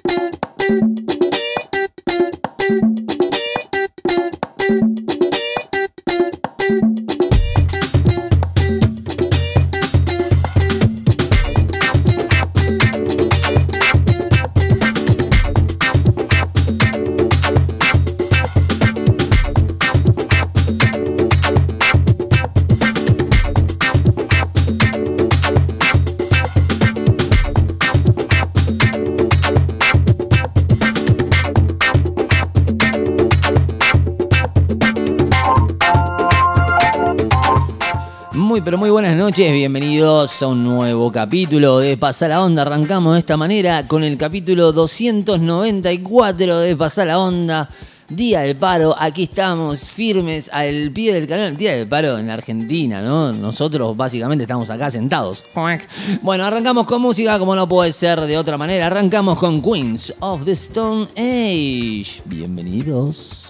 Pero muy buenas noches, bienvenidos a un nuevo capítulo de Pasá la Onda. Arrancamos de esta manera con el capítulo 294 de Pasá la Onda, Día del Paro. Aquí estamos firmes al pie del cañón. Día del Paro en la Argentina, ¿no? Nosotros básicamente estamos acá sentados. Bueno, arrancamos con música como no puede ser de otra manera. Arrancamos con Queens of the Stone Age. Bienvenidos.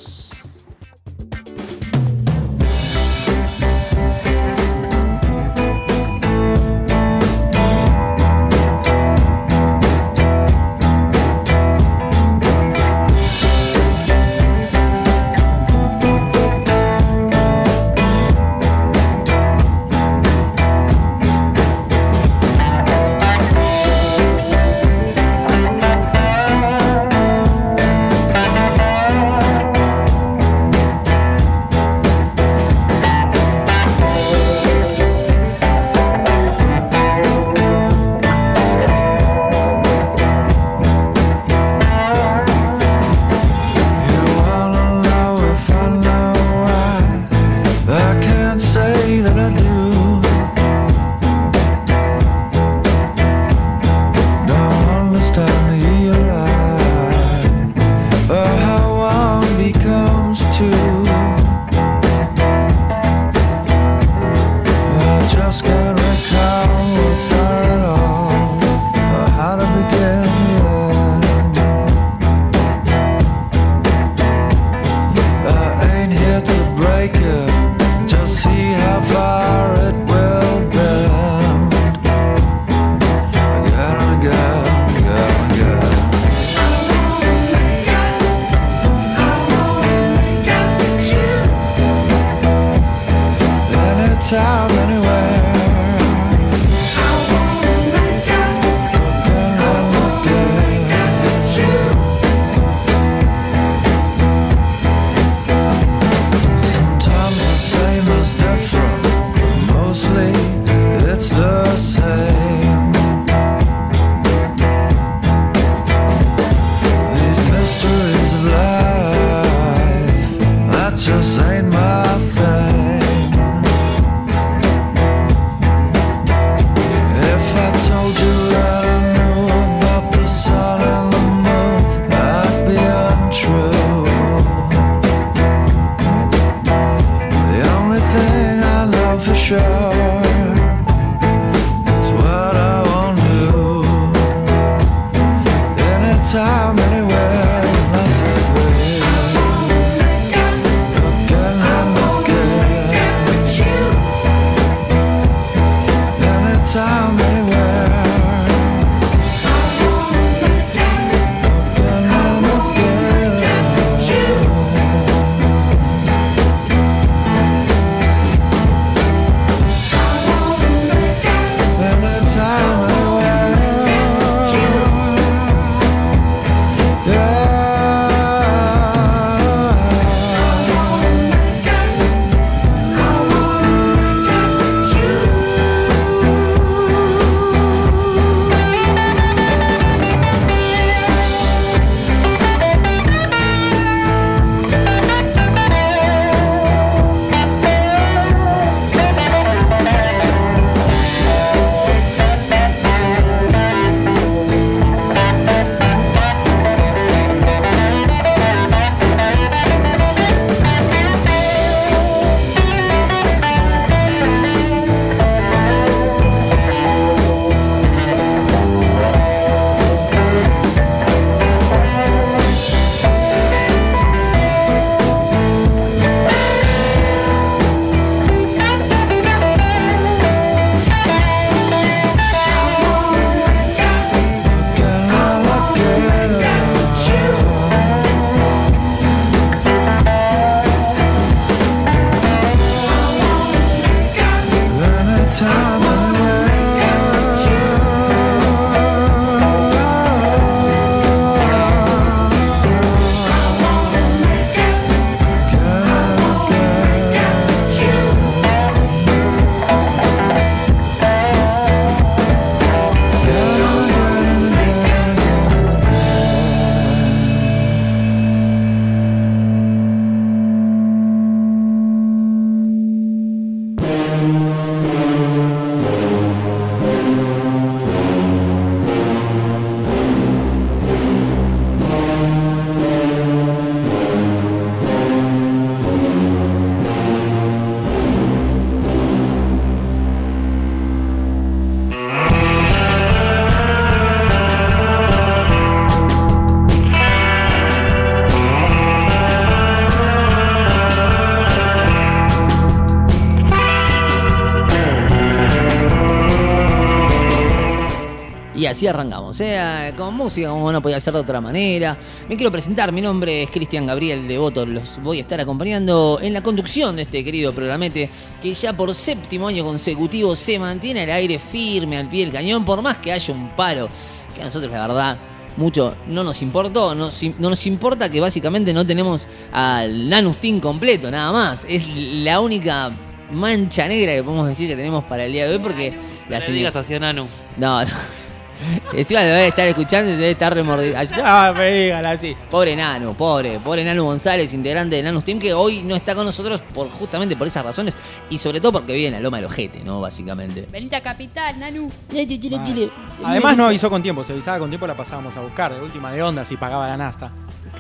Y así arrancamos, con música, como no podía ser de otra manera. Me quiero presentar, mi nombre es Cristian Gabriel Devoto, los voy a estar acompañando en la conducción de este querido programete que ya por 7º año consecutivo se mantiene al aire firme, al pie del cañón, por más que haya un paro, que a nosotros la verdad mucho no nos importó, no nos importa que básicamente no tenemos al Nanus Team completo, nada más. Es la única mancha negra que podemos decir que tenemos para el día de hoy porque... No le digas hacia Nanu. No. Encima debe estar escuchando y debe estar remordido. Me digan así. Pobre Nanu González, integrante de Nanus Team, que hoy no está con nosotros justamente por esas razones y sobre todo porque vive en la Loma del Ojete, ¿no? Básicamente. Venite a Capital, Nanu. Chile. Además no avisó con tiempo, si avisaba con tiempo la pasábamos a buscar. De última de onda si pagaba la nafta.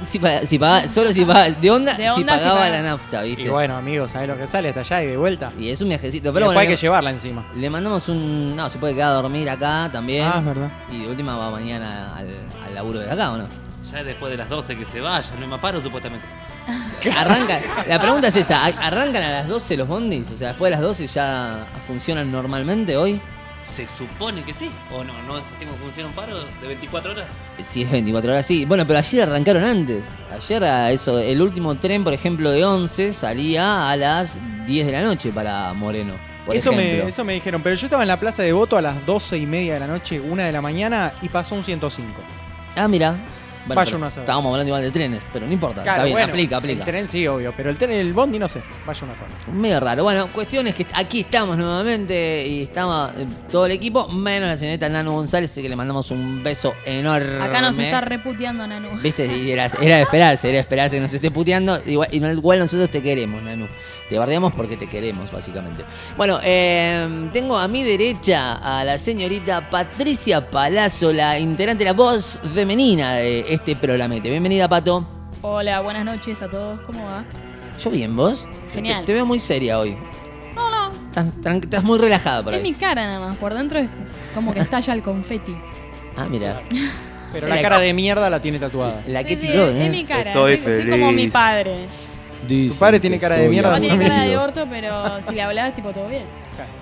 Solo si pagaba de onda, si pagaba paga. la nafta, ¿viste? Y bueno, amigos, ¿sabés lo que sale? Hasta allá y de vuelta. Y es un viajecito, Pero pero bueno, hay que llevarla encima. le mandamos un... No, se puede quedar a dormir acá también. Ah, es verdad. Y de última va mañana al laburo de acá, ¿o no? Ya después de las 12 que se vaya, no hay más paro supuestamente. Arranca, la pregunta es esa, ¿arrancan a las 12 los bondis? O sea, después de las 12 ya funcionan normalmente hoy. Se supone que sí. ¿O no? ¿No es así como funciona un paro de 24 horas? Sí, es 24 horas, sí. Bueno, pero ayer arrancaron antes. Ayer el último tren, por ejemplo, de 11 salía a las 10 de la noche para Moreno, por ejemplo. Eso me dijeron, pero yo estaba en la Plaza de Voto a las 12:30 de la noche, 1 de la mañana y pasó un 105. Ah, mira. Bueno, Vaya uno a saber. estábamos hablando igual de trenes, pero no importa. Claro, Está bien, bueno, aplica. El tren sí, obvio, pero el bondi no sé, vaya una sola. Medio raro. Bueno, cuestión es que aquí estamos nuevamente y estamos todo el equipo, menos la señorita Nanu González, que le mandamos un beso enorme. Acá nos está reputeando, Nanu. ¿Viste? Y era de esperarse que nos esté puteando. Igual nosotros te queremos, Nanu. Te bardeamos porque te queremos, básicamente. Bueno, tengo a mi derecha a la señorita Patricia Palazzo, la integrante, la voz femenina de este programete. Bienvenida, Pato. Hola, buenas noches a todos. ¿Cómo va? ¿Yo bien, vos? Genial. Te veo muy seria hoy. No. Estás muy relajada por Es ahí. mi cara nada más. Por dentro es como que estalla el confeti. Ah, mira. Pero la cara de mierda la tiene tatuada. La que Sí, tiró, es mi cara. Estoy soy como feliz. mi padre. Tu padre tiene cara de mierda. No tiene cara de aburrido. orto, pero si le hablas, tipo, todo bien.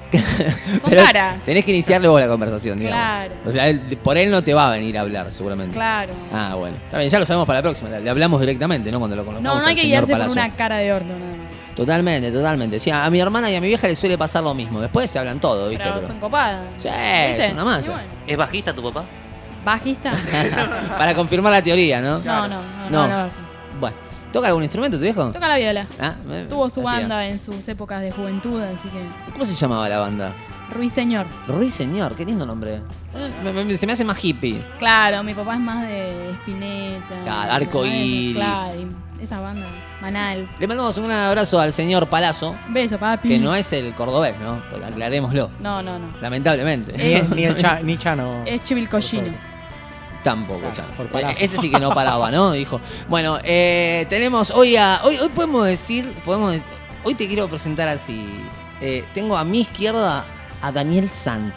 Con Pero cara. tenés que iniciarle vos la conversación, digamos. Claro. O sea, por él no te va a venir a hablar, seguramente. Claro. Ah, bueno. Está bien, ya lo sabemos para la próxima. Le hablamos directamente, ¿no? Cuando lo conozcamos. No hay al que señor guiarse por Palazzo. una cara de orto nada más. Totalmente. Sí, a mi hermana y a mi vieja les suele pasar lo mismo. Después se hablan todo, ¿viste? Pero son copadas. Sí, ¿Viste? es una masa. Y bueno. ¿Es bajista tu papá? ¿Bajista? Para confirmar la teoría, ¿no? No. Bueno, ¿toca algún instrumento tu viejo? Toca la viola. Ah, Tuvo su hacía. banda en sus épocas de juventud, así que... ¿Cómo se llamaba la banda? Ruiseñor. Ruiseñor, qué lindo nombre. Se me hace más hippie. Claro, mi papá es más de Spinetta. Claro, Arcoíris. Claro, y esa banda, Manal. Le mandamos un gran abrazo al señor Palazzo, Un beso, papi. que no es el cordobés, ¿no? Porque aclarémoslo. No. Lamentablemente. Ni Chano. Es chivilcoyino. Tampoco, Claro, Chano. por Palazzo. Ese sí que no paraba, ¿no? Dijo. Bueno, tenemos hoy podemos decir, hoy te quiero presentar así. Tengo a mi izquierda a Daniel San.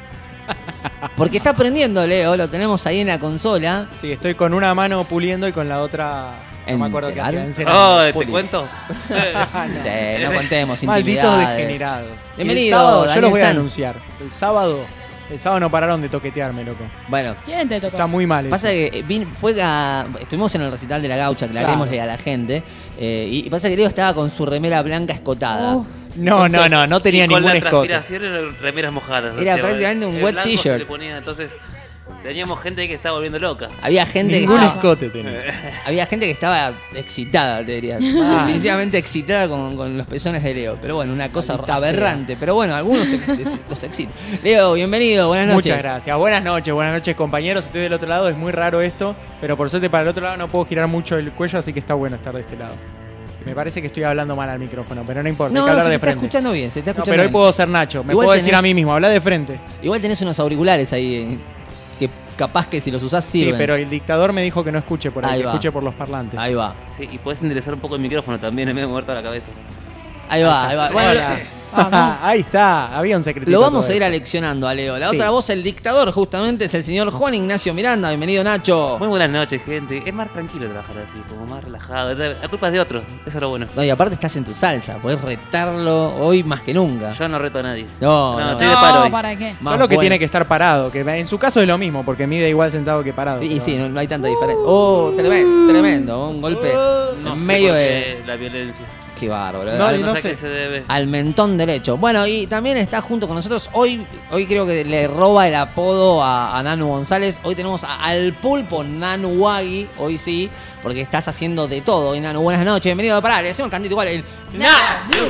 Porque está aprendiendo, Leo, lo tenemos ahí en la consola. Sí, estoy con una mano puliendo y con la otra... No me acuerdo qué hacía. Oh, ¿te Puli. cuento? Sí, no contemos Malditos intimidades. degenerados. Bienvenido, El sábado, yo Daniel los voy a San. anunciar. El sábado no pararon de toquetearme, loco. Bueno, ¿Quién te tocó? Está muy mal eso. pasa que estuvimos en el recital de la Gaucha, aclarémosle Claro. a la gente. Y pasa que Leo estaba con su remera blanca escotada. Oh. No tenía Y con ningún la escote. transpiración eran remeras mojadas. Era o sea, prácticamente un el wet blanco t-shirt. se le ponía, entonces teníamos gente ahí que estaba volviendo loca. Había gente Ningún que estaba, escote tenía. había gente que estaba excitada, te diría. Ah. Definitivamente excitada con los pezones de Leo. Pero bueno, una cosa Maldita aberrante. Pero bueno, algunos los excita. Leo, bienvenido, buenas noches. Muchas gracias. Buenas noches, compañeros. Estoy del otro lado, es muy raro esto, pero por suerte para el otro lado no puedo girar mucho el cuello, así que está bueno estar de este lado. Me parece que estoy hablando mal al micrófono, pero no importa, hay No, que hablar se te de está frente. escuchando bien, se está No, escuchando pero hoy bien. puedo ser Nacho, me Igual puedo decir tenés- a mí mismo, habla de frente. Igual tenés unos auriculares ahí que capaz que si los usás sirven. Sí, pero el dictador me dijo que no escuche por ahí, Ahí que va. escuche por los parlantes. Ahí va. Sí, y puedes enderezar un poco el micrófono también en vez de moverte la cabeza. Ahí va. Bueno, Hola. Vamos. Ahí está, había un secretito. Lo vamos todo a ir esto. aleccionando a Leo. La Sí. otra voz, el dictador, justamente, es el señor Juan Ignacio Miranda. Bienvenido, Nacho. Muy buenas noches, gente. Es más tranquilo trabajar así, como más relajado. La culpa es de otros, eso es lo bueno. No, y aparte estás en tu salsa, podés retarlo hoy más que nunca. Yo no reto a nadie. No, no. estoy de paro hoy. ¿para qué? Más Solo que bueno. tiene que estar parado, que en su caso es lo mismo, porque mide igual sentado que parado. Y pero- sí, no hay tanta diferencia. Oh, tremendo, tremendo. Un golpe No en sé medio por de. qué la violencia. Qué bárbaro. No, al, y No, no sé a sé. qué se debe. al mentón derecho. Bueno, y también está junto con nosotros. Hoy creo que le roba el apodo a Nanu González. Hoy tenemos al pulpo Nanu Wagi. Hoy sí, porque estás haciendo de todo. Hoy, Nanu, buenas noches. Bienvenido a Parar. Le hacemos el cantito igual. El Nanu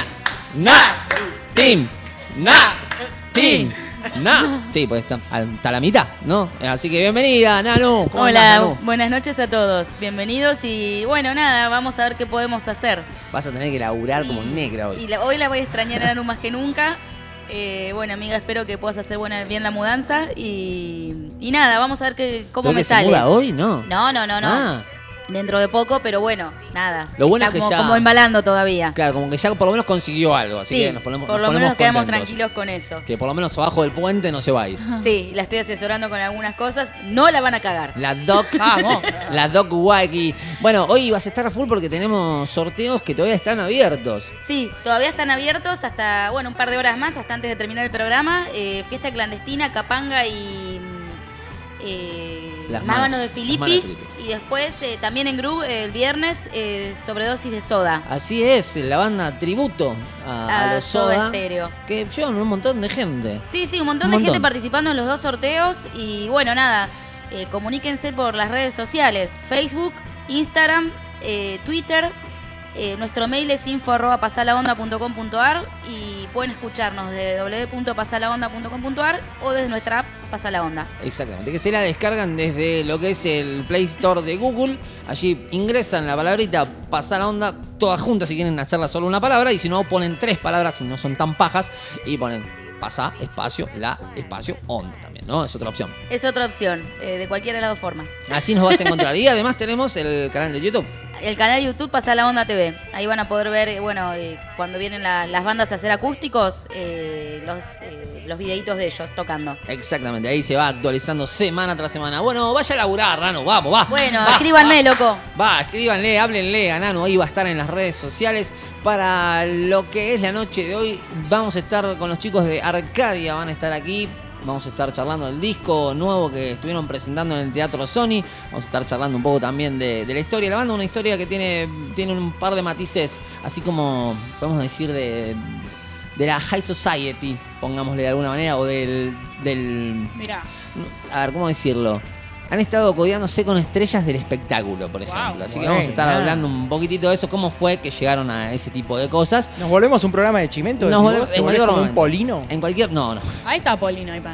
Team. Team. Sí, pues está a la mitad, ¿no? Así que bienvenida, Nanu. ¿Cómo Hola, andás, Nanu? buenas noches a todos. Bienvenidos y bueno, nada, vamos a ver qué podemos hacer. Vas a tener que laburar como negra hoy. Hoy la voy a extrañar a Nanu más que nunca. Bueno, amiga, espero que puedas hacer bien la mudanza y nada, vamos a ver cómo ¿Pero me que se sale. muda hoy? No. No. Ah, Dentro de poco, pero bueno, nada. Lo bueno Está es que ya- como embalando todavía. claro, como que ya por lo menos consiguió algo. Así Sí, que nos ponemos por lo nos menos ponemos quedamos contentos. tranquilos con eso. Que por lo menos abajo del puente no se va a ir. Sí, la estoy asesorando con algunas cosas. No la van a cagar. La Doc. Vamos. La Doc Wacky. Bueno, hoy vas a estar a full porque tenemos sorteos que todavía están abiertos. Sí, todavía están abiertos hasta, bueno, un par de horas más, hasta antes de terminar el programa. Fiesta clandestina, Capanga y Las Mábano manos- de las Filippi. manos de Filippi. Y después también en Gru, el viernes, sobredosis de soda. Así es, la banda tributo a los Soda. Stereo. Que llevan un montón de gente. Sí, un montón Un de montón. gente participando en los dos sorteos. Y bueno, nada, comuníquense por las redes sociales, Facebook, Instagram, Twitter. Nuestro mail es info@pasalaonda.com.ar y pueden escucharnos de www.pasalaonda.com.ar o desde nuestra app Pasa la Onda. Exactamente, que se la descargan desde lo que es el Play Store de Google. Allí ingresan la palabrita Pasar la Onda, todas juntas si quieren hacerla solo una palabra. Y si no, ponen 3 palabras y no son tan pajas. Y ponen Pasa, espacio, la, espacio, onda también, ¿no? Es otra opción. Es otra opción, de cualquiera de las dos formas. Así nos vas a encontrar. Y además tenemos el canal de YouTube. El canal de YouTube Pasa la Onda TV. Ahí van a poder ver, cuando vienen las bandas a hacer acústicos, los videitos de ellos tocando. Exactamente, ahí se va actualizando semana tras semana. Bueno, vaya a laburar, Nano, vamos, va. Bueno, Va, escríbanme, loco. Va, escríbanle, háblenle a Nano, ahí va a estar en las redes sociales. Para lo que es la noche de hoy, vamos a estar con los chicos de Arcadia, van a estar aquí. Vamos a estar charlando del disco nuevo que estuvieron presentando en el Teatro Sony. Vamos a estar charlando un poco también de la historia de la banda. Una historia que tiene un par de matices, así como podemos decir de la High Society, pongámosle de alguna manera, o del Mirá. a ver, ¿cómo decirlo? Han estado codeándose con estrellas del espectáculo, por ejemplo. Así que vamos a estar Buena. hablando un poquito de eso, cómo fue que llegaron a ese tipo de cosas. ¿Nos volvemos un programa de chimento? Nos decís volvemos- vos? ¿Te en volvés cualquier como un momento. polino? En cualquier... No. Ahí está Polino, ahí para.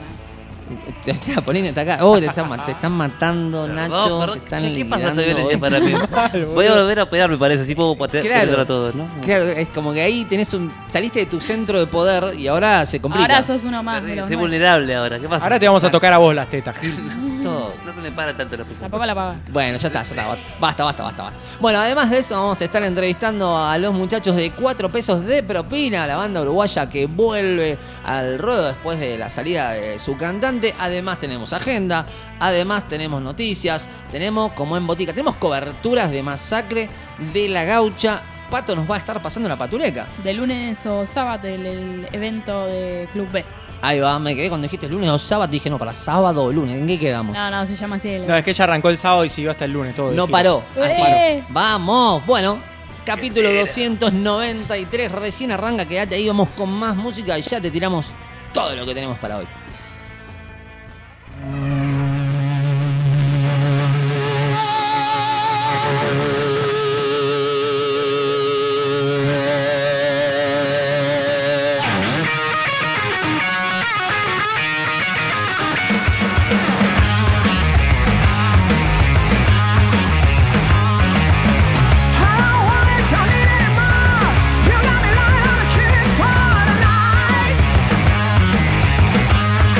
Polina está acá. Oh, te están matando, Nacho. Perdón, te están che, ¿qué pasa liquidando esta violencia hoy. para mí? Voy a volver a operar, me parece, así puedo patear a todos, ¿no? Claro, es como que ahí saliste de tu centro de poder y ahora se complica. Ahora sos uno más. de los Soy nueve. vulnerable ahora, ¿qué pasa? Ahora te vamos a tocar a vos las tetas, Gil. Todo. No se me para tanto la presión. Tampoco la paga. Bueno, ya está. Basta. Bueno, además de eso, vamos a estar entrevistando a los muchachos de 4 pesos de propina, la banda uruguaya que vuelve al ruedo después de la salida de su cantante. Además tenemos agenda, además tenemos noticias, tenemos como en botica, tenemos coberturas de Masacre de la Gaucha. Pato nos va a estar pasando la patuleca. De lunes o sábado el evento de Club B. Ahí va, me quedé cuando dijiste lunes o sábado, dije no, para sábado o lunes, ¿en qué quedamos? No, se llama así el No, es que ella arrancó el sábado y siguió hasta el lunes todo. de No gira. paró. Así. ¡Eh! Vamos. Bueno, capítulo 293. Recién arranca. Quédate ahí. Vamos con más música y ya te tiramos todo lo que tenemos para hoy. You got me lying on the kitchen for the night.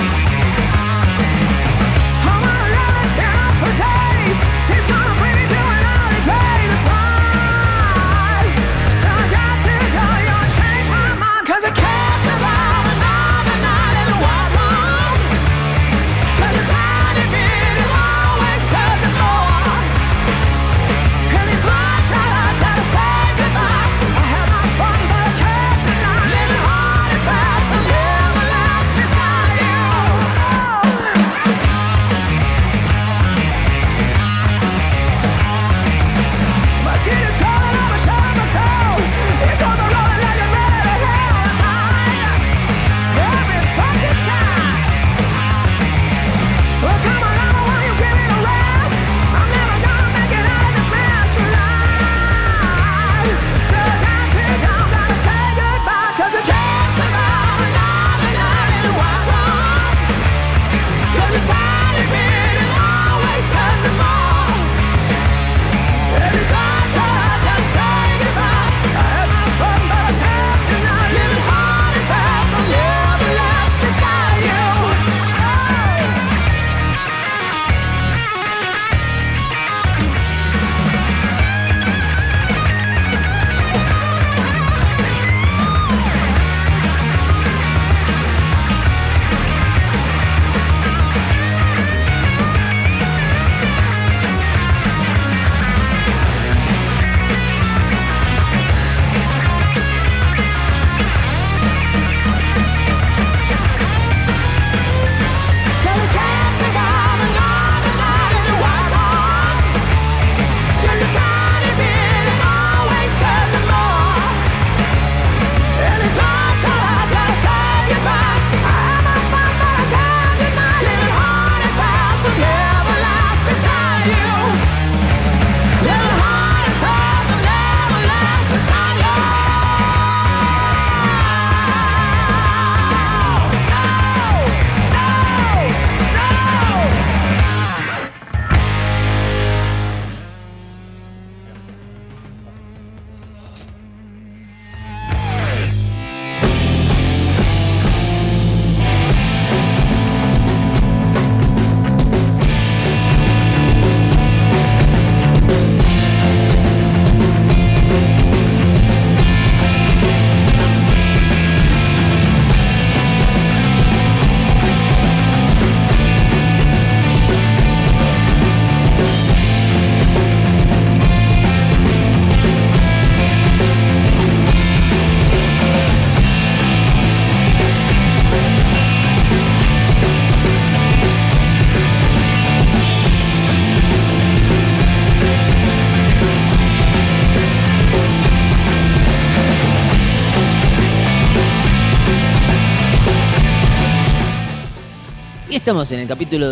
Aquí estamos en el capítulo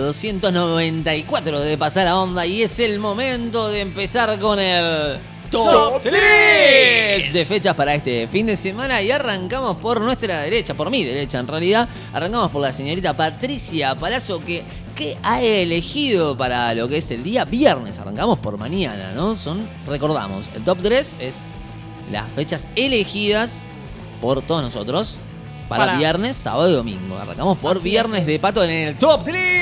294 de Pasar la Onda y es el momento de empezar con el Top 3 de fechas para este fin de semana y arrancamos por nuestra derecha, por mi derecha en realidad, arrancamos por la señorita Patricia Palazzo que ha elegido para lo que es el día viernes, arrancamos por mañana, ¿no? Recordamos, el Top 3 es las fechas elegidas por todos nosotros para viernes, sábado y domingo. Arrancamos por viernes de Pato en el Top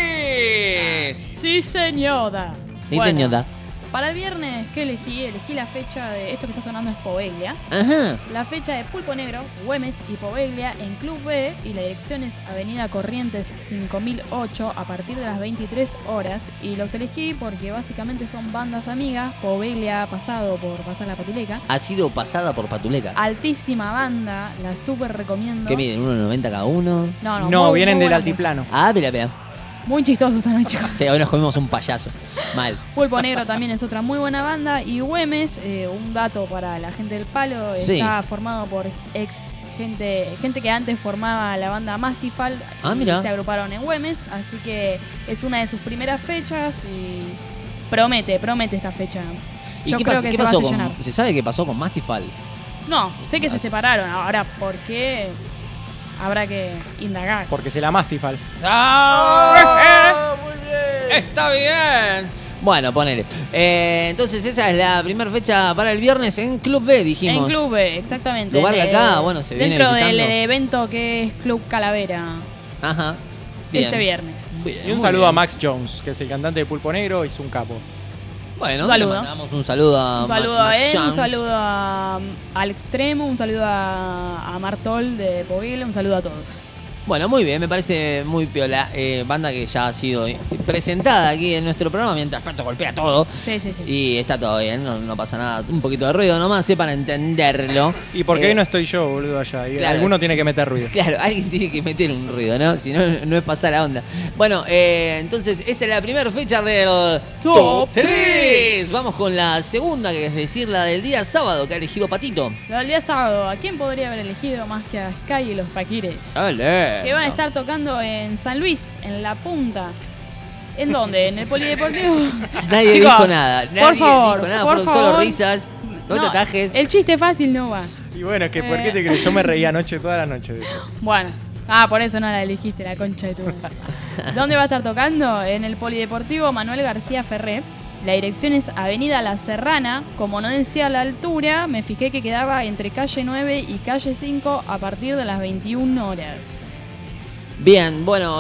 3. Sí, señora. Sí, señora. Para el viernes, ¿qué elegí? Elegí la fecha de esto que está sonando es Poveglia. Ajá. La fecha de Pulpo Negro, Güemes y Poveglia en Club B y la dirección es Avenida Corrientes 5008 a partir de las 23 horas. Y los elegí porque básicamente son bandas amigas. Poveglia ha pasado por Pasar la Patuleca. Ha sido pasada por Patulecas. Altísima banda, la súper recomiendo. ¿Qué miden? ¿1.90 cada uno? No, No, vienen muy del buena altiplano. Ah, mira. Muy chistoso esta noche, chicos. Sí, hoy nos comimos un payaso. Mal. Pulpo Negro también es otra muy buena banda. Y Güemes, un dato para la gente del palo, Sí. está formado por gente que antes formaba la banda Mastifal. Ah, y mira. se agruparon en Güemes, así que es una de sus primeras fechas y promete esta fecha. ¿Y Yo qué creo pasó, que qué se va a pasó con, llenar. se sabe qué pasó con Mastifal? No, sé que se Así. separaron. Ahora, ¿por qué? Habrá que indagar. Porque se la Mastifal. ¡Ah! Muy bien. Está bien. Bueno, ponele. Entonces esa es la primera fecha para el viernes en Club B, dijimos. En Club B, exactamente. Lugar que acá, bueno, se viene dentro visitando. del evento que es Club Calavera. Ajá. Bien. Este viernes. Bien, Y un muy saludo bien. a Max Jones, que es el cantante de Pulpo Negro y es un capo. Bueno, Un saludo. le mandamos un saludo a Un saludo Max a él, Jones. un saludo al extremo, un saludo a Martol de Poveglia, un saludo a todos. Bueno, muy bien, me parece muy piola. Banda que ya ha sido presentada aquí en nuestro programa mientras Pato golpea todo. Sí. Y está todo bien, no pasa nada. Un poquito de ruido nomás, para entenderlo. ¿Y por qué hoy no estoy yo, boludo, allá? Y claro. alguno tiene que meter ruido. Claro, alguien tiene que meter un ruido, ¿no? Si no, no es pasar la onda. Bueno, entonces, esta es la primera fecha del Top 3. Vamos con la segunda, que es decir, la del día sábado, que ha elegido Patito. Lo del día sábado, ¿a quién podría haber elegido más que a Sky y los Paquires? Dale. Que van a estar tocando en San Luis, en La Punta. ¿En dónde? ¿En el Polideportivo? Nadie Chicos, dijo nada. Nadie por favor, dijo nada, por fueron solo favor. risas. No te atajes. El chiste fácil no va. Y bueno, es que ¿por qué te crees? Yo me reía anoche, toda la noche de eso. Bueno. Por eso no la elegiste, la concha de tu madre. ¿Dónde va a estar tocando? En el Polideportivo Manuel García Ferré. La dirección es Avenida La Serrana. Como no decía la altura, me fijé que quedaba entre calle 9 y calle 5 a partir de las 21 horas. Bien, bueno,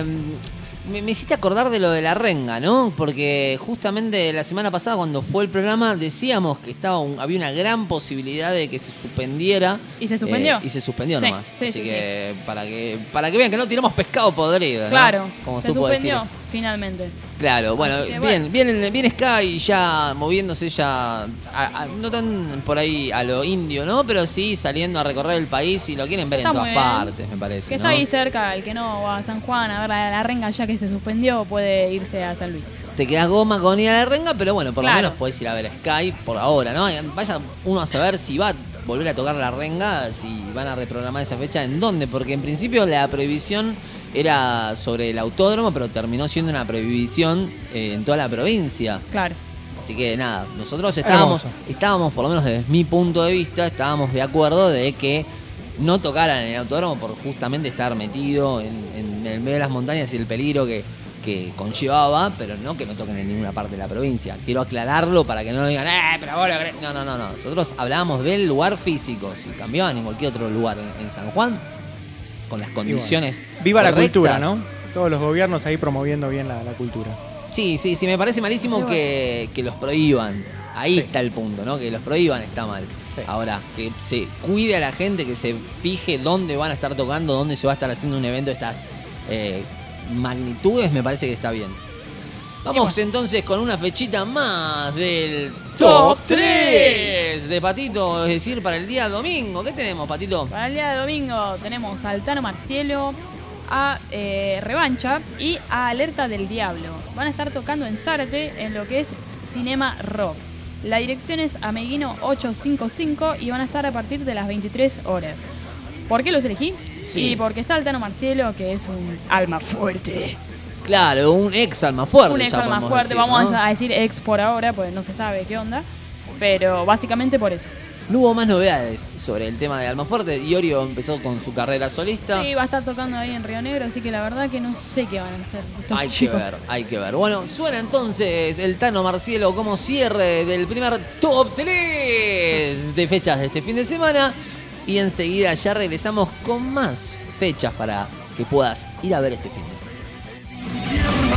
me hiciste acordar de lo de la renga, ¿no? Porque justamente la semana pasada cuando fue el programa decíamos que había una gran posibilidad de que se suspendiera. ¿Y se suspendió? Y se suspendió Sí, nomás. sí, Así sí, que, para que vean que no tiramos pescado podrido, ¿no? Claro, Como se supo decir. suspendió finalmente. Claro, bueno, Así que bien Sky ya moviéndose ya, no tan por ahí a lo indio, ¿no? Pero sí saliendo a recorrer el país y lo quieren ver Está en todas muy bien. partes, me parece, Que ¿no? está ahí cerca, el que no va a San Juan a ver la renga ya que se suspendió puede irse a San Luis. Te quedas goma con ir a la renga, pero bueno, por Claro. lo menos podés ir a ver Sky por ahora, ¿no? Vaya uno a saber si va a volver a tocar la renga, si van a reprogramar esa fecha, en dónde, porque en principio la prohibición era sobre el autódromo, pero terminó siendo una prohibición en toda la provincia. Claro. Así que nada, nosotros estábamos, por lo menos desde mi punto de vista, estábamos de acuerdo de que no tocaran en el autódromo por justamente estar metido en el medio de las montañas y el peligro que conllevaba, pero no que no toquen en ninguna parte de la provincia. Quiero aclararlo para que no digan, pero vos lo crees. No. Nosotros hablábamos del lugar físico. Si cambiaban en cualquier otro lugar en San Juan, con las condiciones. Bueno, viva la correctas. cultura, ¿no? Todos los gobiernos ahí promoviendo bien la cultura. Sí, me parece malísimo Pero que los prohíban. Ahí Sí. está el punto, ¿no? Que los prohíban está mal. Sí. Ahora, que se cuide a la gente, que se fije dónde van a estar tocando, dónde se va a estar haciendo un evento de estas magnitudes, me parece que está bien. Vamos entonces con una fechita más del Top 3 de Patito, es decir, para el día domingo. ¿Qué tenemos, Patito? Para el día de domingo tenemos a Altano Marcielo, a Revancha y a Alerta del Diablo. Van a estar tocando en Zárate en lo que es Cinema Rock. La dirección es Ameguino 855 y van a estar a partir de las 23 horas. ¿Por qué los elegí? Sí. Y porque está Altano Marcielo, que es un alma fuerte. Claro, un ex Almafuerte. Un ex ya podemos Almafuerte, decir, vamos ¿no? a decir ex por ahora, pues no se sabe qué onda. Pero básicamente por eso. No hubo más novedades sobre el tema de Almafuerte. Iorio empezó con su carrera solista. Sí, va a estar tocando ahí en Río Negro, así que la verdad que no sé qué van a hacer estos Hay que chicos. ver, hay que ver. Bueno, suena entonces el Tano Marcielo como cierre del primer top 3 de fechas de este fin de semana. Y enseguida ya regresamos con más fechas para que puedas ir a ver este fin de semana.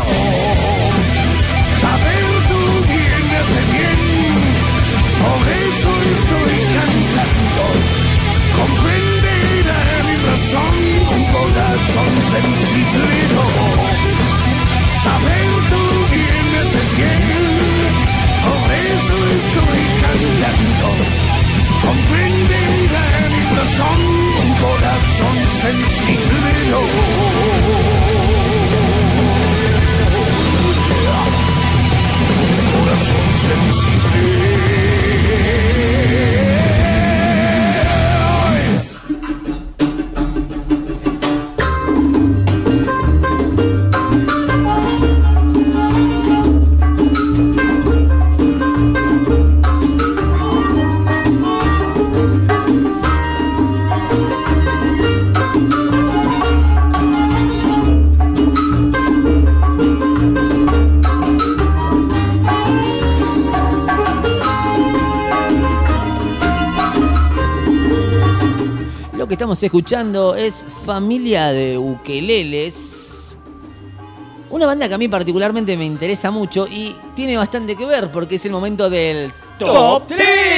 Saber tu bien me hace bien, por eso estoy cantando. Comprenderá mi razón, un corazón sensible. Saber tu bien me hace bien, por eso estoy cantando. Comprenderá mi razón, un corazón sensible. Corazón sensible. Lo que estamos escuchando es Familia de Ukeleles. Una banda que a mí particularmente me interesa mucho y tiene bastante que ver porque es el momento del Top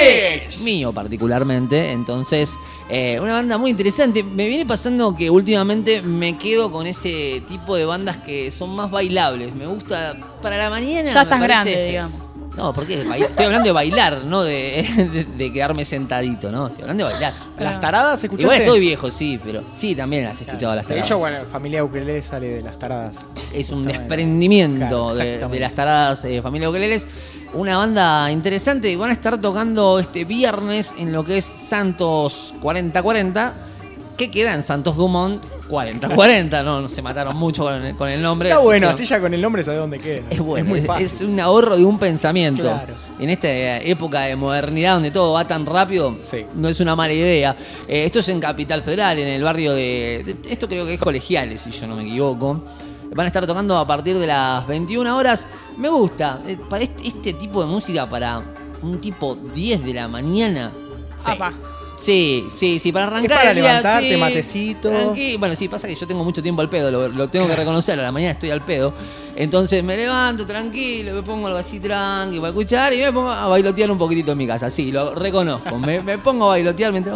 3 mío particularmente. Entonces, una banda muy interesante. Me viene pasando que últimamente me quedo con ese tipo de bandas que son más bailables. Me gusta para la mañana. Ya me estás parece- grande, digamos. No, porque estoy hablando de bailar, no de quedarme sentadito, ¿no? Estoy hablando de bailar. ¿Las taradas escuchaste? Igual estoy viejo, sí, pero sí, también las he escuchado las De taradas. hecho, bueno, Familia Ukelele sale de las taradas. Es un Justamente. desprendimiento Claro, de exactamente. las taradas Familia Ukeleles. Una banda interesante. Van a estar tocando este viernes en lo que es Santos 4040, que queda en Santos Dumont 4040. No se mataron mucho con el nombre. Está bueno, Dijeron, así ya con el nombre sabe dónde queda. es bueno, muy es fácil. un ahorro de un pensamiento. Claro. En esta época de modernidad donde todo va tan rápido, Sí. no es una mala idea. Esto es en Capital Federal, en el barrio esto creo que es Colegiales, si yo no me equivoco. Van a estar tocando a partir de las 21 horas. Me gusta. Para este tipo de música para un tipo 10 de la mañana. Sí. Apa. Sí, para arrancar Es para el día, levantarte, sí, matecito. Bueno, sí, pasa que yo tengo mucho tiempo al pedo, lo tengo que reconocer, a la mañana estoy al pedo. Entonces me levanto tranquilo, me pongo algo así tranqui para escuchar y me pongo a bailotear un poquitito en mi casa. Sí, lo reconozco. Me pongo a bailotear mientras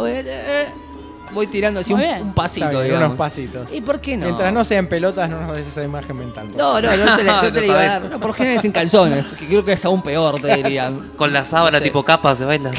voy tirando así Muy un, bien. un pasito, Está bien, digamos. unos pasitos. ¿Y por qué no? Mientras no sean pelotas, no nos des esa imagen mental. por No te le No iba a sabes. dar. No, por lo general es en calzones, que creo que es aún peor, te dirían. Con la sábana No sé. tipo capa se baila.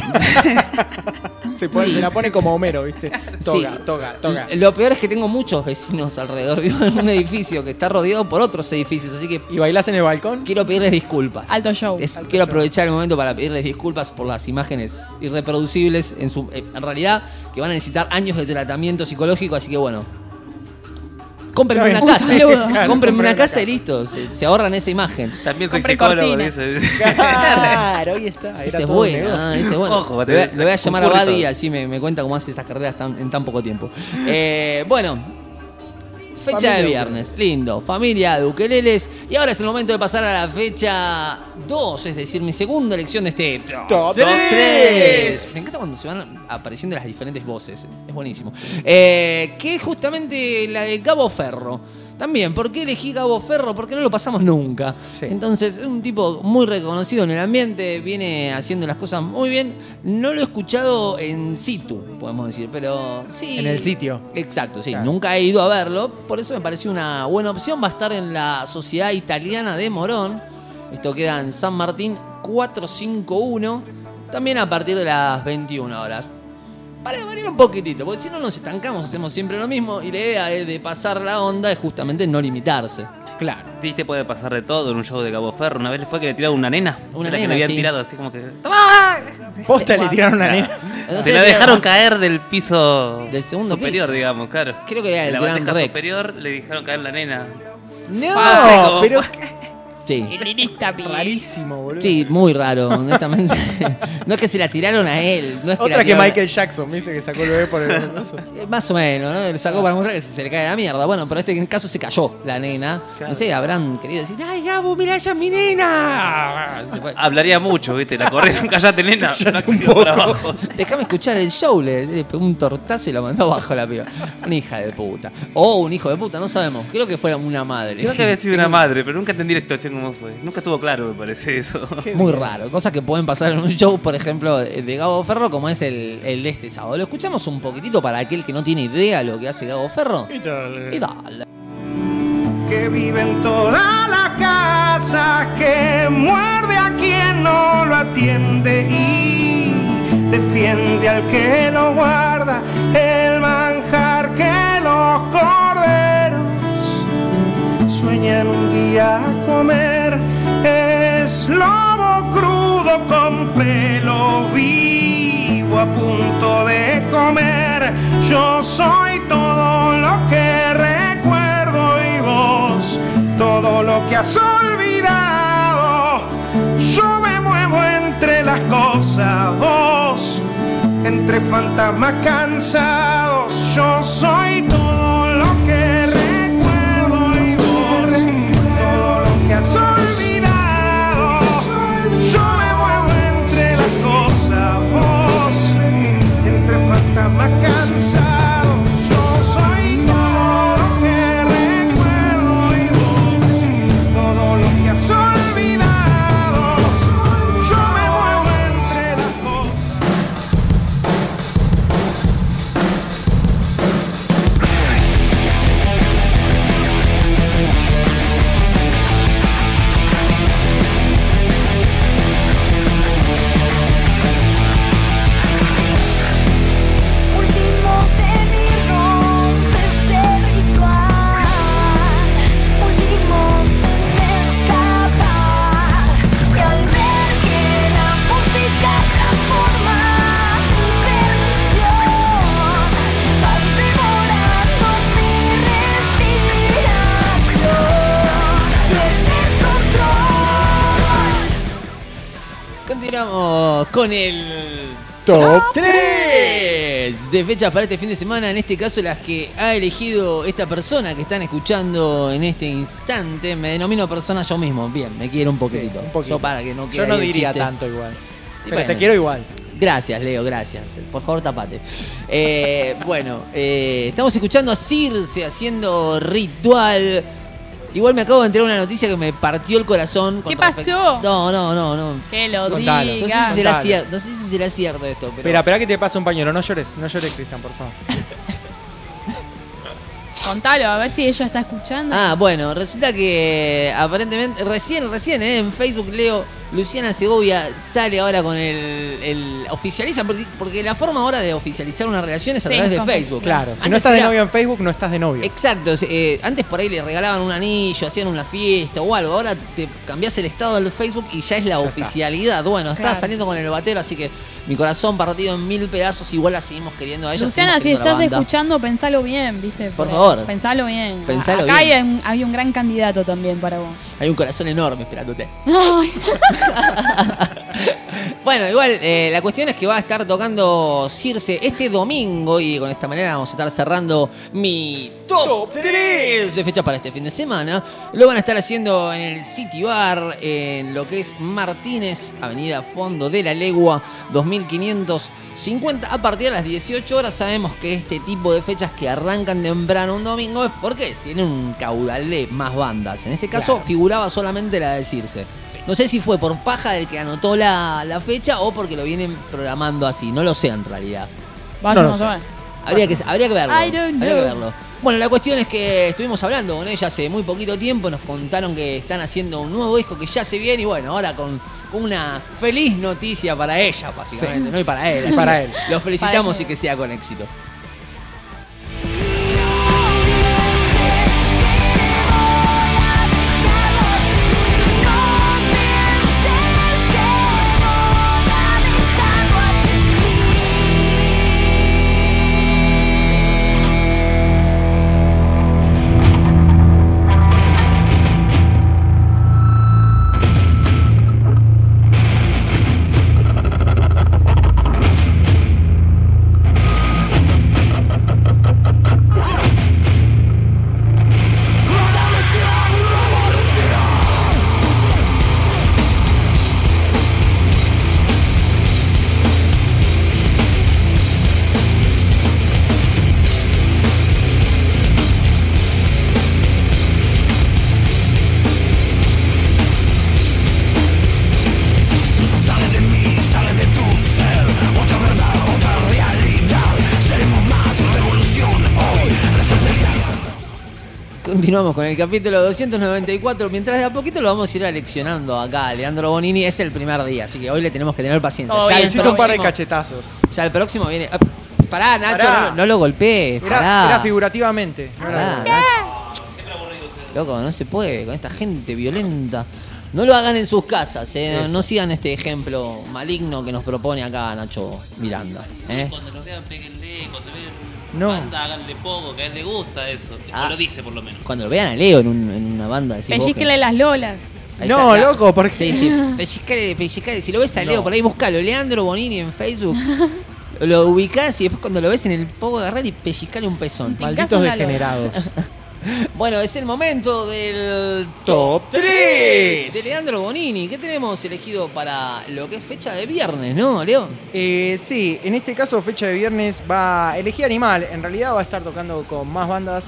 Sí. Se la pone como Homero, ¿viste? Toga, Sí. toga. Lo peor es que tengo muchos vecinos alrededor. Vivo en un edificio que está rodeado por otros edificios, así que ¿Y bailás en el balcón? quiero pedirles disculpas. Alto show. Quiero aprovechar el momento para pedirles disculpas por las imágenes irreproducibles en realidad que van a necesitar años de tratamiento psicológico, así que bueno. Cómprenme una Está casa. bien. Un saludo. Cómprenme Cómprenme una una casa y casa. listo. Se ahorran esa imagen. También soy Compré psicólogo, cortinas. dice. Claro, ahí está. Era Ese es todo un bueno, negocio. ese es bueno. Ojo, le voy a llamar a concurso. Buddy, así me cuenta cómo hace esas carreras en tan poco tiempo. Bueno, fecha Familia de de viernes, lindo, familia de ukeleles. Y ahora es el momento de pasar a la fecha 2, es decir, mi segunda elección de este Top 3. Me encanta cuando se van apareciendo las diferentes voces, es buenísimo. Que es justamente la de Gabo Ferro. También, ¿por qué elegí Gabo Ferro? Porque no lo pasamos nunca. Sí. Entonces, es un tipo muy reconocido en el ambiente, viene haciendo las cosas muy bien. No lo he escuchado en situ, podemos decir, pero sí. En el sitio. Exacto, sí. Claro. Nunca he ido a verlo, por eso me pareció una buena opción. Va a estar en la Sociedad Italiana de Morón. Esto queda en San Martín 451, también a partir de las 21 horas. Para variar un poquitito, porque si no nos estancamos, hacemos siempre lo mismo y la idea de pasar la onda es justamente no limitarse. Claro. Viste, puede pasar de todo en un show de Cabo Ferro. Una vez le fue que le tiraron una nena. Una Era que nena, le habían sí. tirado así como que. Posta le tiraron una nena. Entonces, Se la dejaron caer del piso Del segundo superior, piso. digamos, claro. Creo que era De el la Gran bandeja Rex. superior le dejaron caer la nena. No, pero Sí. En esta piel. rarísimo, boludo. Sí, muy raro, honestamente. No es que se la tiraron a él. No es Otra la que tiraron Michael Jackson, ¿viste? Que sacó el bebé por el brazo. Más o menos, ¿no? Le sacó para mostrar que se le cae la mierda. Bueno, pero en este caso se cayó la nena. Claro. No sé, habrán querido decir, ¡ay, Gabo, mirá, ella es mi nena! Se fue. Hablaría mucho, ¿viste? La corrieron, callate, nena. Callate un Por poco. abajo. Déjame escuchar el show, le pegó un tortazo y la mandó abajo la piba. Una hija de puta. O un hijo de puta, no sabemos. Creo que fuera una madre. Creo que había sido una madre, pero nunca entendí la situación cómo fue. Nunca estuvo claro, me parece eso. Muy raro. Cosas que pueden pasar en un show, por ejemplo, de Gabo Ferro, como es el de este sábado. Lo escuchamos un poquitito para aquel que no tiene idea de lo que hace Gabo Ferro. Y dale. Que vive en toda la casa, que muerde a quien no lo atiende y defiende al que lo guarda, el manjar que los corderos sueñan un día comer. Es lobo crudo con pelo vivo a punto de comer. Yo soy todo lo que recuerdo y vos todo lo que has olvidado. Yo me muevo entre las cosas, vos entre fantasmas cansados. Yo soy todo lo que recuerdo y vos todo lo que has olvidado. Yo me muevo entre las cosas, vos entre fantasmas cansados. Yo soy todo lo que recuerdo y vos todo lo que has olvidado. Yo me muevo entre las cosas. Últimos enemigos de este ritual, últimos en escapar. Y al ver que la música transforma tu perdición, vas devorando mi respiración. Tienes control. Continuamos con el Top 3 de fechas para este fin de semana. En este caso, las que ha elegido esta persona que están escuchando en este instante. Me denomino persona yo mismo. Bien, me quiero un poquitito. un poquito. Yo para que no Yo quede no ahí el diría chiste. tanto igual. Pero bueno. te quiero igual. Gracias, Leo, gracias. Por favor, tapate. Bueno, estamos escuchando a Circe haciendo ritual. Igual me acabo de enterar una noticia que me partió el corazón. con ¿Qué pasó? No. Que lo Gonzalo. No sé, diga. si será Gonzalo. cierto, no sé si será cierto esto, pero... Espera que te pase un pañuelo. No llores, Cristian, por favor. Contalo, a ver si ella está escuchando. Ah, bueno, resulta que aparentemente, recién, en Facebook leo, Luciana Segovia sale ahora con el oficializa, porque la forma ahora de oficializar una relación es a Sí, través de con Facebook. Claro, si Antes no estás de era- novio en Facebook, no estás de novio. Exacto, antes por ahí le regalaban un anillo, hacían una fiesta o algo, ahora te cambiás el estado del Facebook y ya es la oficialidad. Bueno, está Claro. saliendo con el batero, así que mi corazón partido en 1000 pedazos, igual la seguimos queriendo a ella. Luciana, seguimos si queriendo a la estás banda. escuchando, pensalo bien, ¿viste? Por favor. Pensalo bien. Pensalo Acá bien. hay un gran candidato también para vos. Hay un corazón enorme esperándote. Ay. Bueno, igual, la cuestión es que va a estar tocando Circe este domingo y con esta manera vamos a estar cerrando mi top 3 de fecha para este fin de semana. Lo van a estar haciendo en el City Bar, en lo que es Martínez, Avenida Fondo de la Legua, 2550. A partir de las 18 horas sabemos que este tipo de fechas que arrancan temprano un domingo es porque tienen un caudal de más bandas. En este caso figuraba solamente la de Circe. No sé si fue por paja del que anotó la fecha o porque lo vienen programando así. No lo sé en realidad. Vayamos sé. a ver. Habría que verlo. I don't Habría que know. verlo. Bueno, la cuestión es que estuvimos hablando con ella hace muy poquito tiempo. Nos contaron que están haciendo un nuevo disco que ya se viene. Y bueno, ahora con una feliz noticia para ella, básicamente. Sí. No y para él. Y así para que él. Lo felicitamos Para y que sea con éxito. continuamos con el capítulo 294. Mientras de a poquito lo vamos a ir aleccionando acá. Leandro Bonini es el primer día, así que hoy le tenemos que tener paciencia. Todo Ya bien, el Necesito un par de próximo, cachetazos. ya el próximo viene. Pará, Nacho, Pará. no lo golpees. Era Pará. figurativamente. No era- Pará, Nacho. Loco, no se puede con esta gente violenta. No lo hagan en sus casas, no sigan este ejemplo maligno que nos propone acá Nacho Miranda. Cuando los vean, péguenle. Cuando vean No. banda, háganle poco, que a él le gusta eso. Ah. O lo dice, por lo menos. Cuando lo vean a Leo en una banda, decís vos que- Pellizquele las lolas. Ahí No, está, loco, porque- Sí, sí, pellizcale. Si lo ves a Leo, No. por ahí buscalo, Leandro Bonini en Facebook. Lo ubicás y después cuando lo ves en el pogo agarrar y pellizcale un pezón. Te Malditos encasa una lola. degenerados. Bueno, es el momento del Top 3 de Leandro Bonini. ¿Qué tenemos elegido para lo que es fecha de viernes, no, Leo? Sí, en este caso fecha de viernes va a elegir Animal. En realidad va a estar tocando con más bandas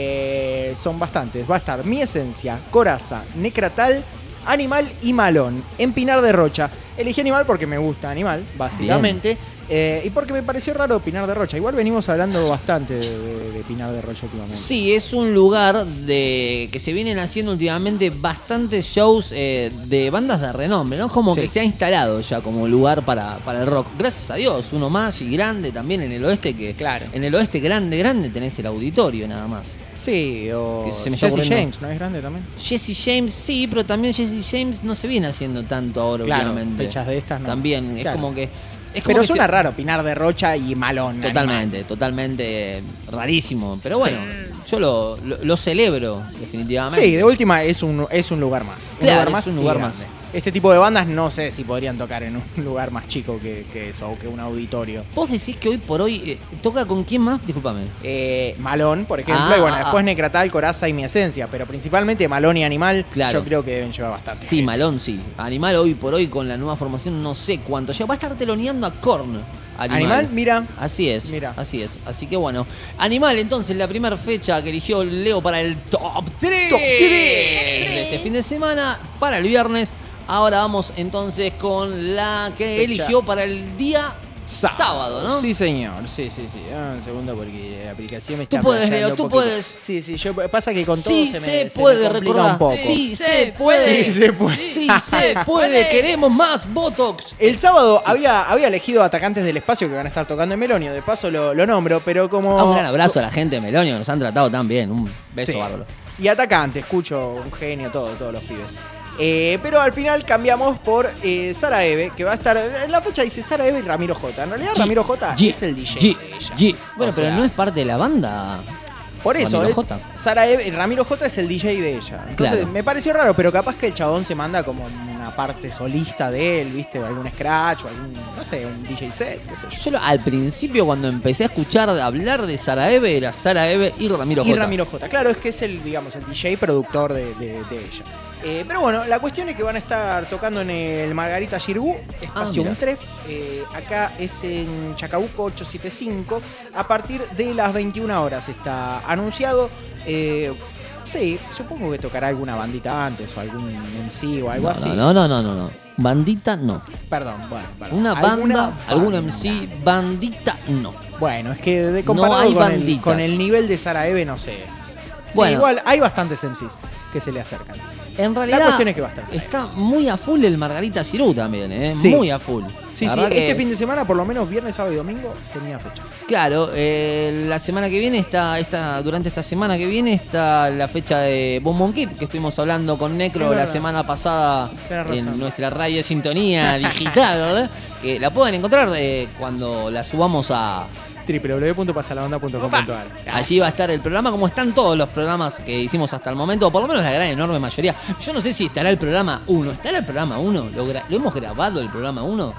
que son bastantes. Va a estar Mi Esencia, Coraza, Necratal, Animal y Malón. En Pinar de Rocha. Elegí Animal porque me gusta Animal, básicamente. Y porque me pareció raro Pinar de Rocha. Igual venimos hablando bastante de Pinar de Rocha últimamente. Sí, es un lugar que se vienen haciendo últimamente bastantes shows de bandas de renombre, ¿no? Como Sí. que se ha instalado ya como lugar para el rock. Gracias a Dios, uno más y grande también en el oeste, que Claro. en el oeste grande tenés el auditorio nada más. Sí, o Que se me está Jesse ocurriendo. James, ¿no es grande también? Jesse James sí, pero también Jesse James no se viene haciendo tanto ahora Claro, últimamente. fechas de estas no. También, es Claro. como que... Es como Pero que suena se- raro Pinar de Rocha y Malón. Totalmente rarísimo. Pero bueno, yo lo celebro, definitivamente. Sí, de última es un lugar más. Claro, es más un y lugar grande. más. Este tipo de bandas no sé si podrían tocar en un lugar más chico que eso, o que un auditorio. Vos decís que hoy por hoy toca con quién más, discúlpame. Malón, por ejemplo, Ah, y bueno, ah, después ah. Necratal, Coraza y Mi Esencia, pero principalmente Malón y Animal, Claro. yo creo que deben llevar bastante. Sí, Malón sí. Animal hoy por hoy con la nueva formación no sé cuánto. Ya va a estar teloneando a Korn. Animal, mira. Así es, Mira. así es. Así que bueno, Animal entonces la primera fecha que eligió Leo para el Top 3 Top 3. de este fin de semana, para el viernes. Ahora vamos entonces con la que Fecha. eligió para el día sábado, ¿no? Sí, señor. Sí. Un segundo porque la aplicación me Tú está puedes, fallando Leo, tú un poquito. puedes. Sí, yo pasa que con todo Sí, se me puede complica recordar. un poco. Sí, se puede. Sí, se puede. Sí, se puede. Queremos más Botox. El sábado había elegido Atacantes del Espacio que van a estar tocando en Melonio, de paso lo nombro, pero como... Un gran abrazo a la gente de Melonio, que nos han tratado tan bien. Un beso Sí. bárbaro. Y Atacante, escucho un genio, todos los pibes. Pero al final cambiamos por Sara Eve, que va a estar... En la fecha dice Sara Eve y Ramiro J. En realidad Ramiro J es el DJ de ella. Bueno, O pero sea, no es parte de la banda. Por eso, Ramiro J. Sara Eve, Ramiro J es el DJ de ella. Entonces Claro. me pareció raro, pero capaz que el chabón se manda como una parte solista de él, ¿viste? O algún scratch, o algún, no sé, un DJ set, qué sé yo. Yo al principio cuando empecé a escuchar hablar de Saraeve era Saraeve y Ramiro Y J. Ramiro J. Claro, es que es el, digamos, el DJ productor de ella. Pero bueno, la cuestión es que van a estar tocando en el Margarita Xirgu, espacio mira. Untref. Acá es en Chacabuco 875. A partir de las 21 horas está anunciado. Sí, supongo que tocará alguna bandita antes o algún MC o algo así. No. Bandita no. Perdón, bueno. Una ¿Alguna banda, algún banda? MC, bandita no. Bueno, es que de No comparado hay con, banditas. con el nivel de Sara Eve, no sé. Sí, Bueno. igual hay bastantes MCs que se le acercan. En realidad cuestión es que va a estar Saraeve. está muy a full el Margarita Cirú también, Sí. muy a full. Sí, La sí, verdad este que- fin de semana, por lo menos viernes, sábado y domingo, tenía fechas. Claro, la semana que viene durante esta semana que viene está la fecha de Boom Boom Kid, que estuvimos hablando con Necro Es la verdad. semana pasada Tenés razón. en nuestra radio Sintonía Digital, que la pueden encontrar cuando la subamos a... www.pasalabanda.com.ar. Allí va a estar el programa, como están todos los programas que hicimos hasta el momento, o por lo menos la gran enorme mayoría. Yo no sé si estará el programa 1. ¿Estará el programa 1? ¿Lo hemos grabado el programa 1?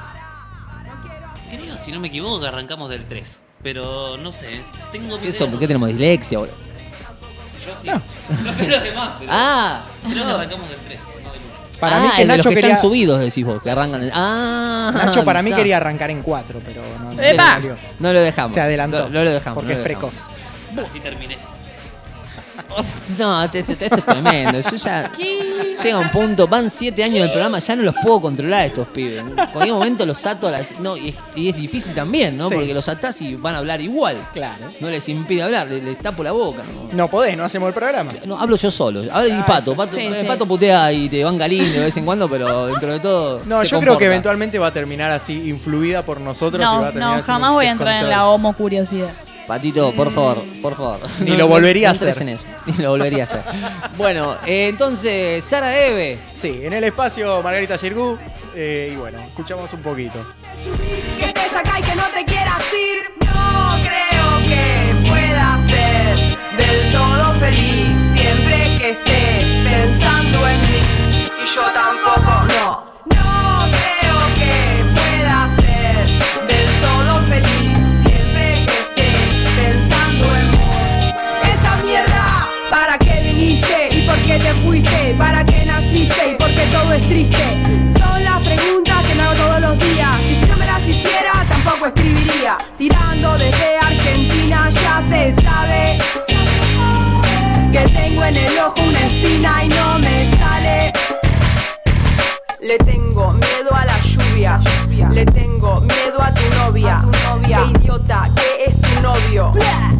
Creo, si no me equivoco, que arrancamos del 3. Pero no sé. Tengo mis ¿Eso? ¿Por qué tenemos dislexia? Yo sí. No sé los demás, pero Ah, creo que no. arrancamos del 3. No del 1. Para mí que el de Nacho los que quería, están subidos, decís vos, que arrancan. Nacho para mí avisá. quería arrancar en 4, pero no ¡Epa! salió. No lo dejamos. Se adelantó. No lo dejamos. Porque no es lo dejamos. precoz. Así terminé. No, esto es tremendo. Yo ya llega un punto, van 7 años del programa, ya no los puedo controlar a estos pibes. En cualquier momento los ato a las. No, y es difícil también, ¿no? Sí. Porque los atás y van a hablar igual. Claro. No les impide hablar, les tapo la boca. No podés, no hacemos el programa. No, hablo yo solo. Ahora y Pato. Sí, sí. Pato putea y te van lindo de vez en cuando, pero dentro de todo. No, se yo creo comporta. que eventualmente va a terminar así, influida por nosotros y va a No, terminar no, siendo jamás un voy a entrar en la descontrol. homo curiosidad. Patito, por favor, por favor. Ni lo volvería a entres hacer. en eso. Ni lo volvería a hacer. Bueno, entonces, Sara Eve. Sí, en el espacio Margarita Girgú. Y bueno, escuchamos un poquito. Que estés acá y que no te quieras ir. No creo que puedas ser del todo feliz siempre que estés pensando en mí. Y yo tampoco, no. No creo que puedas ser del todo feliz siempre que estés pensando en vos. Esa mierda, ¿para qué viniste? ¿Y por qué te fuiste? ¿Para qué naciste? ¿Y por qué todo es triste? Son las preguntas que me hago todos los días. Y si no me las hiciera, tampoco escribiría. Tirando desde Argentina ya se sabe que tengo en el ojo una espina y no me sale. Le tengo miedo a la lluvia. Le tengo miedo a tu novia. Qué idiota, que es tu novio.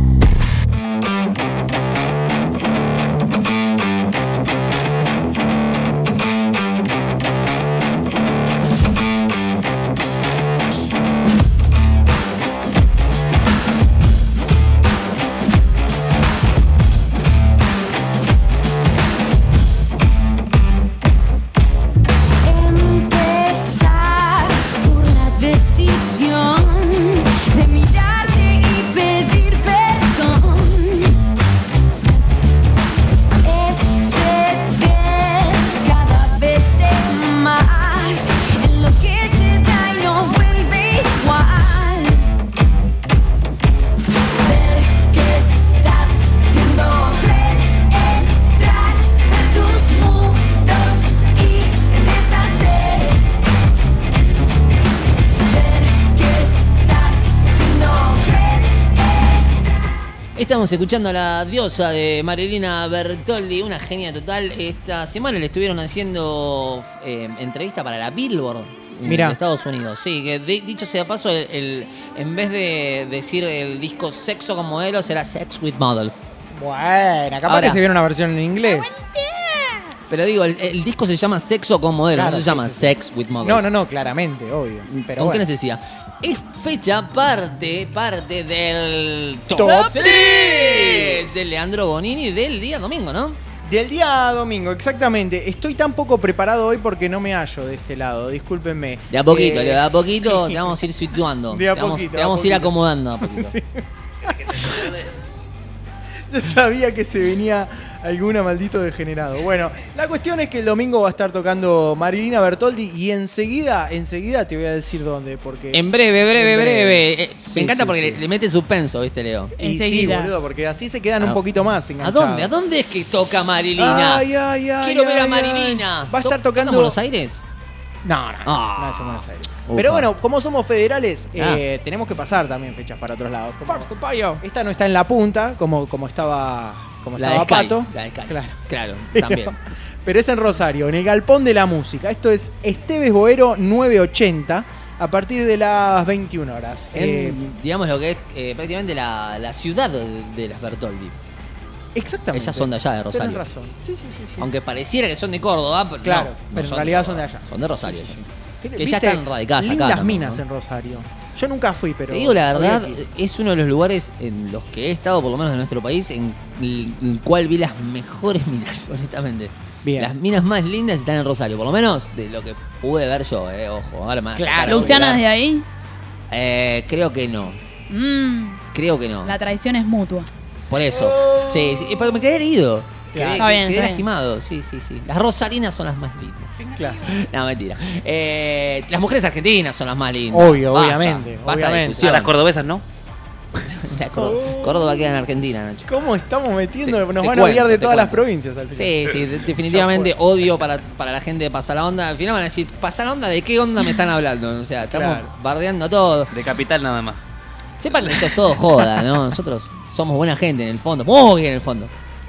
Empezar por la decisión de mirarte y pedir perdón. Es ceder cada vez de más en lo que se da y no vuelve igual. Ver que estás siendo cruel, entrar en tus muros y deshacer. Ver que estás siendo cruel. Estamos escuchando a la diosa de Marilina Bertoldi, una genia total. Esta semana le estuvieron haciendo entrevista para la Billboard Mirá. de Estados Unidos. Sí, que dicho sea paso, en vez de decir el disco Sexo con Modelos, será Sex with Models. Bueno, capaz Ahora. que se viene una versión en inglés. Pero digo, el disco se llama Sexo con Modelos, Claro, no se sí, llama sí, sí. Sex with Models. No, claramente, obvio. Pero ¿Con qué bueno. necesidad? Es fecha parte del Top 3 de Leandro Bonini del día domingo, ¿no? Del día domingo, exactamente. Estoy tan poco preparado hoy porque no me hallo de este lado, discúlpenme. De a poquito, Eh, de a poquito te vamos a ir situando. De a te vamos, poquito, te de a vamos a ir poquito. acomodando a poquito. Yo sabía que se venía alguna maldito degenerado. Bueno, la cuestión es que el domingo va a estar tocando Marilina Bertoldi y enseguida te voy a decir dónde, porque... En breve. Sí, Me encanta sí, porque sí. le mete suspenso, ¿viste, Leo? Y sí, Enseguida. boludo, porque así se quedan un Ah. poquito más ¿A enganchados. dónde? ¿A dónde es que toca Marilina? Ay, Quiero ver a ay, Marilina. ay. Va a estar ¿Toca tocando... en Buenos Aires? No, Ah. no es en Buenos Aires. Ufa. Pero bueno, como somos federales, Ah. tenemos que pasar también fechas para otros lados. Como- Por supuesto. Esta no está en la punta, como estaba La de Sky. Pato. La de Sky. Claro. Claro, también. Pero es en Rosario, en el Galpón de la Música. Esto es Esteves Boero 980 a partir de las 21 horas. Digamos lo que es prácticamente la ciudad de las Bertoldi. Exactamente. Ellas son de allá, de Rosario. Tenés razón. Sí. Aunque pareciera que son de Córdoba, pero Claro, no, pero en son realidad de son de Córdoba. allá. Son de Rosario. ellas. Que ¿Viste? ya están radicadas acá. Lindas también, minas ¿no? en Rosario. Yo nunca fui, pero... Te digo la voy verdad, aquí. es uno de los lugares en los que he estado, por lo menos en nuestro país, en el cual vi las mejores minas, honestamente. Bien. Las minas más lindas están en Rosario, por lo menos de lo que pude ver yo, ojo, ahora más. Claro. ¿Luciana es de ahí? Creo que no. Creo que no. La traición es mutua. Por eso. Sí, sí. Porque me quedé herido. Claro. Está bien, Quedé está bien. lastimado. Sí. Las rosarinas son las más lindas. Claro. No, mentira. Las mujeres argentinas son las más lindas. Obvio, Basta, obviamente, basta de obviamente. A discusión. las cordobesas, ¿no? Córdoba queda en Argentina, Nacho. ¿Cómo estamos metiendo? Te Nos van a odiar cuento, de te todas las cuento. provincias al final. Sí, definitivamente odio para la gente de Pasar la Onda. Al final van a decir, ¿Pasar la Onda? ¿De qué onda me están hablando? O sea, estamos Claro. bardeando todo. De capital nada más. Sepan que esto es todo joda, ¿no? Nosotros somos buena gente en el fondo, muy en el fondo.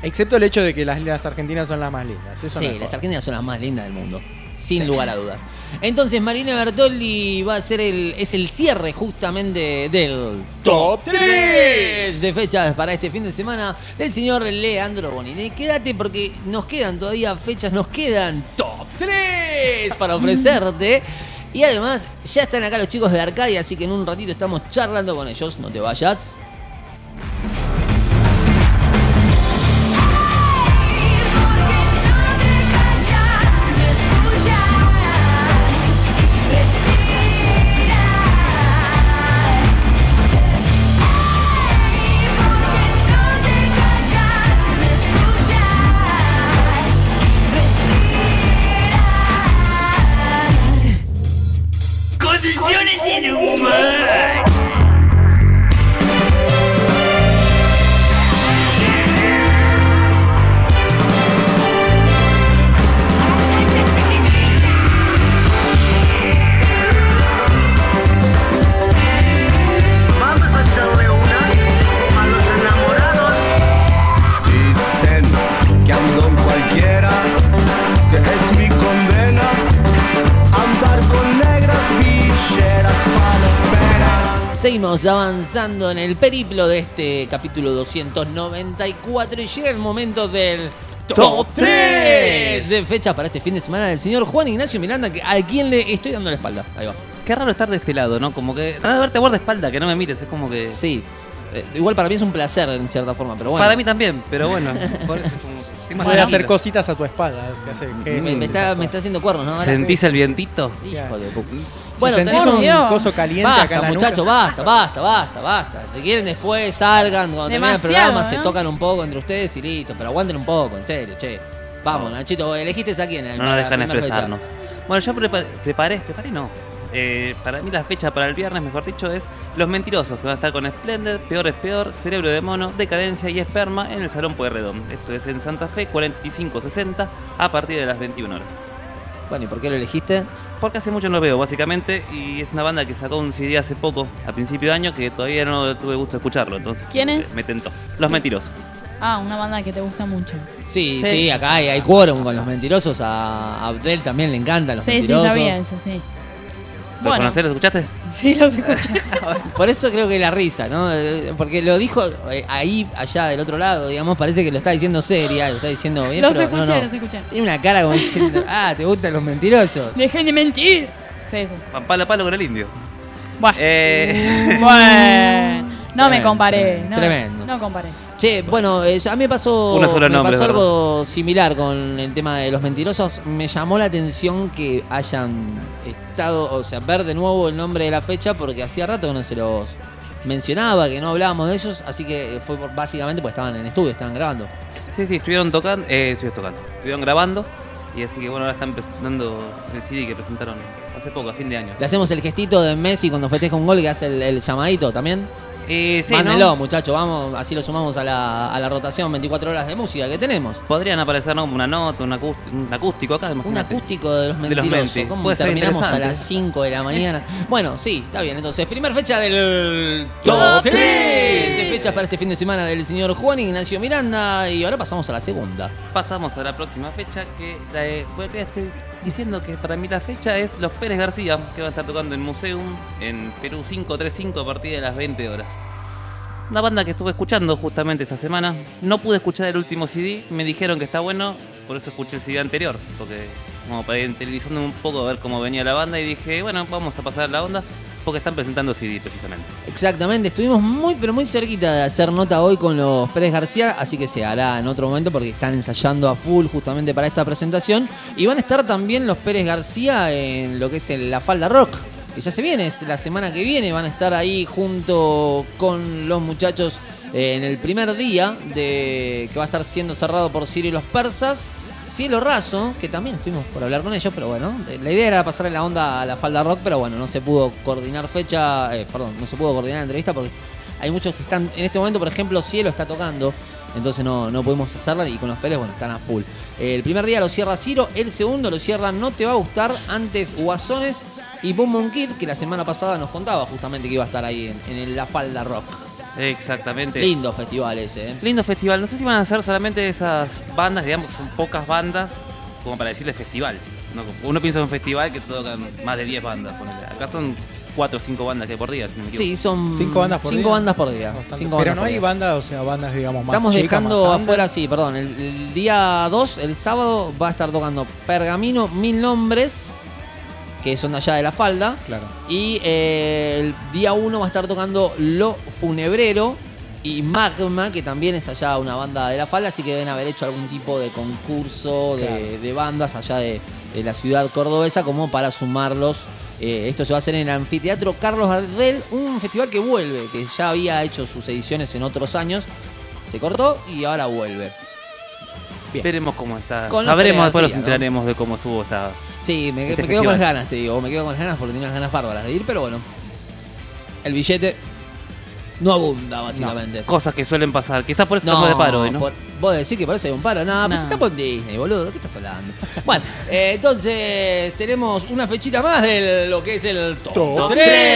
Excepto el hecho de que las argentinas son las más lindas. Eso Sí, no es las joda. argentinas son las más lindas del mundo, sin lugar a dudas. Entonces Marina Bertoldi va a ser es el cierre justamente del Top 3 de fechas para este fin de semana del señor Leandro Bonini. Quédate porque nos quedan todavía fechas, nos quedan Top 3 para ofrecerte. Y además ya están acá los chicos de Arcadia, así que en un ratito estamos charlando con ellos. No te vayas. Condiciones inhumanas. Vamos a echarle una a los enamorados. Dicen que ando en cualquiera, que es mi condena. Andar con negras villeras paloperas. Seguimos avanzando en el periplo de este capítulo 294 y llega el momento del Top 3 de fechas para este fin de semana del señor Juan Ignacio Miranda, a quien le estoy dando la espalda. Ahí va. Qué raro estar de este lado, ¿no? Como que. Raro verte guardaespaldas, que no me mires, es como que. Sí, igual para mí es un placer en cierta forma, pero bueno. Para mí también, pero bueno. Por eso es como. estoy más Puede hacer tranquilo. cositas a tu espalda. Que hace gestos Me y esas está haciendo cuernos, ¿no? Ahora. ¿Sentís el vientito? Hijo de puta. Si Bueno, sentís tenemos... un Dios. coso caliente acá en Basta, la muchachos, nuca. basta. Si quieren después salgan, cuando termine el Demasiado, programa se ¿no? tocan un poco entre ustedes y listo, pero aguanten un poco, en serio, che. Vamos, No. Nachito, ¿elegiste a quién? No para nos la dejan primera fecha? expresarnos. Bueno, yo preparé no. Para mí la fecha para el viernes, mejor dicho, es Los Mentirosos, que van a estar con Splendid, Peor es Peor, Cerebro de Mono, Decadencia y Esperma en el Salón Pueyrredón. Esto es en Santa Fe, 4560, a partir de las 21 horas. Bueno, ¿y por qué lo elegiste? Porque hace mucho no lo veo, básicamente, y es una banda que sacó un CD hace poco, a principio de año, que todavía no tuve gusto de escucharlo, entonces ¿Quién como es? que me tentó. Los Mentirosos. Ah, una banda que te gusta mucho. Sí, acá hay quórum con los mentirosos. A Abdel también le encantan los Sí, mentirosos. sabía eso, sí. ¿Lo conocés? ¿Lo escuchaste? Sí, los escuché. Por eso creo que la risa, ¿no? Porque lo dijo ahí, allá del otro lado, digamos, parece que lo está diciendo seria, lo está diciendo bien, Los pero escuché, no. los escuché. Tiene una cara como diciendo, ¿te gustan los mentirosos? Dejen de mentir. Sí, sí. Van palo a palo con el indio. Bueno. Eh, No me Tremendo, comparé. No, tremendo. No comparé. Che, bueno, a mí me pasó, Uno solo nombre, ¿verdad? algo similar con el tema de los mentirosos. Me llamó la atención que hayan estado, o sea, ver de nuevo el nombre de la fecha, porque hacía rato que no se los mencionaba, que no hablábamos de ellos, así que fue básicamente porque estaban en estudio, estaban grabando. Sí, estuvieron tocando, estuvieron grabando, y así que bueno, ahora están presentando el CD que presentaron hace poco, a fin de año. Le hacemos el gestito de Messi cuando festeja un gol, que hace el llamadito también. Sí, Mándenlo, ¿no? muchachos, vamos, así lo sumamos a la rotación 24 horas de música que tenemos. Podrían aparecer, ¿no? Como una nota, un acústico acá, Un imagínate. acústico de los De los mentirosos. Menti. ¿Cómo Puede ser terminamos a interesante. las 5 de la mañana? Bueno, sí, está bien. Entonces, primer fecha del Top 3 3 de fechas para este fin de semana del señor Juan Ignacio Miranda. Y ahora pasamos a la segunda. Pasamos a la próxima fecha, que bueno, estoy diciendo que para mí la fecha es Los Pérez García, que van a estar tocando en Museum, en Perú 535, a partir de las 20 horas. Una banda que estuve escuchando justamente esta semana. No pude escuchar el último CD, me dijeron que está bueno, por eso escuché el CD anterior, porque como para ir interiorizando un poco a ver cómo venía la banda, y dije, bueno, vamos a pasar la onda, porque están presentando CD precisamente. Exactamente, estuvimos muy pero muy cerquita de hacer nota hoy con los Pérez García, así que se hará en otro momento porque están ensayando a full justamente para esta presentación. Y van a estar también los Pérez García en lo que es la Falda Rock, que ya se viene, es la semana que viene, van a estar ahí junto con los muchachos en el primer día que va a estar siendo cerrado por Sirio y los Persas. Cielo Raso, que también estuvimos por hablar con ellos, pero bueno, la idea era pasarle la onda a la Falda Rock, pero bueno, no se pudo coordinar no se pudo coordinar entrevista porque hay muchos que están, en este momento, por ejemplo, Cielo está tocando, entonces no pudimos hacerla, y con los Pérez, bueno, están a full. El primer día lo cierra Ciro, el segundo lo cierra No Te Va a Gustar, antes Guasones y Boom Boom Kid, que la semana pasada nos contaba justamente que iba a estar ahí en la Falda Rock. Exactamente. Lindo festival ese, ¿eh? Lindo festival. No sé si van a hacer solamente esas bandas, digamos, son pocas bandas como para decirle festival. ¿No? Uno piensa en un festival que tocan más de 10 bandas. Ponele. Acá son 4 o 5 bandas que hay por día, si no me equivoco. Sí, son 5 bandas por 5 día. bandas por día. Bastante. Cinco Pero bandas no por hay día. bandas, o sea, bandas, digamos, más Estamos chicas, dejando más afuera, under. sí, perdón. El día 2, el sábado, va a estar tocando Pergamino, 1000 Nombres, que son de allá de La Falda. Claro. Y el día 1 va a estar tocando Lo Funebrero y Magma, que también es allá una banda de La Falda, así que deben haber hecho algún tipo de concurso de bandas allá de la ciudad cordobesa como para sumarlos. Esto se va a hacer en el Anfiteatro Carlos Gardel, un festival que vuelve, que ya había hecho sus ediciones en otros años. Se cortó y ahora vuelve. Bien. Veremos cómo está. Con la Sabremos, después nos García, ¿no? enteraremos de cómo estuvo esta. Sí, me Este quedo con las festival. ganas, te digo. Me quedo con las ganas porque tenía unas ganas bárbaras de ir, pero bueno. El billete no abunda, básicamente. Cosas que suelen pasar. Quizás por eso estamos de paro, ¿no? Vos decís que por eso hay un paro. No, pues No. está por Disney, boludo. ¿Qué estás hablando? Bueno, entonces tenemos una fechita más de lo que es el Top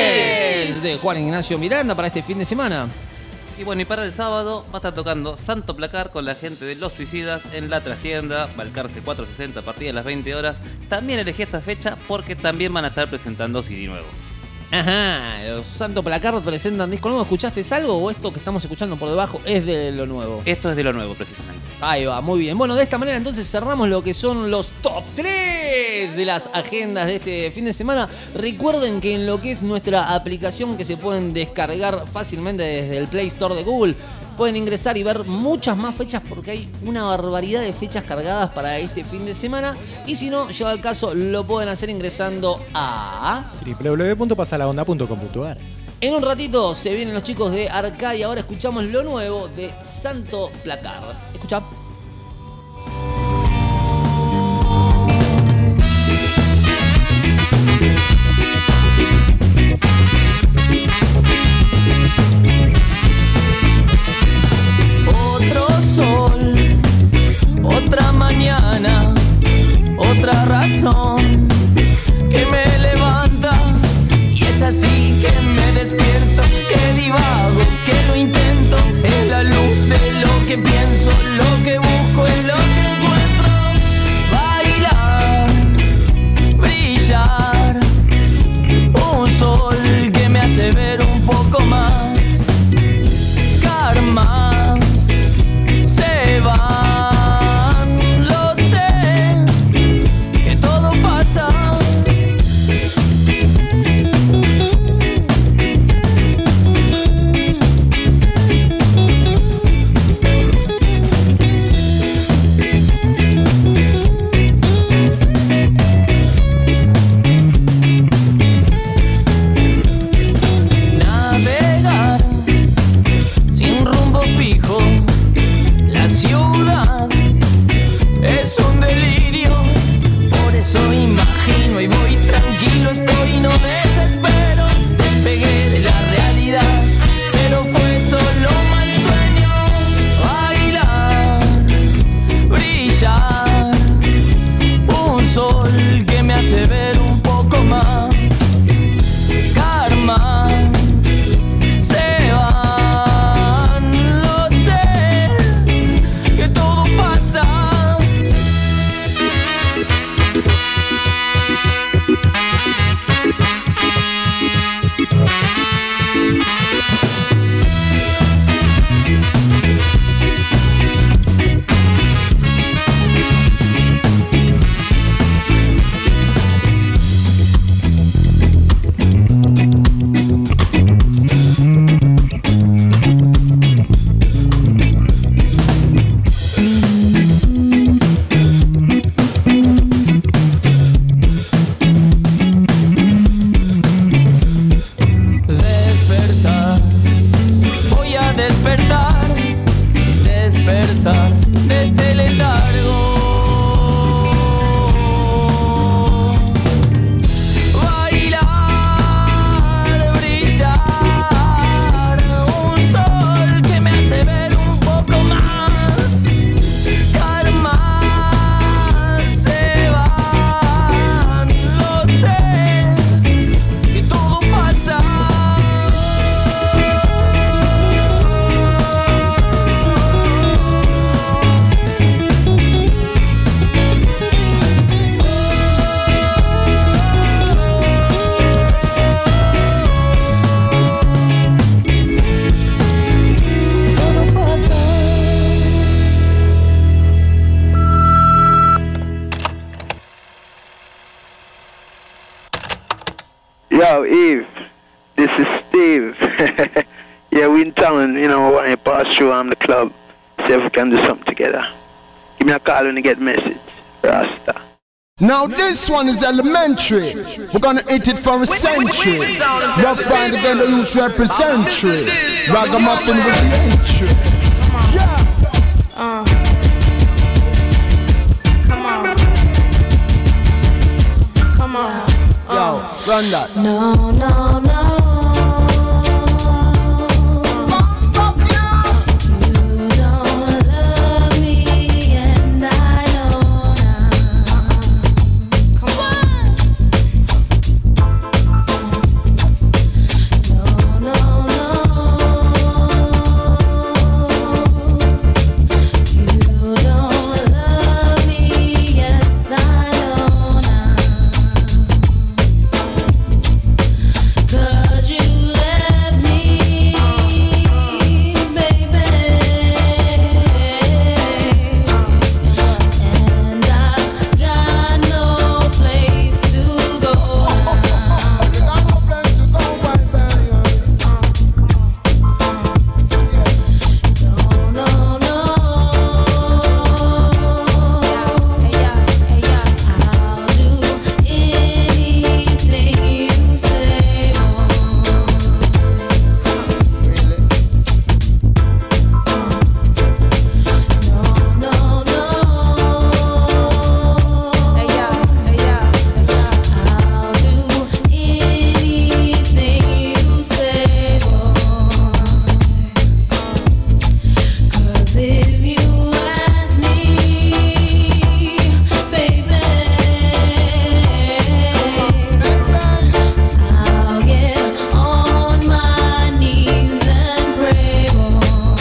3 de Juan Ignacio Miranda para este fin de semana. Y bueno, y para el sábado va a estar tocando Santo Placar con la gente de Los Suicidas en la trastienda, Balcarce 460 a partir de las 20 horas. También elegí esta fecha porque también van a estar presentando CD nuevo. Ajá, los Santo Placar presentan disco nuevo. ¿Escuchaste algo o esto que estamos escuchando por debajo es de lo nuevo? Esto es de lo nuevo, precisamente. Ahí va, muy bien. Bueno, de esta manera entonces cerramos lo que son los top 3 de las agendas de este fin de semana. Recuerden que en lo que es nuestra aplicación que se pueden descargar fácilmente desde el Play Store de Google, pueden ingresar y ver muchas más fechas porque hay una barbaridad de fechas cargadas para este fin de semana. Y si no, llegado al caso, lo pueden hacer ingresando a... www.pasalaonda.com.ar. En un ratito se vienen los chicos de Arca y ahora escuchamos lo nuevo de Santo Placar. Escucha. Otro sol, otra mañana, otra razón que me levanta y es así que me despierto, que divago, que lo intento, es la luz de lo que pienso, lo que Yo, Eve, this is Steve. Yeah, we in town, you know, when you pass through the club, see if we can do something together. Give me a call when you get message. Rasta. Now this one is elementary. We're gonna hit it for a century. Rough Rider gonna lose representary. Ragamuffin with the entry. Yeah. Come on. Yo, run that. No, no, no. You don't love me, and I know now. Come on. No, no, no. You don't love me, yes I know now. 'Cause you left me, baby, and I got no place to go now. No, no, no. I'll do anything you say, no, no. I'll do anything you say, boy. 'Cause if you ask me, baby, I'll get on my knees and pray, boy.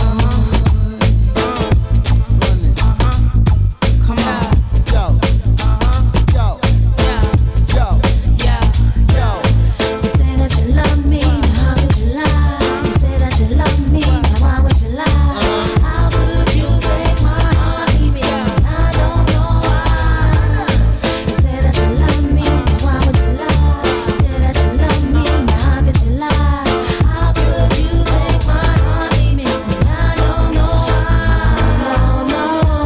Come on. Yo, yo, yo, Yeah. yo. You say that you love me, now how could you lie? You say that you love me, now why would you lie? How could you take my heart, leave me? I don't know why. You say that you love me, now why would you lie? You say that you love me, now how could you lie? How could you take my heart, leave me? I don't know why. No, no.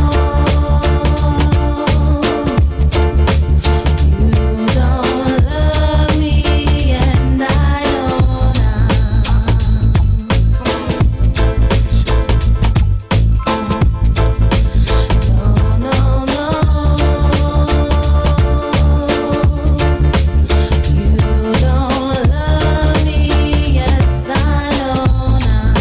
You don't love me, and I know now. No, no, no. You don't love me, yes I know now.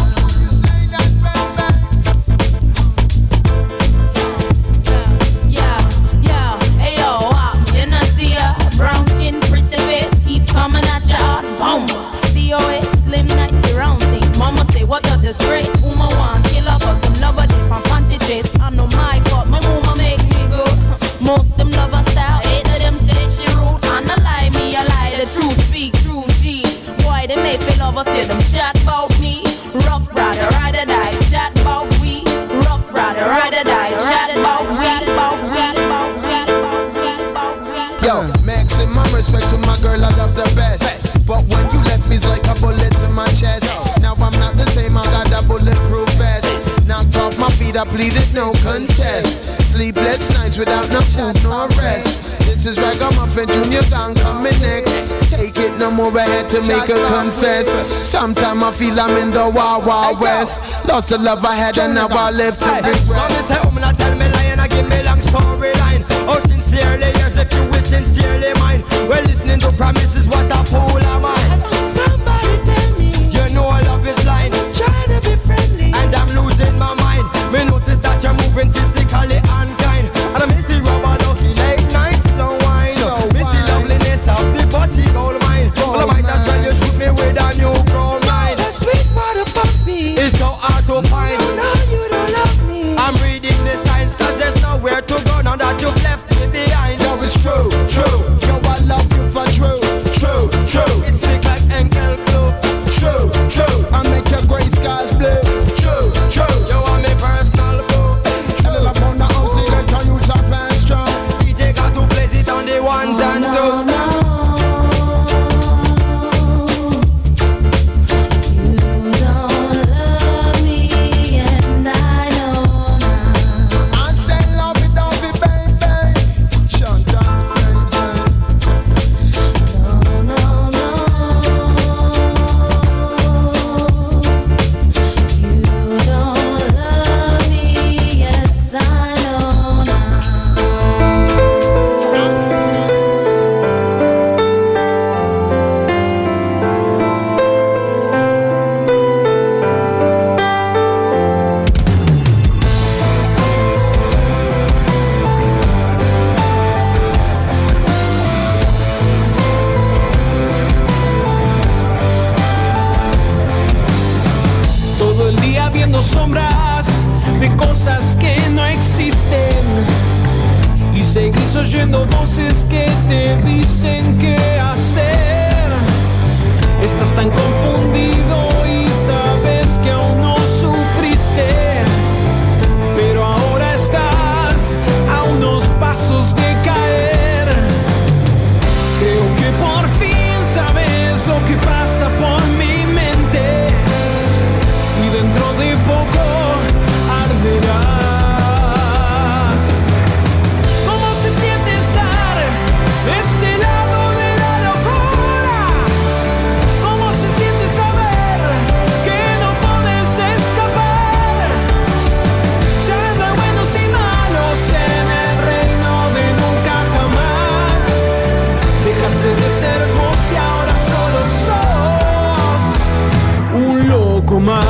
Yeah, hey yo, you not see ya? Brown skin, pretty face, keep coming at your heart, boom. COA, slim, nice, round thing. Mama say, what a disgrace. Woman want kill her, cause them lover they from panty chase. I know my fault, my woman make me go. Most them lover style, eight of them say she rude. And I lie, me, I lie, the truth speak true, G. Boy, they make me lovers, they them chat about me. Rough rider, ride or die, chat about we. Rough rider, ride or die, chat about we. Yo, maximum respect to my girl, I love the best. But when you left me, it's like a bullet in my chest. Now I'm not the same, I got a bulletproof vest. Knocked off my feet, I pleaded no contest. Sleepless nights without no food, no rest. This is Ragamuffin Junior Gang coming next. Take it no more, I had to make her confess. Sometime I feel I'm in the Wild Wild West. Lost the love I had and now I live to regret. Mommy say, woman, tell me lying, I give me long story line. Oh, sincerely, yours if you wish sincerely mine. Well, listening to promises, what a fool am I. Somebody tell me, you know love is blind. Trying to be friendly, and I'm losing my mind. Me notice that you're moving physically unkind. And I miss the rubber ducky, late night, slow wine. Miss the loveliness of the body gold mine. Well, I might as well you shoot me with a new crown line. So sweet water puppy, it's so hard to find. No, you don't love me. I'm reading the signs, cause there's nowhere to go now that you've left me behind. Yo, it's true, true. Yo, I love you for true. voces que te dicen qué hacer. Estás tan confundido y sabes que aún no sufriste, pero ahora estás a unos pasos de caer. Creo que por fin sabes lo que pasa por mi mente y dentro de poco arderás. ¿Cómo se siente estar de este lado de la locura? ¿Cómo se siente saber que no puedes escapar? Ya no hay buenos y malos en el reino de nunca jamás. Dejaste de ser vos y ahora solo sos un loco más.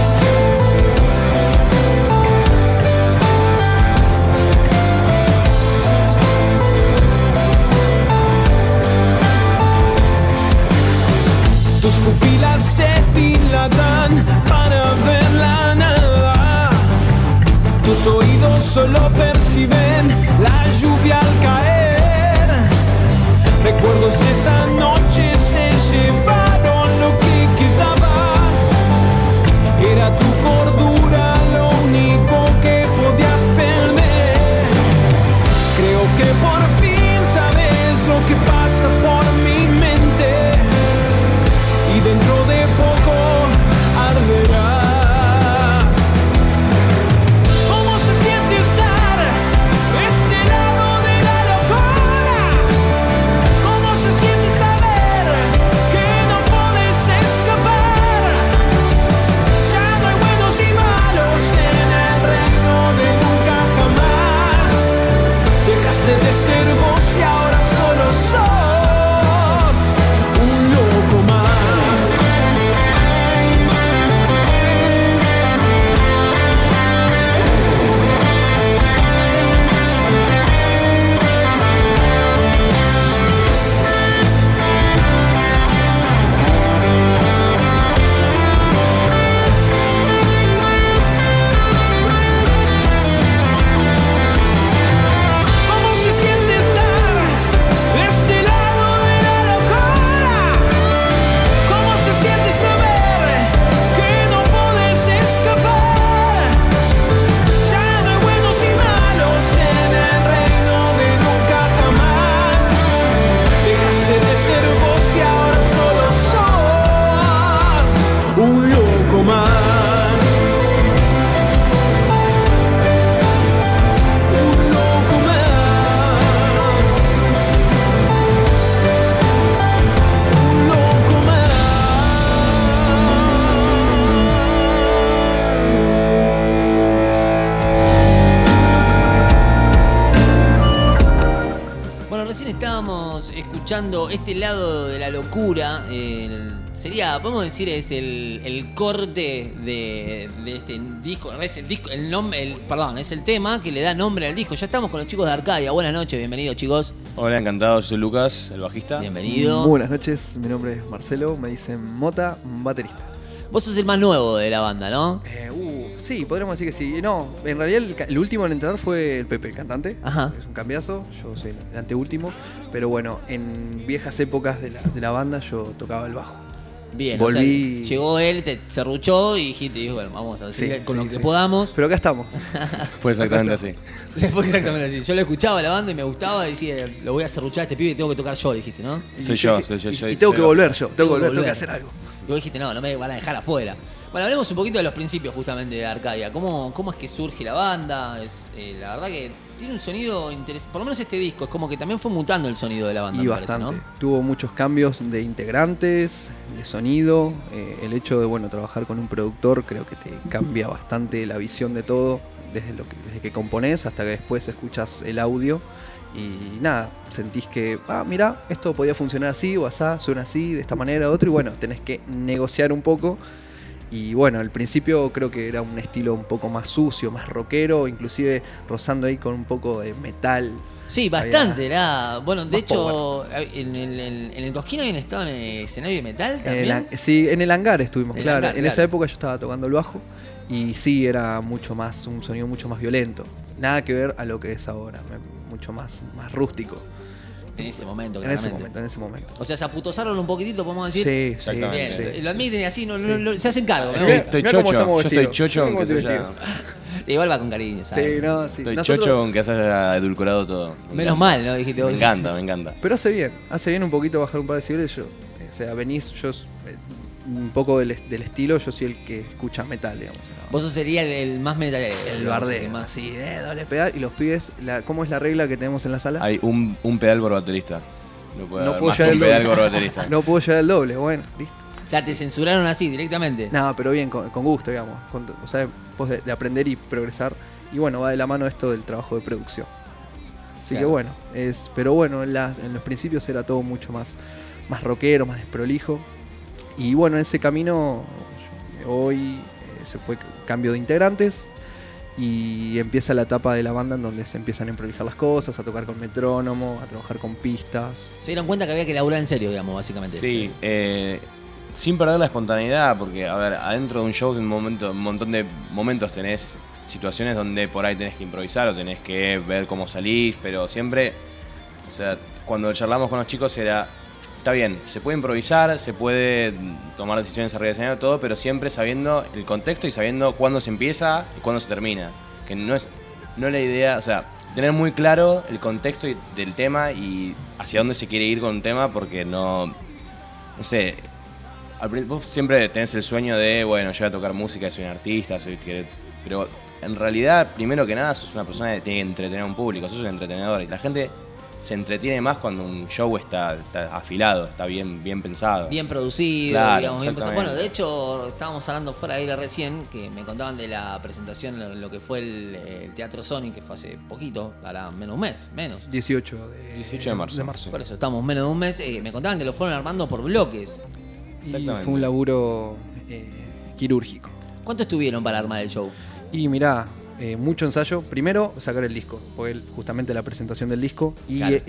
Tus pupilas se dilatan para ver la nada. Tus oídos solo perciben la lluvia al caer. Recuerdos de esa noche se llevaron lo que quedaba. Era tu cordura lo único que podías perder. Creo que por fin sabes lo que pasa por mi mente y dentro de poco arderá. ¿Cómo se siente estar de este lado de la locura? ¿Cómo se siente saber que no puedes escapar? Ya no hay buenos y malos en el reino de nunca jamás. Dejaste de ser vos y ahora solo sos un loco más. ¿Cómo se siente estar de este lado de la locura? ¿Cómo se siente saber que no puedes escapar? Ya no hay buenos y malos en el reino de nunca jamás. Dejaste de ser vos y ahora solo sos un loco más. Un loco más. Un loco más. Bueno, recién estábamos escuchando este lado de la locura. Sería, podemos decir, es el corte de este disco. Es el disco, el nombre, perdón, es el tema que le da nombre al disco. Ya estamos con los chicos de Arcadia. Buenas noches, bienvenidos, chicos. Hola, encantado, soy Lucas, el bajista. Bienvenido. Buenas noches, mi nombre es Marcelo, me dicen Mota, baterista. Vos sos el más nuevo de la banda, ¿no? Sí, podríamos decir que sí. No, en realidad el último en entrar fue el Pepe, el cantante. Ajá. Es un cambiazo, yo soy el anteúltimo. Pero bueno, en viejas épocas de la banda yo tocaba el bajo. Bien, volví. O sea, llegó él, te serruchó y dijiste, bueno, vamos a seguir con lo que podamos. Pero acá estamos. Fue exactamente así. Fue exactamente así. Yo lo escuchaba la banda y me gustaba y decía, lo voy a serruchar a este pibe y tengo que tocar yo, dijiste, ¿no? Soy yo. Y tengo que volver yo, tengo que hacer algo. Y vos dijiste, no me van a dejar afuera. Bueno, hablemos un poquito de los principios justamente de Arcadia. ¿Cómo es que surge la banda? La verdad que tiene un sonido interesante. Por lo menos este disco es como que también fue mutando el sonido de la banda. Y me bastante. parece, ¿no? Tuvo muchos cambios de integrantes, de sonido. El hecho de trabajar con un productor creo que te cambia bastante la visión de todo. Desde que componés hasta que después escuchas el audio. Y nada, sentís que, mira, esto podía funcionar así o asá, suena así, de esta manera, otro. Y bueno, tenés que negociar un poco. Y bueno, al principio creo que era un estilo un poco más sucio, más rockero, inclusive rozando ahí con un poco de metal. Sí, bastante, era. Bueno, de hecho, en el Cosquín habían estado en el escenario de metal también. Sí, en el hangar estuvimos, claro. Hangar, en esa época yo estaba tocando el bajo y sí, era mucho más, un sonido mucho más violento. Nada que ver a lo que es ahora, mucho más rústico. En ese momento, En ese claramente. momento, en ese momento. O sea, se aputosaron un poquitito, podemos decir. Sí, Exactamente. Bien, sí. lo admiten y así se hacen cargo. me Mirá- gusta. Estoy mirá cómo chocho, estamos yo estoy vestidos. chocho Mirá cómo aunque estoy te haya... Igual va con cariño, ¿sabes? Sí, no, sí. Estoy Nosotros- chocho aunque se haya edulcorado todo. Me Menos encanta. mal, ¿no? Dijiste Me vos. encanta, me encanta. Pero hace bien un poquito bajar un par de decibeles. Yo, o sea, venís, un poco del estilo, yo soy el que escucha metal, digamos. ¿no? Vos sos sería el más metalero. El digamos, bardeo, que más. así, doble pedal. Y los pibes, ¿cómo es la regla que tenemos en la sala? Hay un pedal por baterista. No puede No haber puedo más que llegar un al pedal doble. por baterista. No puedo llegar al doble, bueno, listo. O sea, te censuraron así, directamente. No, pero bien, con gusto, digamos. O sea, vos de aprender y progresar. Y bueno, va de la mano esto del trabajo de producción. Así Claro. que bueno, pero bueno, en los principios era todo mucho más rockero, más desprolijo. Y bueno, en ese camino hoy se fue cambio de integrantes y empieza la etapa de la banda en donde se empiezan a improvisar las cosas, a tocar con metrónomo, a trabajar con pistas. Se dieron cuenta que había que laburar en serio, digamos, básicamente. Sí, sin perder la espontaneidad, porque, a ver, adentro de un show, en un montón de momentos tenés situaciones donde por ahí tenés que improvisar o tenés que ver cómo salís, pero siempre, o sea, cuando charlamos con los chicos era, está bien, se puede improvisar, se puede tomar decisiones arriba del escenario, todo, pero siempre sabiendo el contexto y sabiendo cuándo se empieza y cuándo se termina. Que no es la idea, o sea, tener muy claro el contexto del tema y hacia dónde se quiere ir con un tema, porque no sé, vos siempre tenés el sueño de, bueno, yo voy a tocar música, soy un artista, pero en realidad, primero que nada, sos una persona que tiene que entretener a un público, sos un entretenedor, y la gente se entretiene más cuando un show está afilado, está bien pensado. Bien producido, Claro, digamos, bien pensado. exactamente. Bueno, de hecho, estábamos hablando fuera de aire recién, que me contaban de la presentación, lo que fue el Teatro Sony, que fue hace poquito, ahora menos un mes, menos. 18 de marzo. Por eso, estamos menos de un mes. Me contaban que lo fueron armando por bloques. Y fue un laburo quirúrgico. ¿Cuánto estuvieron para armar el show? Y mirá, mucho ensayo. Primero, sacar el disco, porque justamente la presentación del disco y Claro.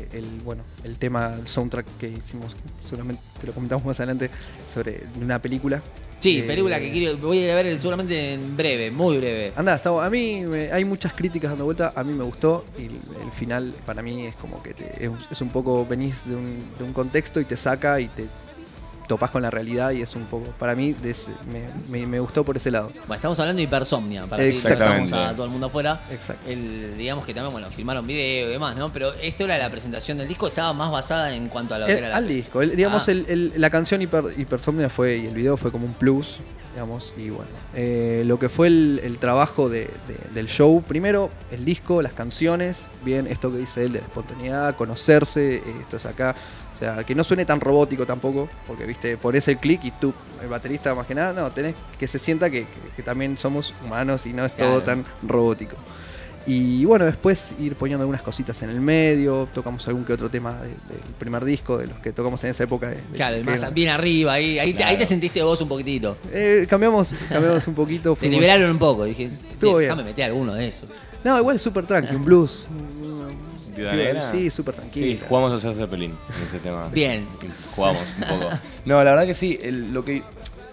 el tema, el soundtrack que hicimos, seguramente te lo comentamos más adelante, sobre una película. Sí, película que voy a ir a ver seguramente en breve, muy breve. Anda, a mí hay muchas críticas dando vuelta, a mí me gustó y el final para mí es como que es un poco, venís de un contexto y te saca y te topás con la realidad y es un poco, para mí me gustó por ese lado. Bueno, estamos hablando de hipersomnia, para así Exactamente. pasamos a todo el mundo afuera. Exacto. Digamos que también, bueno, filmaron video y demás, ¿no? Pero esto era la presentación del disco, estaba más basada en cuanto a lo que era la... Al disco, la canción Hipersomnia fue, y el video fue como un plus, digamos, y bueno, lo que fue el trabajo del show, primero el disco, las canciones, bien, esto que dice él de la espontaneidad, conocerse, esto es acá, o sea, que no suene tan robótico tampoco, porque viste, pones el clic y tú, el baterista más que nada, no, tenés que se sienta que también somos humanos y no es todo tan robótico. Y bueno, después ir poniendo algunas cositas en el medio, tocamos algún que otro tema del primer disco, de los que tocamos en esa época. Claro, más bien arriba, ahí te sentiste vos un poquitito. Cambiamos un poquito. Te liberaron un poco, dije, Estuvo bien. déjame meter alguno de esos. No, igual súper tranqui, un blues. ¿Viuda Negra? Sí, súper tranquilo. Sí, jugamos a hacer Zeppelin en ese tema. Bien. Jugamos un poco. No, la verdad que sí, lo que...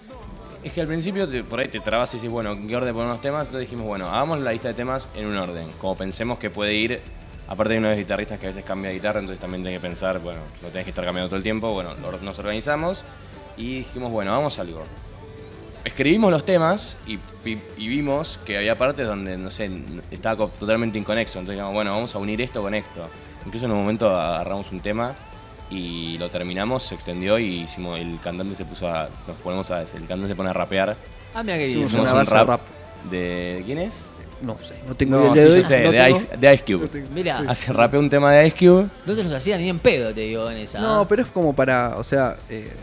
Es que al principio por ahí te trabas y dices, bueno, ¿en qué orden ponemos los temas? Entonces dijimos, bueno, hagamos la lista de temas en un orden. Como pensemos que puede ir, aparte de uno de los guitarristas que a veces cambia de guitarra, entonces también tenés que pensar, bueno, no tenés que estar cambiando todo el tiempo, bueno, nos organizamos y dijimos, bueno, vamos a algo. Escribimos los temas y vimos que había partes donde, no sé, estaba totalmente inconexo. Entonces dijimos, bueno, vamos a unir esto con esto. Incluso en un momento agarramos un tema y lo terminamos, se extendió y hicimos, el cantante se pone a rapear. Ah, mira qué bien. Hicimos Hicimos una un base de rap. rap. ¿De quién es? No sé, no tengo No, idea sí, de yo sé, de Ice Cube. Mira, Rapeó un tema de Ice Cube. no te los hacían ni en pedo, te digo, en esa. No, pero es como para, o sea,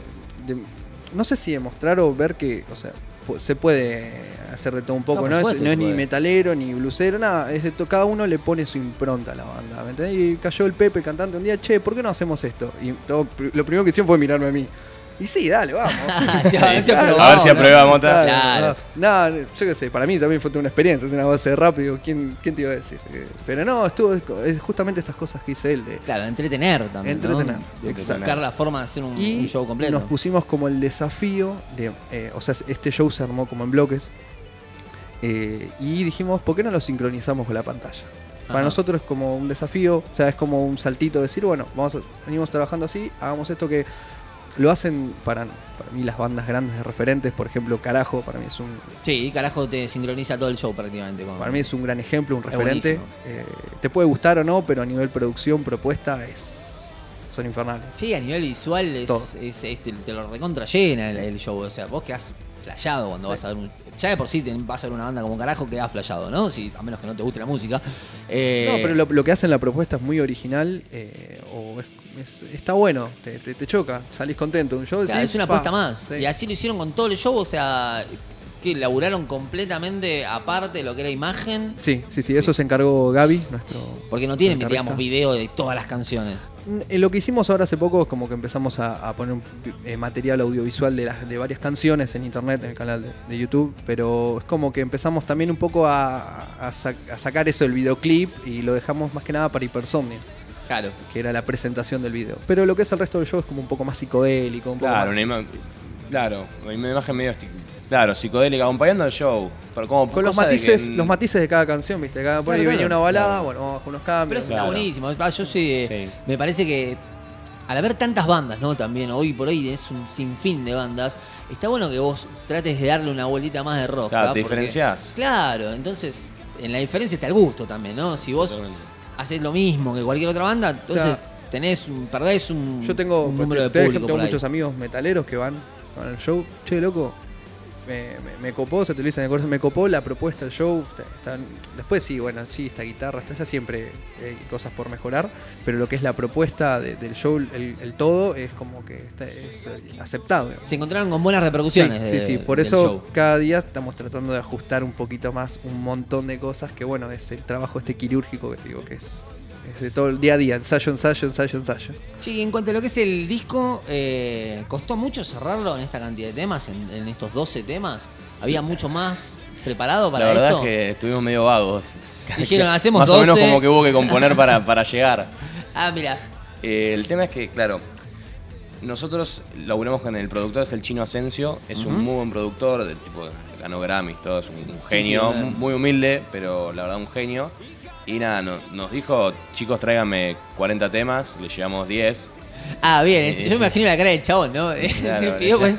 no sé si demostrar o ver que, o sea, se puede hacer de todo un poco, No, por no, supuesto no se es ni puede. metalero, ni blusero, nada, cada uno le pone su impronta a la banda, ¿me entendés? Y cayó el Pepe cantante un día, che, ¿por qué no hacemos esto? Y lo primero que hicieron fue mirarme a mí. Y sí, dale, vamos. A ver si A ver aprobamos, si aprueba, ¿no? Mota. Claro. No, yo qué sé, para mí también fue toda una experiencia, es una base de rap, digo, ¿quién te iba a decir? Pero no, es justamente estas cosas que hice él de Claro, entretener también. Entretener, ¿no? De exacto. buscar la forma de hacer un show y completo. nos pusimos como el desafío de, o sea, este show se armó como en bloques y dijimos, ¿por qué no lo sincronizamos con la pantalla? Para nosotros es como un desafío, o sea, es como un saltito de decir, bueno, venimos trabajando así, hagamos esto que lo hacen para mí las bandas grandes de referentes, por ejemplo, Carajo, para mí es un... Sí, Carajo te sincroniza todo el show prácticamente. Para mí es un gran ejemplo, un Es referente. Te puede gustar o no, pero a nivel producción, propuesta, son infernales. Sí, a nivel visual te lo recontra llena el show. O sea, vos quedás flasheado cuando vas a ver un... Ya de por sí vas a ver una banda como Carajo, quedás flasheado, ¿no? A menos que no te guste la música. No, pero lo que hacen la propuesta es muy original, está bueno, te choca, salís contento de un show. Claro, decís, es una apuesta más. Sí. Y así lo hicieron con todo el show, o sea, que laburaron completamente aparte de lo que era imagen. Sí, eso se encargó Gaby, nuestro... Porque no tienen, guitarrista. digamos, video de todas las canciones. Lo que hicimos ahora hace poco es como que empezamos a poner material audiovisual de varias canciones en internet, en el canal de YouTube, pero es como que empezamos también un poco a sacar eso del videoclip y lo dejamos más que nada para Hipersomnia. Claro. Que era la presentación del video. Pero lo que es el resto del show es como un poco más psicodélico, un poco más... una imagen medio psicodélica, acompañando el show. Pero como con los matices de cada canción, ¿viste? Por ahí venía una balada, bueno, vamos con unos cambios. Pero eso está buenísimo. Yo me parece que al haber tantas bandas, ¿no? También hoy por hoy es un sinfín de bandas. Está bueno que vos trates de darle una vueltita más de rock. Claro, te diferenciás. Claro, entonces en la diferencia está el gusto también, ¿no? Si vos haces lo mismo que cualquier otra banda, entonces perdés un número de público. Tengo muchos amigos metaleros que van al show. Che, loco, me copó, se utiliza en el corazón, me copó la propuesta del show. Después sí, bueno, esta guitarra, ya siempre hay cosas por mejorar, pero lo que es la propuesta del show, el todo, es como que es aceptado. Se encontraron con buenas repercusiones. Sí, por eso show. Cada día estamos tratando de ajustar un poquito más un montón de cosas que, bueno, es el trabajo quirúrgico que te digo que es de todo el día a día, ensayo. Sí, en cuanto a lo que es el disco, ¿costó mucho cerrarlo en esta cantidad de temas, en estos 12 temas? ¿Había mucho más preparado para esto? La verdad es que estuvimos medio vagos. Dijeron, hacemos más 12. Más o menos como que hubo que componer para llegar. Mira. El tema es que, claro, nosotros laburamos con el productor, es el Chino Asensio, es un muy buen productor, del tipo ganó Grammys, todo, es un genio, muy humilde, pero la verdad un genio. Y nada, nos dijo, chicos, tráiganme 40 temas, le llevamos 10. Bien, yo me imagino la cara del chabón, ¿no? Claro,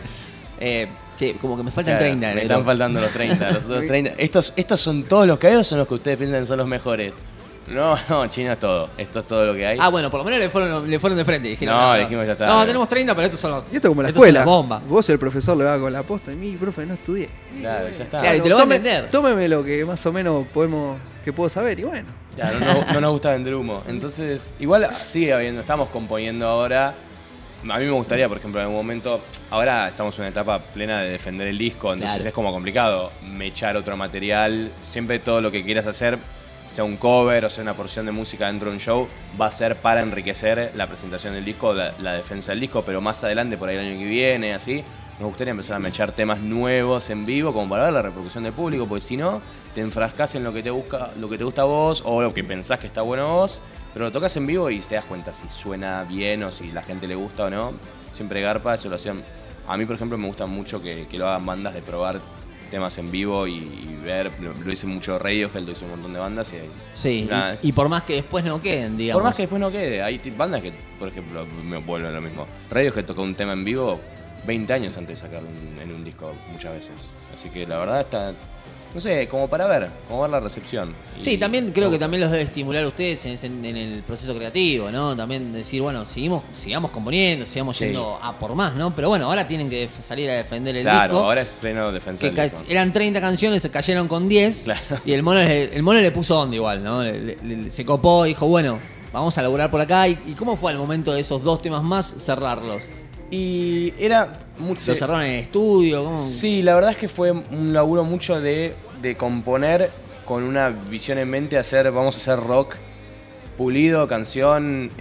como que me faltan 30. Me están faltando los 30, los otros 30. ¿Estos son todos los que hay o son los que ustedes piensan son los mejores? No, Chino es todo. Esto es todo lo que hay. Bueno, por lo menos le fueron de frente. Dijeron, no, le dijimos ya está. No, tenemos 30, pero estos son los... Y esto como la escuela. Vos el profesor le va con la posta y mi profe no estudié. Claro, ya está. Claro, y te lo va a entender. Tómeme lo que más o menos puedo saber y bueno. Claro, no nos gusta vender humo. Entonces, igual sigue habiendo, estamos componiendo ahora. A mí me gustaría, por ejemplo, en algún momento, ahora estamos en una etapa plena de defender el disco, entonces es como complicado echar otro material. Siempre todo lo que quieras hacer, sea un cover o sea una porción de música dentro de un show, va a ser para enriquecer la presentación del disco, la defensa del disco, pero más adelante, por ahí el año que viene, así, nos gustaría empezar a mechar temas nuevos en vivo, como para ver la repercusión del público, porque si no, te enfrascas en lo que te gusta a vos, o lo que pensás que está bueno a vos, pero lo tocas en vivo y te das cuenta si suena bien o si la gente le gusta o no. Siempre garpa, eso lo hacían. A mí, por ejemplo, me gusta mucho que lo hagan bandas, de probar temas en vivo y ver, lo hice mucho Radiohead, lo hice un montón de bandas y por más que después no queden, digamos. Por más que después no quede, hay bandas que, por ejemplo, me vuelven lo mismo. Radiohead tocó un tema en vivo 20 años antes de sacarlo en un disco muchas veces. Así que la verdad está, no sé, como ver la recepción. Sí, también creo que también los debe estimular a ustedes en el proceso creativo, ¿no? También decir, bueno, sigamos componiendo, sigamos yendo a por más, ¿no? Pero bueno, ahora tienen que salir a defender el disco. Claro, ahora es pleno defensa del disco. Eran 30 canciones, se cayeron con 10 y el mono le puso onda igual, ¿no? Se copó y dijo, bueno, vamos a laburar por acá. ¿Y cómo fue al momento de esos 2 temas más cerrarlos? Y era mucho. ¿Lo cerraron en el estudio? ¿Cómo? Sí, la verdad es que fue un laburo mucho de componer con una visión en mente, vamos a hacer rock pulido, canción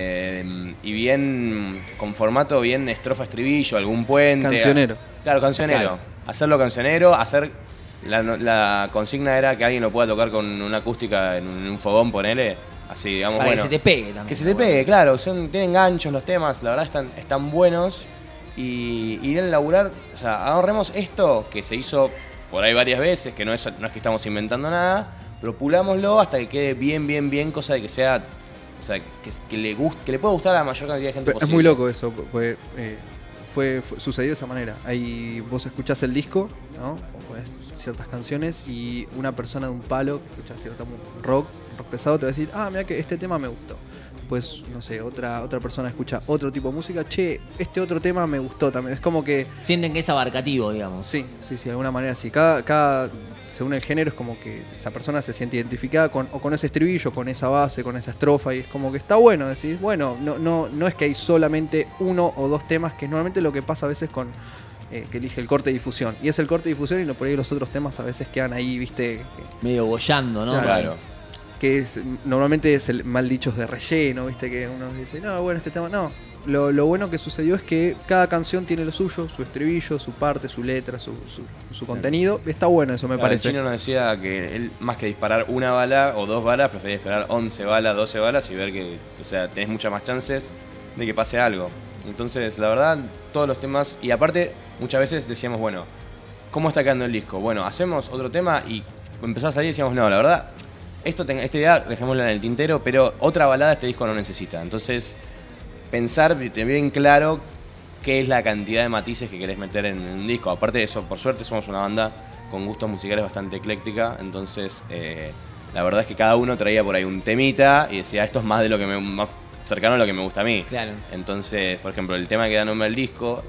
y bien con formato bien estrofa, estribillo, algún puente. Cancionero. Claro, cancionero. Claro. Hacerlo cancionero, la consigna era que alguien lo pueda tocar con una acústica en un fogón, ponele. Así, digamos, para que se te pegue también. Que se te pegue, claro. Tienen ganchos los temas, la verdad están buenos. Y ir a laburar, o sea, agarremos esto que se hizo por ahí varias veces, que no es que estamos inventando nada, pero pulámoslo hasta que quede bien, cosa de que sea, o sea, que le guste, que le pueda gustar a la mayor cantidad de gente posible. Es muy loco eso, porque sucedió de esa manera. Ahí vos escuchás el disco, ¿no? O pones ciertas canciones y una persona de un palo que escucha cierto rock pesado te va a decir, mira que este tema me gustó. Pues, no sé, otra persona escucha otro tipo de música, este otro tema me gustó también. Es como que... Sienten que es abarcativo, digamos. Sí, de alguna manera sí. Cada según el género es como que esa persona se siente identificada con ese estribillo, con esa base, con esa estrofa, y es como que está bueno, decís, bueno, no es que hay solamente uno o dos temas, que es normalmente lo que pasa a veces con que elige el corte de difusión. Y es el corte de difusión y no por ahí los otros temas a veces quedan ahí, viste... medio bollando, ¿no? Claro. Que normalmente es el mal dichos de relleno, viste, que uno dice, no, bueno, este tema no. Lo bueno que sucedió es que cada canción tiene lo suyo, su estribillo, su parte, su letra, su contenido. Está bueno eso, me parece. El chino nos decía que él, más que disparar una bala o 2 balas, prefería disparar 11 balas, 12 balas y ver que, o sea, tenés muchas más chances de que pase algo. Entonces, la verdad, todos los temas, y aparte, muchas veces decíamos, bueno, ¿cómo está quedando el disco? Bueno, hacemos otro tema y empezó a salir y decíamos, no, la verdad, esta idea dejémosla en el tintero, pero otra balada este disco no necesita. Entonces, pensar bien claro qué es la cantidad de matices que querés meter en un disco. Aparte de eso, por suerte somos una banda con gustos musicales bastante ecléctica, entonces la verdad es que cada uno traía por ahí un temita y decía, esto es más de lo que más cercano a lo que me gusta a mí. Claro. Entonces, por ejemplo, el tema que da nombre al disco,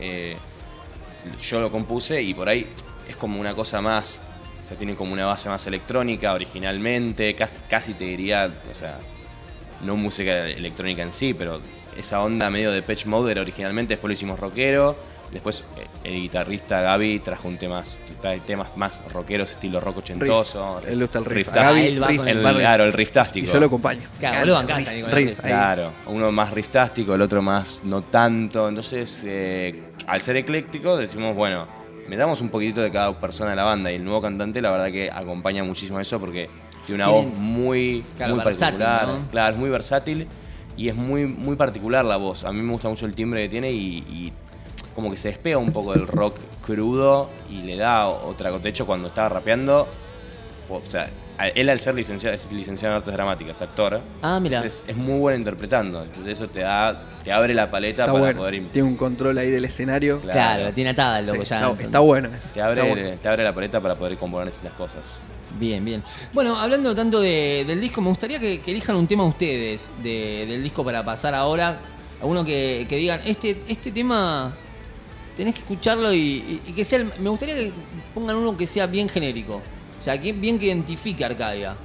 yo lo compuse y por ahí es como una cosa más, o sea, tiene como una base más electrónica originalmente, casi te diría, o sea, no música electrónica en sí, pero esa onda medio de Depeche Mode era originalmente, después lo hicimos rockero, después el guitarrista Gaby trajo temas más rockeros, estilo rock ochentoso. Él le gusta el riff. Claro, el rifftástico. Y yo lo acompaño. Claro, lo bancás ahí con el riff. Claro, uno más rifftástico, el otro más no tanto. Entonces, al ser ecléctico, decimos, bueno, metamos un poquitito de cada persona de la banda, y el nuevo cantante la verdad que acompaña muchísimo eso porque tiene una voz muy versátil, particular. ¿no? Claro, es muy versátil y es muy particular la voz. A mí me gusta mucho el timbre que tiene y como que se despega un poco del rock crudo y le da otra. De hecho, cuando estaba rapeando, o sea, él al ser licenciado en artes dramáticas, actor, mira. Entonces es muy bueno interpretando. Entonces eso te abre la paleta está para bueno. poder... Tiene un control ahí del escenario. Claro, tiene atada el loco, sí, ya. Está bueno eso. Te abre la paleta para poder componer estas cosas. Bien. Bueno, hablando tanto del disco, me gustaría que elijan un tema ustedes del disco para pasar ahora. Alguno que digan, este tema tenés que escucharlo y que sea... Me gustaría que pongan uno que sea bien genérico. O sea, bien que identifique a Arcadia.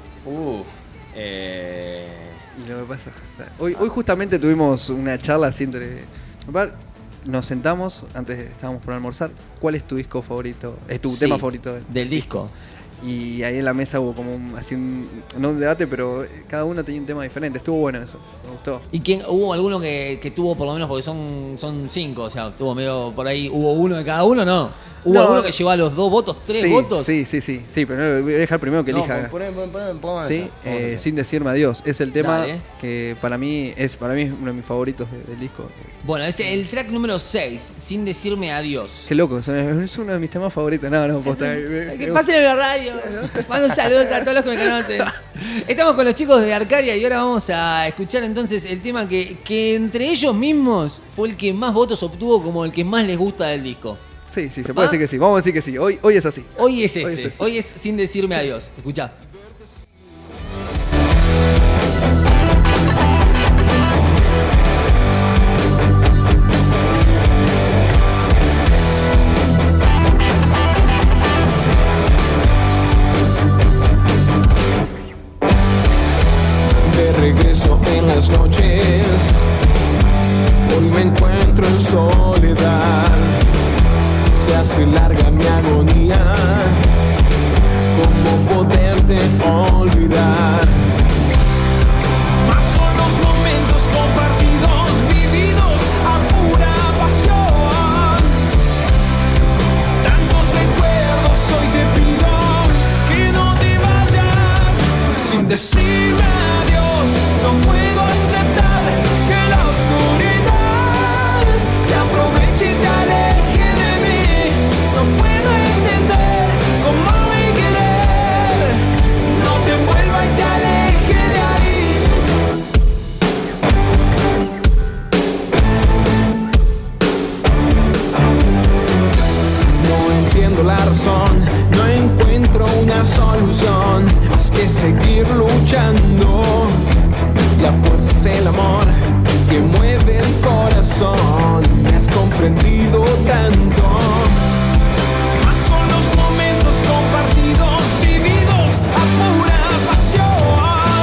Y lo que pasa, o sea, hoy justamente tuvimos una charla así entre... Nos sentamos, antes estábamos por almorzar. ¿Cuál es tu disco favorito? ¿Es tu tema favorito? Del disco. Y ahí en la mesa hubo como no un debate, pero cada uno tenía un tema diferente. Estuvo bueno eso, me gustó. ¿Y hubo alguno que tuvo por lo menos, porque son 5, o sea, tuvo medio por ahí, hubo uno de cada uno, ¿no? ¿Hubo alguno que llegó a los 2 votos, 3 votos? Sí, pero voy a dejar primero que elija. Sí, Sin decirme adiós. Es el tema que para mí es uno de mis favoritos del disco. Bueno, es el track número 6, Sin decirme adiós. Qué loco, es uno de mis temas favoritos. No, posta. Que pasen en la radio. Mando saludos a todos los que me conocen. Estamos con los chicos de Arcadia y ahora vamos a escuchar entonces el tema que entre ellos mismos fue el que más votos obtuvo como el que más les gusta del disco. Sí, se puede decir que sí. Vamos a decir que sí. Hoy es así. Hoy es Hoy es Sin decirme adiós. Escuchá. De regreso en las noches, hoy me encuentro en soledad. Se hace larga mi agonía, ¿cómo poderte corazón, no encuentro una solución más que seguir luchando. La fuerza es el amor que mueve el corazón. Me has comprendido tanto. Más son los momentos compartidos, vividos a pura pasión.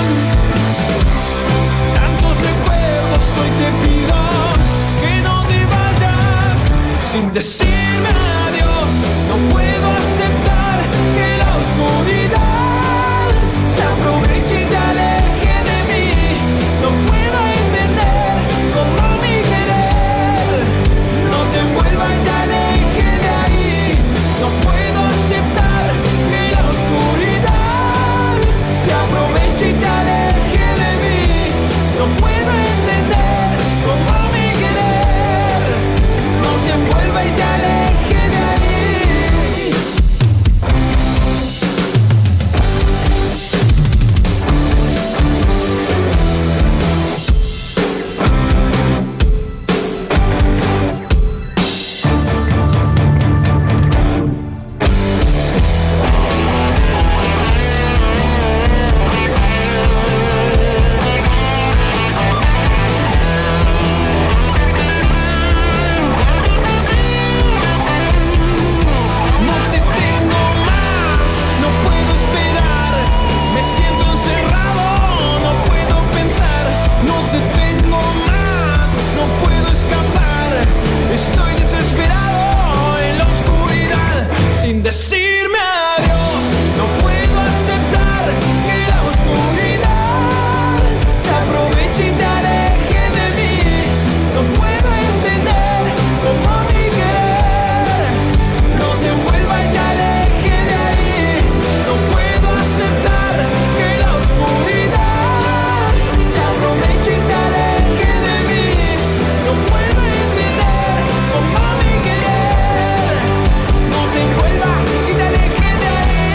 Tantos recuerdos, hoy te pido que no te vayas sin decirme adiós. No puedo aceptar que la oscuridad se aproveche y te aleje de mí. No puedo entender cómo mi querer no te envuelva y te aleje de ahí. No puedo aceptar que la oscuridad se aproveche y te aleje de mí. No puedo entender cómo mi querer no te envuelva y te aleje de ahí. No te tengo más, no puedo esperar, me siento encerrado, no puedo pensar. No te tengo más, no puedo escapar, estoy desesperado en la oscuridad, sin decirme adiós. No puedo aceptar que la oscuridad se aproveche y te aleje de mí. No puedo entender cómo mi querer no te envuelva y te aleje de ahí. No puedo aceptar que la oscuridad se aproveche y te aleje de mí. No puedo entender cómo mi querer no te envuelva y te aleje de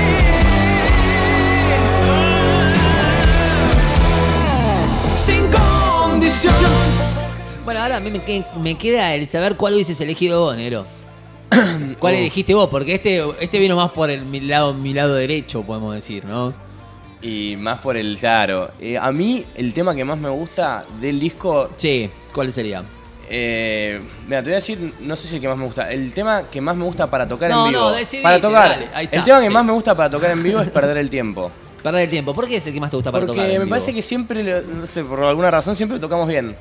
ahí. Sin condición. Bueno, ahora a mí me queda el saber cuál hubieses elegido vos, Nero. ¿Cuál elegiste vos? Porque este vino más por mi lado derecho, podemos decir, ¿no? Y más por el claro. A mí, el tema que más me gusta del disco. Sí, ¿cuál sería? Mira, te voy a decir, no sé si el que más me gusta. El tema que más me gusta para tocar No, en vivo. no, decidite, para tocar. dale, ahí está, el tema que sí. más me gusta para tocar en vivo es Perder el Tiempo. Perder el tiempo. ¿Por qué es el que más te gusta para Porque tocar en me vivo? parece que siempre, no sé, por alguna razón siempre lo tocamos bien.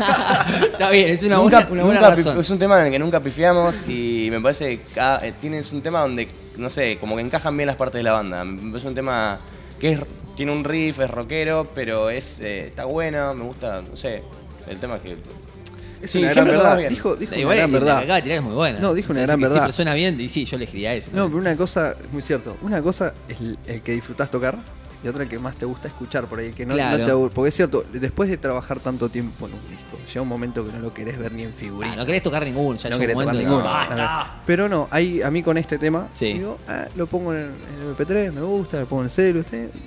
Está bien, es una Nunca- buena nunca razón. Es un tema en el que nunca pifiamos y me parece que tienes un tema donde, no sé, como que encajan bien las partes de la banda. Me parece un tema que tiene un riff, es rockero, pero está bueno, me gusta, no sé, el tema que... Es Sí, una gran siempre lo verdad. tocamos bien. Dijo Igual una gran la verdad. que acaba de tirar es muy buena. No, dijo O sea, una gran que verdad. siempre suena bien y sí, yo elegiría ese. No, pero una cosa, es muy cierto, una cosa es el que disfrutás tocar y otra el que más te gusta escuchar por ahí, el que no, Claro. no te aburre. Porque es cierto, después de trabajar tanto tiempo en un disco, llega un momento que no lo querés ver ni en figurita. No querés tocar ninguno, ya no llega un querés tocar momento ninguno. de- A ver, pero no, a mí con este tema, digo, lo pongo en el MP3, me gusta, lo pongo en el celu,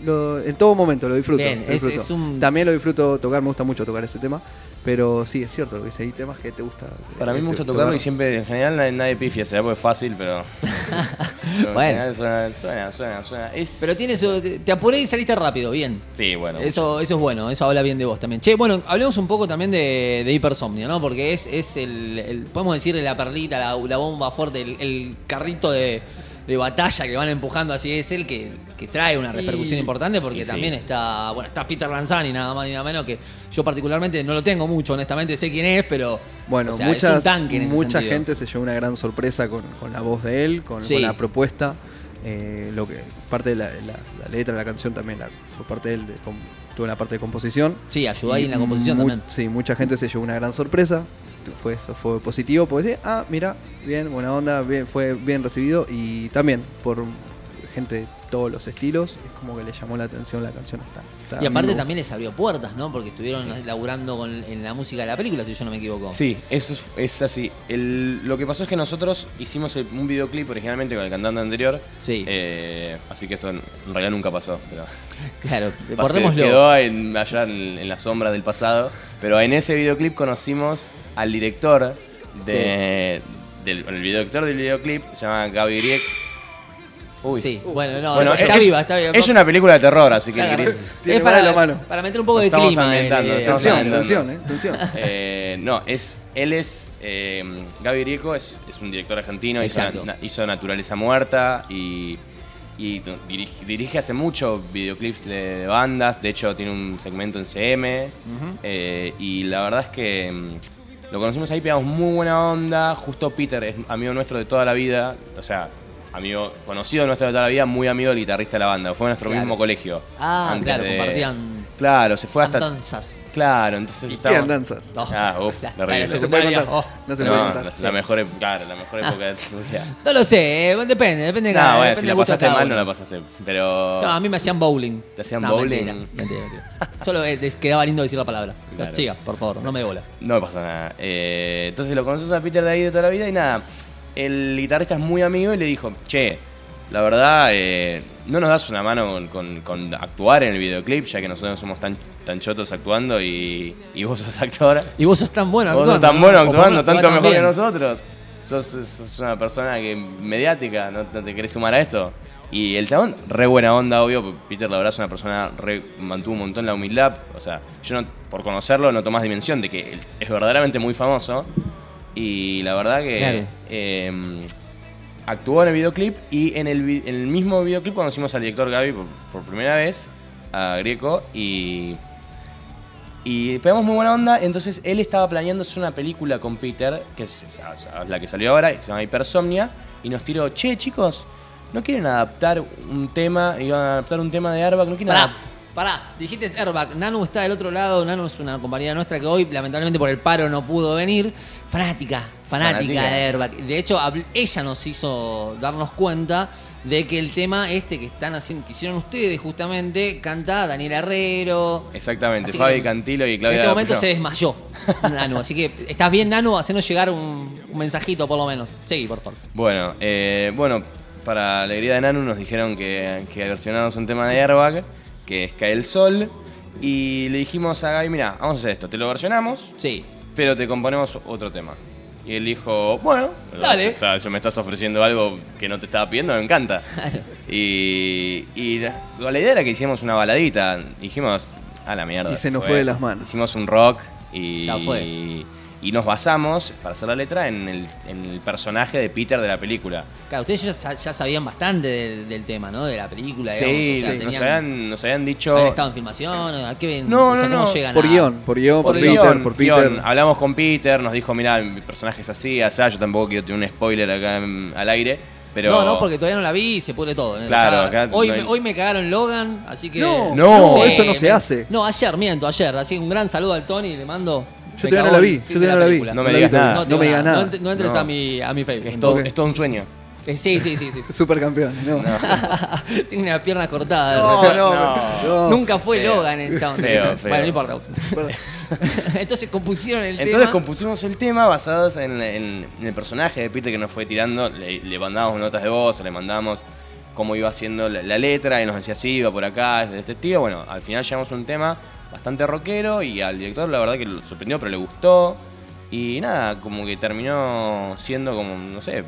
en todo momento lo disfruto. Bien, lo disfruto. es un- También lo disfruto tocar, me gusta mucho tocar ese tema, pero sí, es cierto, lo que hay temas que te gusta. Para mí me gusta tocarlo y siempre, en general, nadie pifia, será porque es fácil, pero... pero Bueno. en general suena. Pero tiene eso, te apuré y saliste rápido, bien. Sí, bueno. Eso es bueno, eso habla bien de vos también. Che, bueno, hablemos un poco también de Hipersomnia, ¿no? Porque es podemos decirle la perlita, la bomba fuerte, el carrito de batalla que van empujando así, es el que trae una repercusión importante porque sí, también sí. está Peter Lanzani, nada más ni nada menos, que yo particularmente no lo tengo mucho, honestamente sé quién es, pero Bueno, o sea, es un tanque en ese mucha sentido. gente se llevó una gran sorpresa con la voz de él, con Sí. la propuesta. Lo que parte de la letra de la canción también fue parte de él, tuvo la parte de composición. Sí, ayudó ahí en la composición también. Sí, mucha gente se llevó una gran sorpresa. Eso fue positivo, porque mira, bien, buena onda, fue bien recibido. Y también por gente de todos los estilos, es como que le llamó la atención la canción. Y aparte también les abrió puertas, ¿no? Porque estuvieron laburando en la música de la película, si yo no me equivoco. Sí, eso es así. Lo que pasó es que nosotros hicimos un videoclip originalmente con el cantante anterior. Sí. Así que eso en realidad nunca pasó. Pero Claro, pasó que borrémoslo. quedó allá en la sombra del pasado. Pero en ese videoclip conocimos al director el director del videoclip, se llama Gaby Grieg. Uy. Sí, bueno, no, Bueno, está viva, está viva. Es una película de terror, así que... Claro. Tiene Es bala en la mano. para meter un poco de Estamos clima. ambientando, estamos Tensión, ambientando. tensión. No, él es Gaby Rico, es un director argentino, Exacto. hizo Naturaleza Muerta y dirige hace mucho videoclips de bandas. De hecho, tiene un segmento en CM. Y la verdad es que lo conocimos ahí, pegamos muy buena onda. Justo Peter es amigo nuestro de toda la vida, o sea, amigo conocido nuestro de toda la vida, muy amigo del guitarrista de la banda. Fue a nuestro mismo colegio. Ah, antes claro, de- compartían Claro, se fue hasta... andanzas. Claro, entonces ¿Y estaba... qué andanzas? Ah, uff, La terrible. no se puede contar. No se lo voy a contar. La mejor época de tu vida. No lo sé, depende de No, cada bueno, depende si del la gusto de pasaste cada mal, uno. no la pasaste. Pero... No, a mí me hacían bowling. ¿Te hacían No, bowling? Mentira. Solo quedaba lindo decir la palabra. Claro. Chica, por favor, no me dé bola. No me pasa nada. Entonces lo conoces a Peter de ahí de toda la vida y nada. El guitarrista es muy amigo y le dijo, che, la verdad, no nos das una mano con actuar en el videoclip, ya que nosotros somos tan chotos actuando y vos sos actor. Y vos sos tan bueno Vos actuando. sos tan bueno ¿no? O por actuando, lo menos tanto actuás mejor que tan bien. nosotros. Sos una persona mediática, ¿no te querés sumar a esto? Y el chabón, re buena onda, obvio, porque Peter la verdad es una persona mantuvo un montón la humildad. O sea, yo no, por conocerlo no tomás dimensión de que él es verdaderamente muy famoso. Y la verdad que Claro. actuó en el videoclip y en el mismo videoclip conocimos al director Gaby por primera vez, a Grieco, y pegamos muy buena onda. Entonces él estaba planeando hacer una película con Peter, que es la que salió ahora, que se llama Hipersomnia, y nos tiró, che chicos, ¿no quieren adaptar un tema? Iban a adaptar un tema de Airbag, ¿no quieren Pará, dijiste Airbag. Nanu está del otro lado. Nanu es una compañera nuestra que hoy, lamentablemente por el paro, no pudo venir. Fanática Fanática. de Airbag. De hecho, ella nos hizo darnos cuenta de que el tema que están haciendo, que hicieron ustedes justamente, canta Daniel Herrero. Exactamente, Así Fabi que Cantilo y En Claudia este momento Puyó. se desmayó Nanu. Así que, ¿estás bien, Nanu? Hacenos llegar un mensajito, por lo menos. Seguí, por favor. Bueno, para alegría de Nanu nos dijeron que versionáramos un tema de Airbag, que es Cae el Sol, y le dijimos a Gaby, mira, vamos a hacer esto, te lo versionamos, sí, pero te componemos otro tema. Y él dijo, bueno, dale. O sea, si me estás ofreciendo algo que no te estaba pidiendo, me encanta. Y la idea era que hiciéramos una baladita, dijimos, a la mierda. Y se nos fue de las manos. Hicimos un rock y... Ya fue. Y nos basamos, para hacer la letra, en el personaje de Peter de la película. Claro, ustedes ya sabían bastante del tema, ¿no? De la película, digamos. Sí, O sea, nos habían dicho... ¿Habían estado en filmación? ¿A qué ven? No, o sea, no, ¿cómo no. llegan Por a- guión, por Peter. guión. Hablamos con Peter, nos dijo, mirá, mi personaje es así, así. Yo tampoco quiero tener un spoiler acá al aire, pero... No, porque todavía no la vi y se pudre todo. ¿eh? Claro, O sea, acá hoy, no hay- hoy me cagaron Logan, así que... No, eso no se hace. No, ayer. Así que un gran saludo al Tony, le mando... Yo todavía no la vi, No me digas nada. No me digas nada. No entres No. a mi Facebook. Es todo un sueño. Sí. Supercampeón, no. Tiene una pierna cortada. de No, repente. no. Nunca fue Feo. Logan el chabón. Feo. Bueno, no importa. Entonces compusieron el Entonces tema. compusimos el tema basados en el personaje de Peter que nos fue tirando. Le mandábamos notas de voz, le mandamos cómo iba haciendo la letra y nos decía, sí, iba por acá, es de este estilo. Bueno, al final llegamos a un tema bastante rockero y al director la verdad que lo sorprendió, pero le gustó. Y nada, como que terminó siendo como, no sé,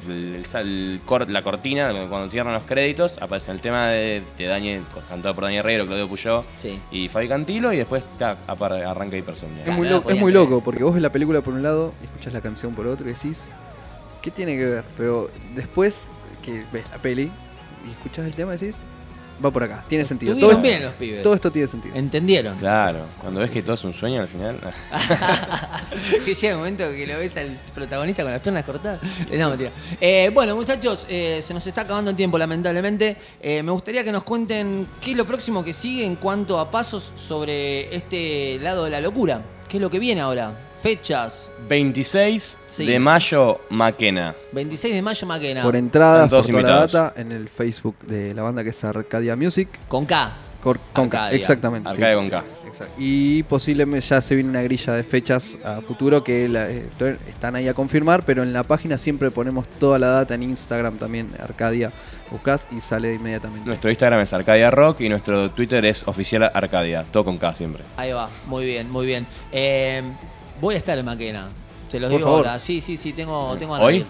la cortina, cuando cierran los créditos, aparece el tema de Daniel, cantado por Daniel Herrero, Claudio Puyó y Fabi Cantilo, y después arranca Hipersomnia. Es muy loco, porque vos ves la película por un lado, escuchas la canción por otro y decís, ¿qué tiene que ver? Pero después que ves la peli y escuchas el tema decís, va por acá, tiene sentido. Estuvieron bien los pibes. Todo esto tiene sentido. ¿Entendieron? Claro, cuando ves que todo es un sueño al final. Que llega el momento que lo ves al protagonista con las piernas cortadas. No, mentira. Bueno, muchachos, se nos está acabando el tiempo, lamentablemente. Me gustaría que nos cuenten qué es lo próximo que sigue en cuanto a pasos sobre este lado de la locura. ¿Qué es lo que viene ahora? Fechas. 26 Sí. de mayo, Maquena. 26 de mayo, Maquena. Por entradas, Están todos por toda la invitados. data, en el Facebook de la banda que es Arcadia Music. Con K. Con K, Arcadia. exactamente. Arcadia con K. Exacto. Y posiblemente ya se viene una grilla de fechas a futuro que están ahí a confirmar, pero en la página siempre ponemos toda la data en Instagram también, Arcadia, buscás y sale inmediatamente. Nuestro Instagram es Arcadia Rock y nuestro Twitter es oficial Arcadia. Todo con K siempre. Ahí va, muy bien, muy bien. Voy a estar en Maquena. Te lo Por digo favor. ahora. Sí, tengo ganas ¿Hoy? de ir.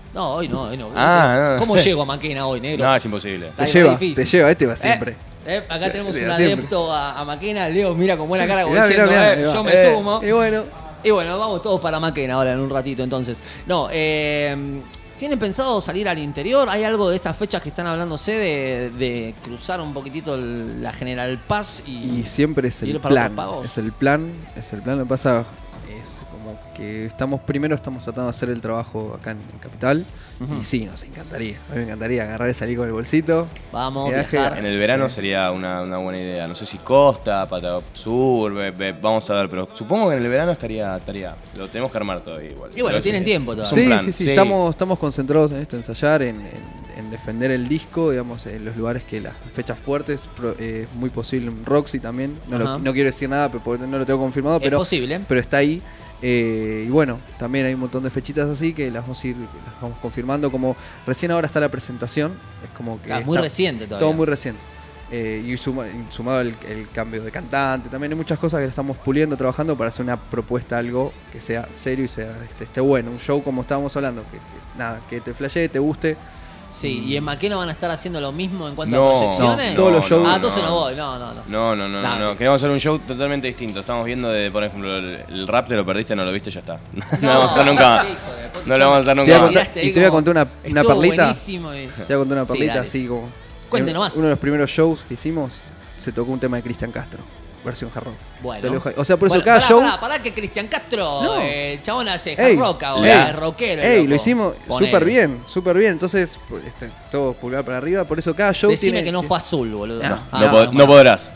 No, hoy no, hoy no. Ah, no. ¿Cómo llego a Maquena hoy, negro? No, es imposible. Está Te re lleva, difícil. te lleva, este va siempre. Acá tenemos Sí, un siempre. adepto a Maquena. Leo mira con buena cara como Mirá, diciendo, mirá, ahí va. yo me sumo. Y bueno, Y bueno, vamos todos para Maquena ahora en un ratito entonces. No, ¿tienen pensado salir al interior? ¿Hay algo de estas fechas que están hablándose de cruzar un poquitito la General Paz y siempre es el ir para plan. otros pagos? Es el plan. Lo que pasa es como que estamos tratando de hacer el trabajo acá en Capital. Ujú. Y sí, nos encantaría. A mí me encantaría agarrar y salir con el bolsito. Vamos, viaje. viajar. En el verano sería una buena idea. No sé si costa, Pata Sur, vamos a ver, pero supongo que en el verano estaría. Lo tenemos que armar todavía igual. Y bueno, Pero tienen sí, tiempo es todavía. un plan. Sí. Estamos concentrados en esto, ensayar, en defender el disco, digamos, en los lugares que las fechas fuertes, muy posible en Roxy también. Ajá. No quiero decir nada, porque no lo tengo confirmado, Es pero posible. pero está ahí. Y bueno, también hay un montón de fechitas así que las vamos confirmando. Como recién ahora está la presentación, es como que Muy reciente todavía. todo muy reciente. Y sumado el cambio de cantante, también hay muchas cosas que estamos puliendo, trabajando para hacer una propuesta, algo que sea serio y sea esté bueno. Un show como estábamos hablando, que te flashee, te guste. Sí, ¿y en Maquena van a estar haciendo lo mismo en cuanto a No, proyecciones? todos los shows. Ah, entonces no voy, no. No. Queremos hacer un show totalmente distinto. Estamos viendo por ejemplo, el rap te lo perdiste, no lo viste, ya está. No lo vamos a hacer nunca más. No lo vamos a hacer Te nunca voy a más. contar, y te voy a contar una estuvo perlita. buenísimo y- Te voy a contar una Sí, perlita dale. así como. Cuente en nomás. Uno de los primeros shows que hicimos se tocó un tema de Cristian Castro, versión hard rock. Bueno. Te lo dejo ahí. O sea, por eso Bueno, cada show. Pará que Cristian Castro, No. el chabón hace Ey, hard rock ahora, ey, es rockero. ey, loco. lo hicimos Ponele. súper bien. Entonces, todo pulgar para arriba. Por eso cada show Decime tiene. que no fue azul, boludo. No podrás.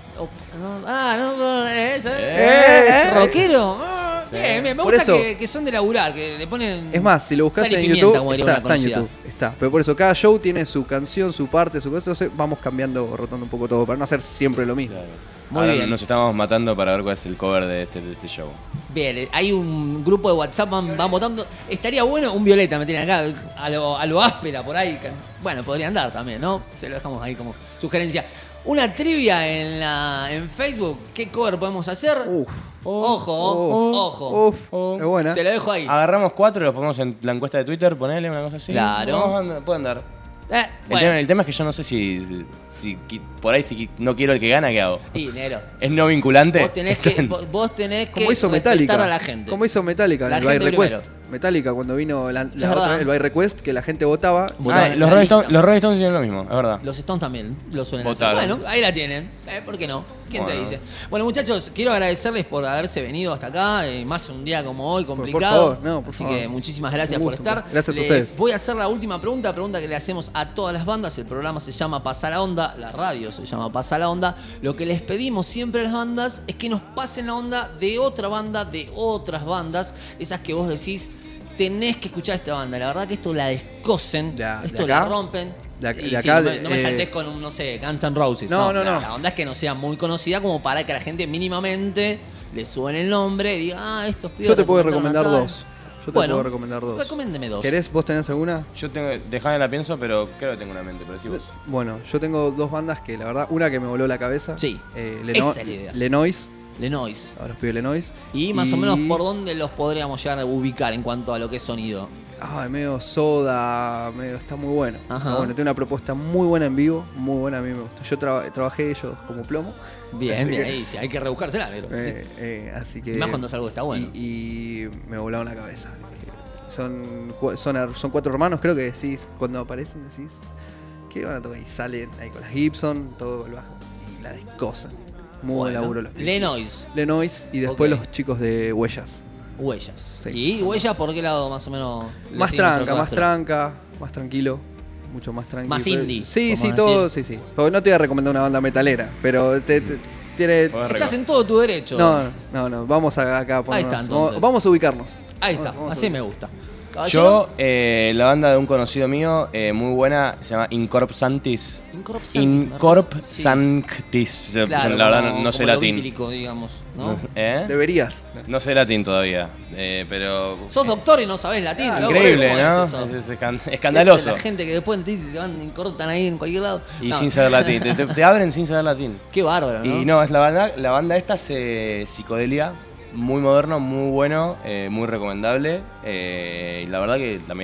¿Rockero? Ah, bien, me Por gusta eso- que son de laburar, que le ponen... Es más, si lo buscas sal y en pimienta, YouTube, como diría está una en conocida. YouTube. Está. Pero por eso cada show tiene su canción, su parte, su cosa. Entonces vamos cambiando, rotando un poco todo para no hacer siempre lo mismo. Muy bien. Nos estamos matando para ver cuál es el cover de este show. Bien, hay un grupo de WhatsApp, van votando. Estaría bueno un violeta, me tienen acá, a lo áspera por ahí. Bueno, podría andar también, ¿no? Se lo dejamos ahí como sugerencia. Una trivia en Facebook. ¿Qué cover podemos hacer? Ojo. Es buena. Te lo dejo ahí. Agarramos 4 y los ponemos en la encuesta de Twitter, ponele una cosa así. Claro. Puede andar. Bueno. El tema es que yo no sé si por ahí si no quiero el que gana, ¿qué hago? Y, Nero. ¿Es no vinculante? Vos tenés que Como hizo respetar Metallica. a la gente. Como hizo Metallica en La el By gente Request. primero. Metallica cuando vino la verdad. otra vez, el By Request, que la gente votaba. Los Rolling Stones hicieron lo mismo, es verdad. Los Stones también lo suelen Votaron. hacer. Bueno, ahí la tienen. ¿Por qué no? ¿Quién te Bueno. dice? Bueno, muchachos, quiero agradecerles por haberse venido hasta acá. Más un día como hoy, Por complicado. favor, por Así favor. que muchísimas gracias Un por gusto. estar. Gracias a ustedes. Voy a hacer la última pregunta que le hacemos a todas las bandas. El programa se llama Pasa la Onda, la radio se llama Pasa la Onda. Lo que les pedimos siempre a las bandas es que nos pasen la onda de otra banda, de otras bandas. Esas que vos decís, tenés que escuchar esta banda. La verdad que esto la descosen, esto acá? la rompen. De Y acá, sí, no me saltés con un, no sé, Guns N' Roses. No. La onda es que no sea muy conocida como para que la gente mínimamente le suene el nombre y diga, estos pibes Yo te puedo recomendaron recomendar a tal. dos. Yo te Bueno, puedo recomendar dos. recomiéndeme dos. ¿Querés? ¿Vos tenés alguna? Yo dejame la pienso, pero creo que tengo una mente, pero sí vos. Bueno, yo tengo dos bandas que la verdad, una que me voló la cabeza. Sí. Leno- Esa es la idea. Lenois. Lenois. A los pibes Lenois. Y más o menos por dónde los podríamos llegar a ubicar en cuanto a lo que es sonido. Medio soda, está muy bueno. Ajá. Está bueno, tiene una propuesta muy buena en vivo, muy buena, a mí me gusta. Yo trabajé ellos como plomo. Bien, Así bien, que- ahí sí, hay que rebuscársela, pero sí. Así que. Y más cuando es algo que está bueno. Y me volaron la cabeza. Son 4 hermanos, creo que decís, cuando aparecen decís, ¿qué van a tocar? Y salen ahí con las Gibson, todo el bajo, y la descosan. Muy buen Bueno, laburo los pibes. Lenois. Lenois y después Ok. los chicos de Huellas. Huellas. Sí. ¿Y Huellas por qué lado más o menos? le Más siguen tranca, el más rastro? tranca, más tranquilo. Mucho más tranquilo. Más indie, Sí, sí, podemos todo, decir. sí. Porque no te voy a recomendar una banda metalera, pero tiene. Estás en todo tu derecho. No, vamos acá a ponernos. Ahí está, entonces. Vamos a ubicarnos. Ahí está, Vamos a así me ubicarnos. gusta. Yo, la banda de un conocido mío, muy buena, se llama Incorp Sanctis. Incorp Sanctis. Claro, La verdad como- no sé como lo latín. bíblico, digamos, ¿no? ¿Eh? Deberías. No sé latín todavía, pero... Sos doctor y no sabés latín, loco. Increíble, ¿Cómo ¿no? es eso? Es escandaloso. La gente que después te van y cortan ahí en cualquier lado. Y No. sin saber latín. Te abren sin saber latín. Qué bárbaro, ¿no? Y no, es la banda esta es psicodelia. Muy moderno, muy bueno, muy recomendable. Y la verdad que también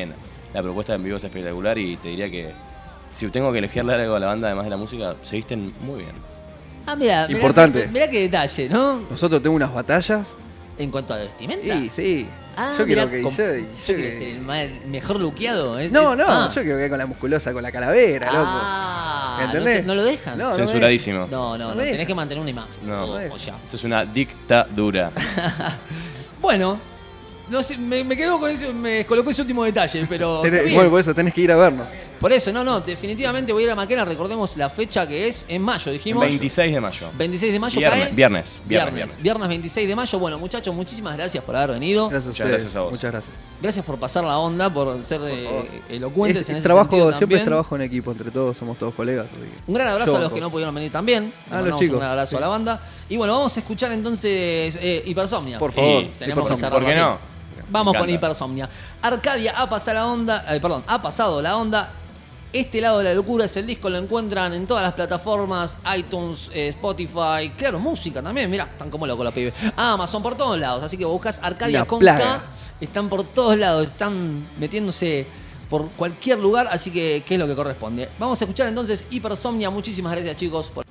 la propuesta en vivo es espectacular y te diría que si tengo que elegirle algo a la banda además de la música, se visten muy bien. Ah, mira, Importante. Mirá qué detalle, ¿no? Nosotros tenemos unas batallas. En cuanto a vestimenta. Sí. Ah, yo mirá, quiero que yo quiero ser el mejor luqueado. No, yo quiero que con la musculosa, con la calavera, loco. ¿Entendés? No lo dejan. No, Censuradísimo. No, tenés que mantener una imagen. No, o ya. Eso es una dictadura. Bueno, no sé, me quedo con eso, me colocó ese último detalle, pero. Bueno, por eso tenés que ir a vernos. Por eso, definitivamente voy a ir a Maquena. Recordemos la fecha que es en mayo, dijimos. 26 de mayo. 26 de mayo Viernes, cae. Viernes 26 de mayo. Bueno, muchachos, muchísimas gracias por haber venido. Gracias a vos. Muchas gracias. Gracias por pasar la onda, por ser elocuentes en ese trabajo, sentido siempre también. es trabajo en equipo, entre todos, somos todos colegas. Un gran abrazo a los que no pudieron venir también. Le A los mandamos chicos. un gran abrazo a la banda. Y bueno, vamos a escuchar entonces Hipersomnia. Por favor. Tenemos que cerrar. ¿Por qué no? Vamos Me con encanta. Hipersomnia. Arcadia ha pasado la onda. Ha pasado la onda. Este lado de la locura es el disco, lo encuentran en todas las plataformas, iTunes, Spotify, claro, música también, mirá, están como locos los pibes. Amazon, por todos lados, así que buscas Arcadia Una con plaga. K, están por todos lados, están metiéndose por cualquier lugar, así que ¿qué es lo que corresponde? Vamos a escuchar entonces Hipersomnia, muchísimas gracias chicos por...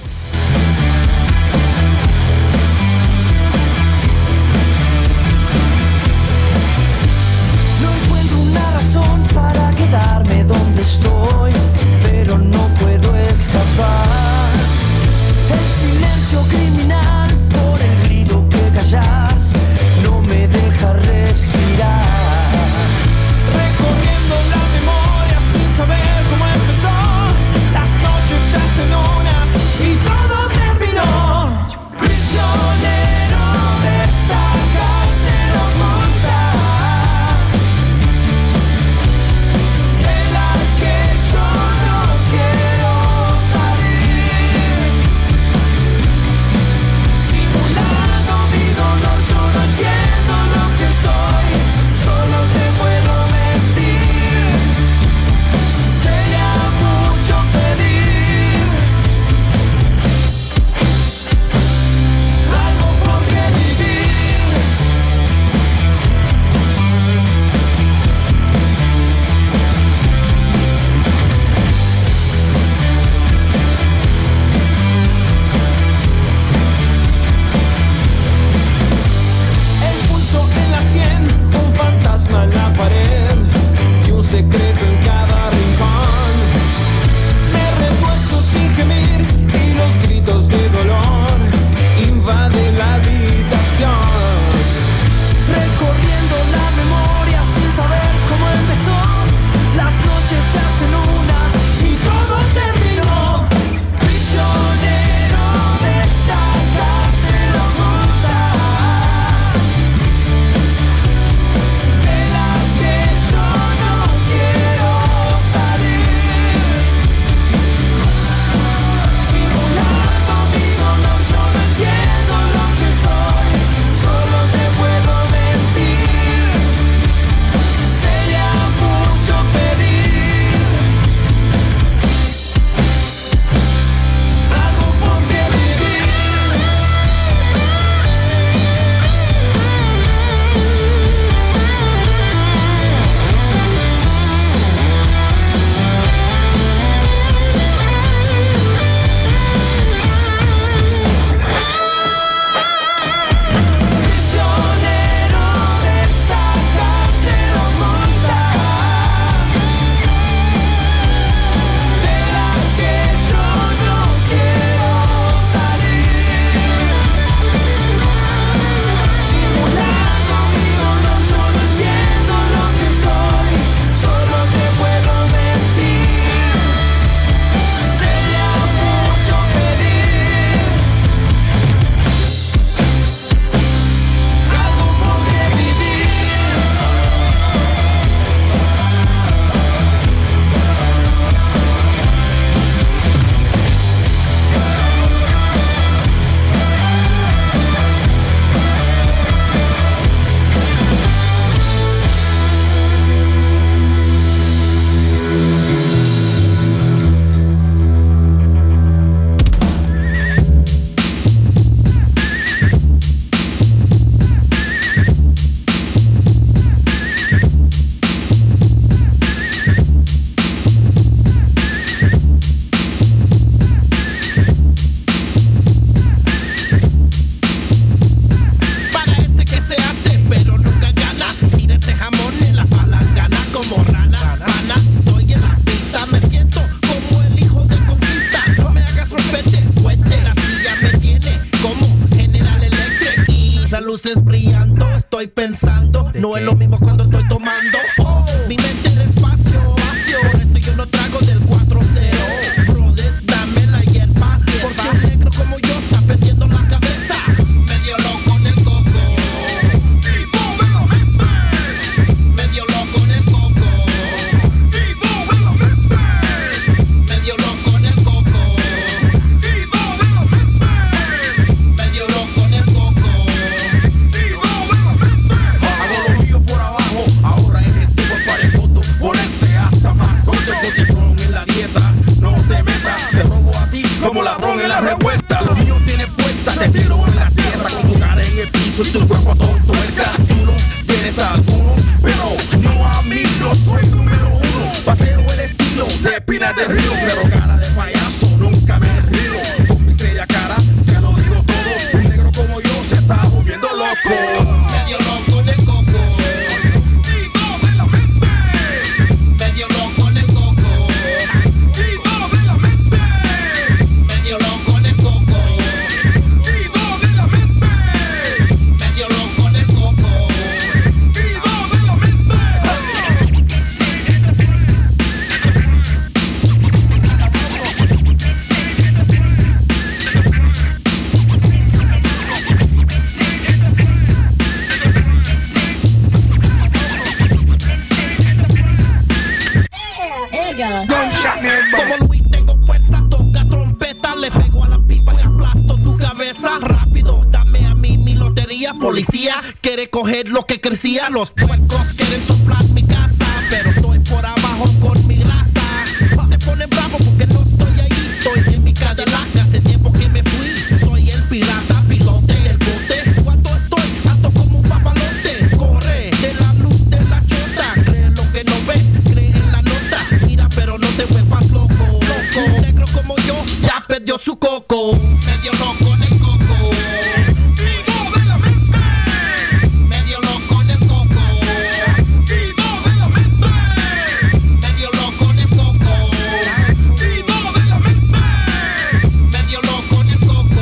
No encuentro una razón para quedarme donde estoy, pero no puedo escapar. El silencio criminal por el grito que callas no me deja respirar. Recorriendo la memoria sin saber cómo empezó, las noches se hacen una y todo terminó. Prisionero de esta cárcel oculta, de la que yo no quiero salir. Como Luis tengo fuerza, toca trompeta, le pego a la pipa y aplasto tu cabeza. Rápido, dame a mí mi lotería. Policía quiere coger lo que crecía. Los puercos quieren soplar mi casa, pero estoy por abajo con mi grasa. Se ponen bravos porque no estoy ahí. Estoy en mi Cadillac, hace tiempo que me fui. Soy el pirata, pilote el bote. Cuando estoy alto como un papalote. Corre de la luz de la chota. Cree lo que no ves, cree en la nota. Mira, pero no te vuelvas loco. Un negro como yo ya perdió su coco. Medio loco en el coco. Medio loco en el coco. Medio loco en el coco. Medio loco en el coco.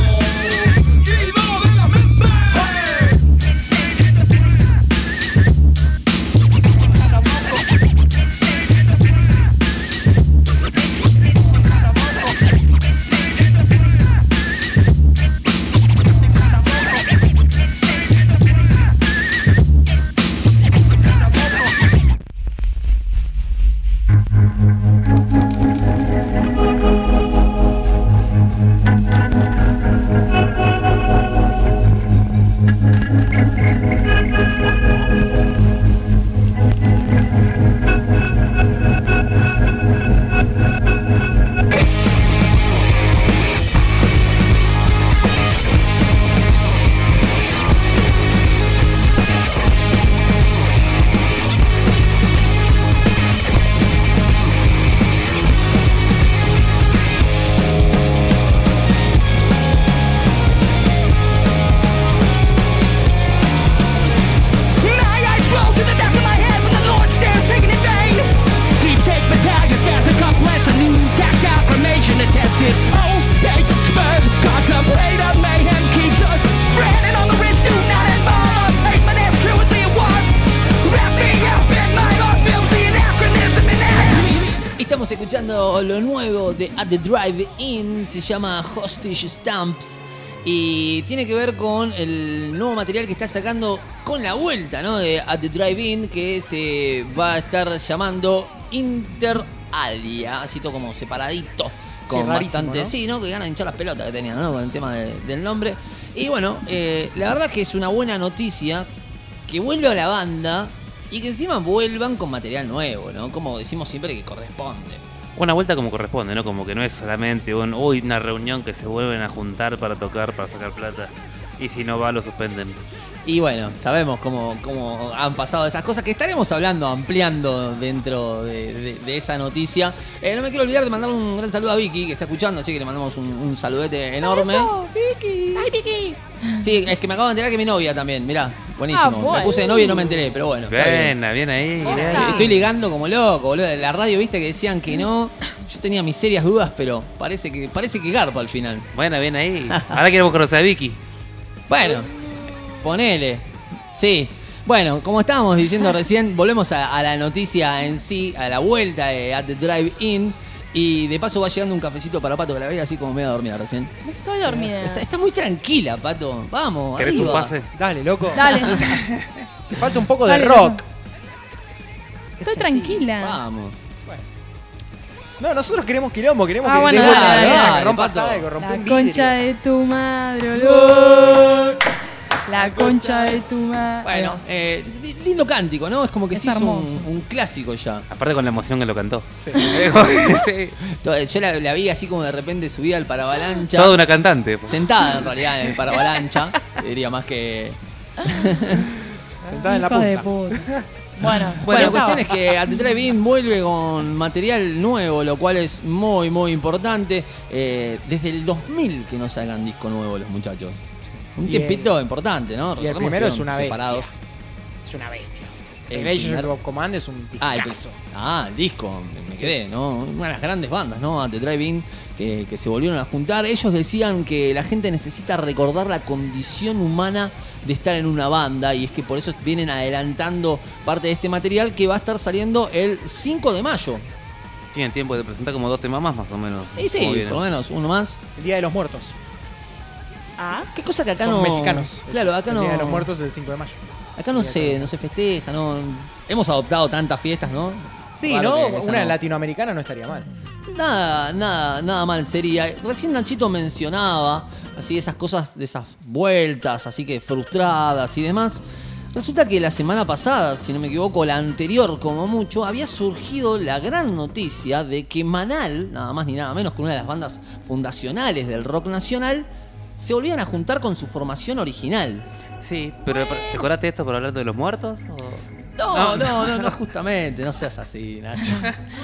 Estamos escuchando lo nuevo de At The Drive-In, se llama Hostage Stamps y tiene que ver con el nuevo material que está sacando con la vuelta, ¿no? De At The Drive-In, que se va a estar llamando Inter Alia, así todo como separadito, con bastante, ¿no? Sí, ¿no? Que ganan de hinchar las pelotas que tenían, ¿no? Con el tema del nombre. Y bueno, la verdad que es una buena noticia que vuelve a la banda y que encima vuelvan con material nuevo, ¿no? Como decimos siempre que corresponde. Una vuelta como corresponde, ¿no? Como que no es solamente una reunión que se vuelven a juntar para tocar, para sacar plata. Y si no va, lo suspenden. Y bueno, sabemos cómo han pasado esas cosas que estaremos hablando, ampliando dentro de esa noticia. No me quiero olvidar de mandar un gran saludo a Vicky, que está escuchando, así que le mandamos un saludete enorme. Vicky. ¡Ay, Vicky! Sí, es que me acabo de enterar que mi novia también, mirá, buenísimo. Bueno. Me puse de novia y no me enteré, pero bueno. Bien ahí. Estoy ligando como loco, boludo. De la radio, viste que decían que no. Yo tenía mis serias dudas, pero parece que garpa al final. Bueno, bien ahí. Ahora queremos conocer a Vicky. Bueno, ponele. Sí. Bueno, como estábamos diciendo recién, volvemos a la noticia en sí, a la vuelta de At The Drive-In. Y de paso va llegando un cafecito para Pato, que la veía así como medio dormida recién. No estoy dormida. Está muy tranquila, Pato. Vamos, ¿Querés arriba. un pase? Dale, loco. Dale. Te falta un poco de Dale, rock. Estoy tranquila. Vamos. No, nosotros queremos quilombo, queremos Ah, que bueno, te vuelva dale, la dale, que rompas Pato. algo, rompe La un vidrio. concha de tu madre, olor. La concha de tu madre. Bueno, lindo cántico, ¿no? Es como que Es se hizo hermoso. un clásico ya. Aparte con la emoción que lo cantó. Sí. Yo la vi así como de repente subida al paravalancha. Toda una cantante. Sentada en realidad en el paravalancha. Diría más que. Sentada en la Hijo de punta. puta. Bueno, Bueno, la estaba. cuestión es que At The Drive-In vuelve con material nuevo, lo cual es muy, muy importante. Desde el 2000 que no sacan disco nuevo los muchachos. Un Y tiempito importante, ¿no? Y el Recordemos primero que es una estuvieron bestia. separados. Es una bestia. El Relationship primer- of Command es un discazo. El disco, me quedé, ¿no? Una de las grandes bandas, ¿no? At The Drive-In, que se volvieron a juntar. Ellos decían que la gente necesita recordar la condición humana de estar en una banda, y es que por eso vienen adelantando parte de este material que va a estar saliendo el 5 de mayo. Tienen tiempo de presentar como 2 temas más o menos. Y sí, ¿Cómo vienen? por lo menos uno más. El Día de los Muertos. Ah, ¿Qué cosa que acá Son no... mexicanos. Claro, acá el no... Día de los Muertos es el 5 de mayo. Acá no se festeja, no... Hemos adoptado tantas fiestas, ¿no? Sí, Claro ¿no? que esa Una no. latinoamericana no estaría mal. Nada mal sería. Recién Nachito mencionaba así esas cosas, de esas vueltas, así que frustradas y demás. Resulta que la semana pasada, si no me equivoco, la anterior como mucho, había surgido la gran noticia de que Manal, nada más ni nada menos que una de las bandas fundacionales del rock nacional, se volvían a juntar con su formación original. Sí, pero ¿te acordaste de esto por hablar de los muertos? No, justamente, no seas así, Nacho.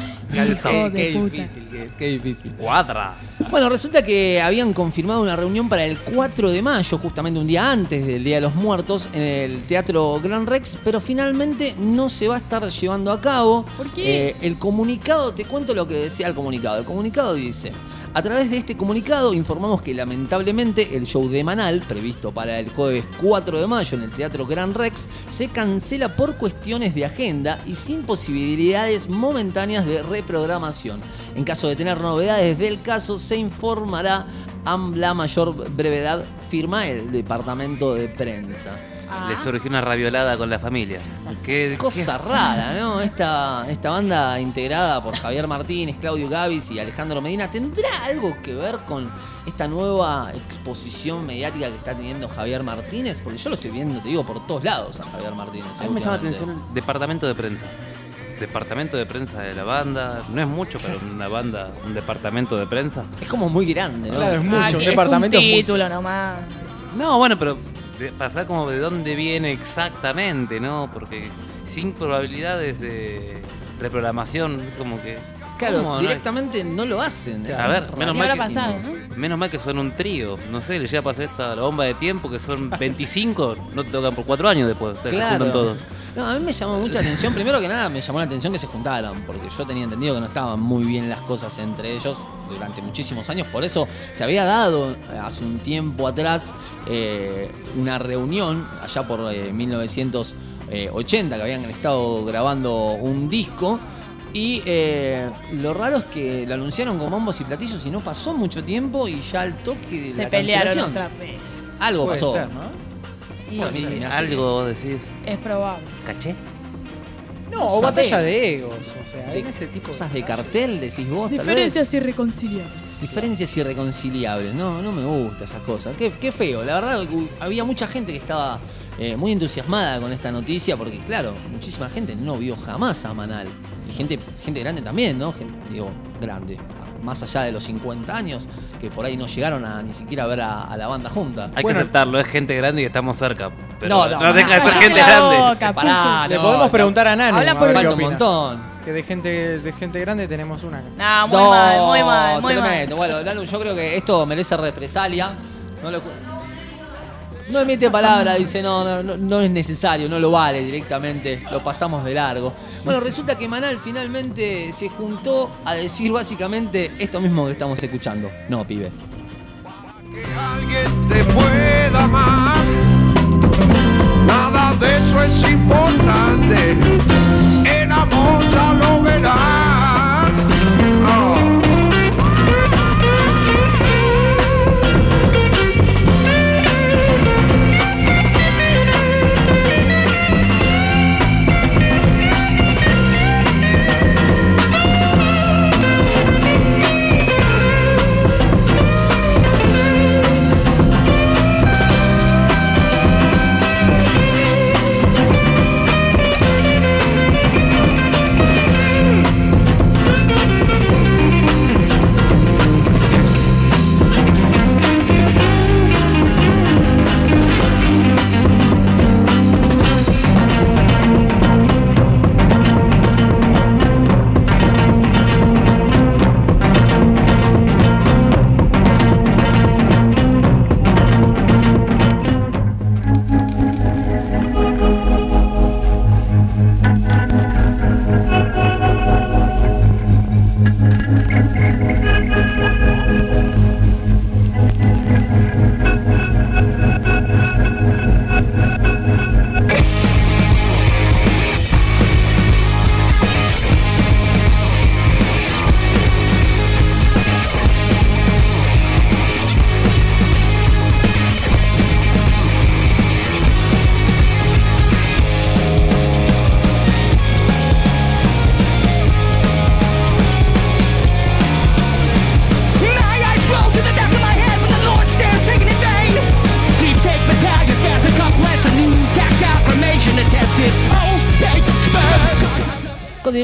Qué difícil. Cuadra. Bueno, resulta que habían confirmado una reunión para el 4 de mayo, justamente un día antes del Día de los Muertos, en el Teatro Gran Rex, pero finalmente no se va a estar llevando a cabo. ¿Por qué? El comunicado, te cuento lo que decía el comunicado. El comunicado dice: a través de este comunicado informamos que lamentablemente el show de Manal, previsto para el jueves 4 de mayo en el Teatro Gran Rex, se cancela por cuestiones de agenda y sin posibilidades momentáneas de reprogramación. En caso de tener novedades del caso, se informará a la mayor brevedad, firma el departamento de prensa. Le surgió una raviolada con la familia. Cosa rara, ¿no? Esta banda integrada por Javier Martínez, Claudio Gavis y Alejandro Medina, ¿tendrá algo que ver con esta nueva exposición mediática que está teniendo Javier Martínez? Porque yo lo estoy viendo, te digo, por todos lados a Javier Martínez. A mí me llama la últimamente. atención el departamento de prensa. Departamento de prensa de la banda. No es mucho, pero una banda, un departamento de prensa. Es como muy grande, ¿no? Claro, es mucho. Un Es departamento un es mucho. título nomás. No, bueno, pero para saber como de dónde viene exactamente, ¿no? Porque sin probabilidades de reprogramación, como que... Claro, ¿cómo no? directamente no lo hacen. A ver, menos mal, habrá pasado, menos mal que son un trío. No sé, le llega a pasar esta la bomba de tiempo, que son 25, no te tocan por 4 años después. Se juntan todos. No, a mí me llamó mucha atención. Primero que nada, me llamó la atención que se juntaran, porque yo tenía entendido que no estaban muy bien las cosas entre ellos durante muchísimos años. Por eso se había dado hace un tiempo atrás una reunión, allá por 1980, que habían estado grabando un disco. Y lo raro es que lo anunciaron con bombos y platillos y no pasó mucho tiempo y ya al toque de Se la pelearon cancelación, otra vez. algo Puede pasó. ser, ¿no? Y Bueno, a mí se me hace Algo vos decís. es probable. ¿Caché? No, o sabés. batalla de egos. O sea, en ese tipo Cosas de cartel, decís vos, tal vez. Diferencias irreconciliables. Diferencias irreconciliables. No me gusta esas cosas. Qué feo. La verdad, había mucha gente que estaba muy entusiasmada con esta noticia porque, claro, muchísima gente no vio jamás a Manal. Y gente grande también, ¿no? Digo, grande. Más allá de los 50 años, que por ahí no llegaron a ni siquiera ver a la banda junta. Hay que aceptarlo, es gente grande y estamos cerca. Pero No, no deja de ser pará. gente La grande. boca, Pará, Le no, podemos no. preguntar a Nani. Habla a por ver qué Falta un opina. montón. Que de gente grande tenemos una acá. Nah, muy mal, muy mal, muy mal. tremendo. Bueno, Lalu, yo creo que esto merece represalia. No emite palabra, dice no es necesario, no lo vale directamente, lo pasamos de largo. Bueno, resulta que Manal finalmente se juntó a decir básicamente esto mismo que estamos escuchando. No, pibe. Que alguien te pueda amar, nada de eso es importante. El amor ya lo verás. Oh.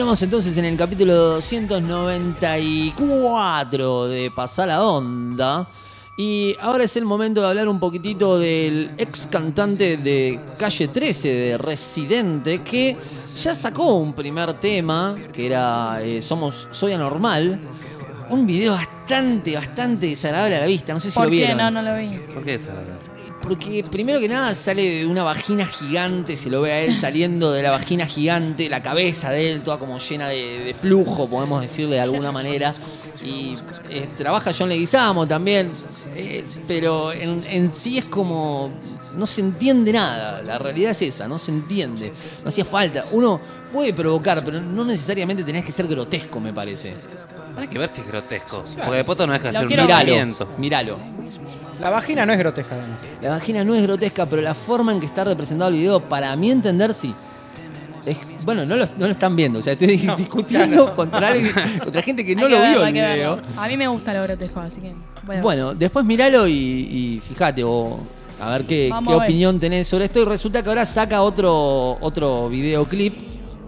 Continuamos entonces en el capítulo 294 de Pasá la Onda. Y ahora es el momento de hablar un poquitito del ex cantante de Calle 13, de Residente, que ya sacó un primer tema, que era Soy Anormal. Un video bastante desagradable a la vista, no sé si lo vieron. ¿Por qué? No lo vi. ¿Por qué desagradable? Porque primero que nada sale de una vagina gigante, se lo ve a él saliendo de la vagina gigante, la cabeza de él toda como llena de flujo, podemos decir de alguna manera. Y trabaja John Leguizamo también, pero en sí es como... No se entiende nada, la realidad es esa, no se entiende, no hacía falta. Uno puede provocar, pero no necesariamente tenés que ser grotesco, me parece. Hay que ver si es grotesco, porque de poto no deja de ser un Míralo, movimiento. míralo. La vagina no es grotesca, además. La vagina no es grotesca, pero la forma en que está representado el video, para mi entender, sí. Bueno, no lo están viendo, o sea, estoy discutiendo contra gente que no lo vio el video. A mí me gusta lo grotesco, así que... Bueno, después míralo y fíjate, a ver qué opinión tenés sobre esto. Y resulta que ahora saca otro videoclip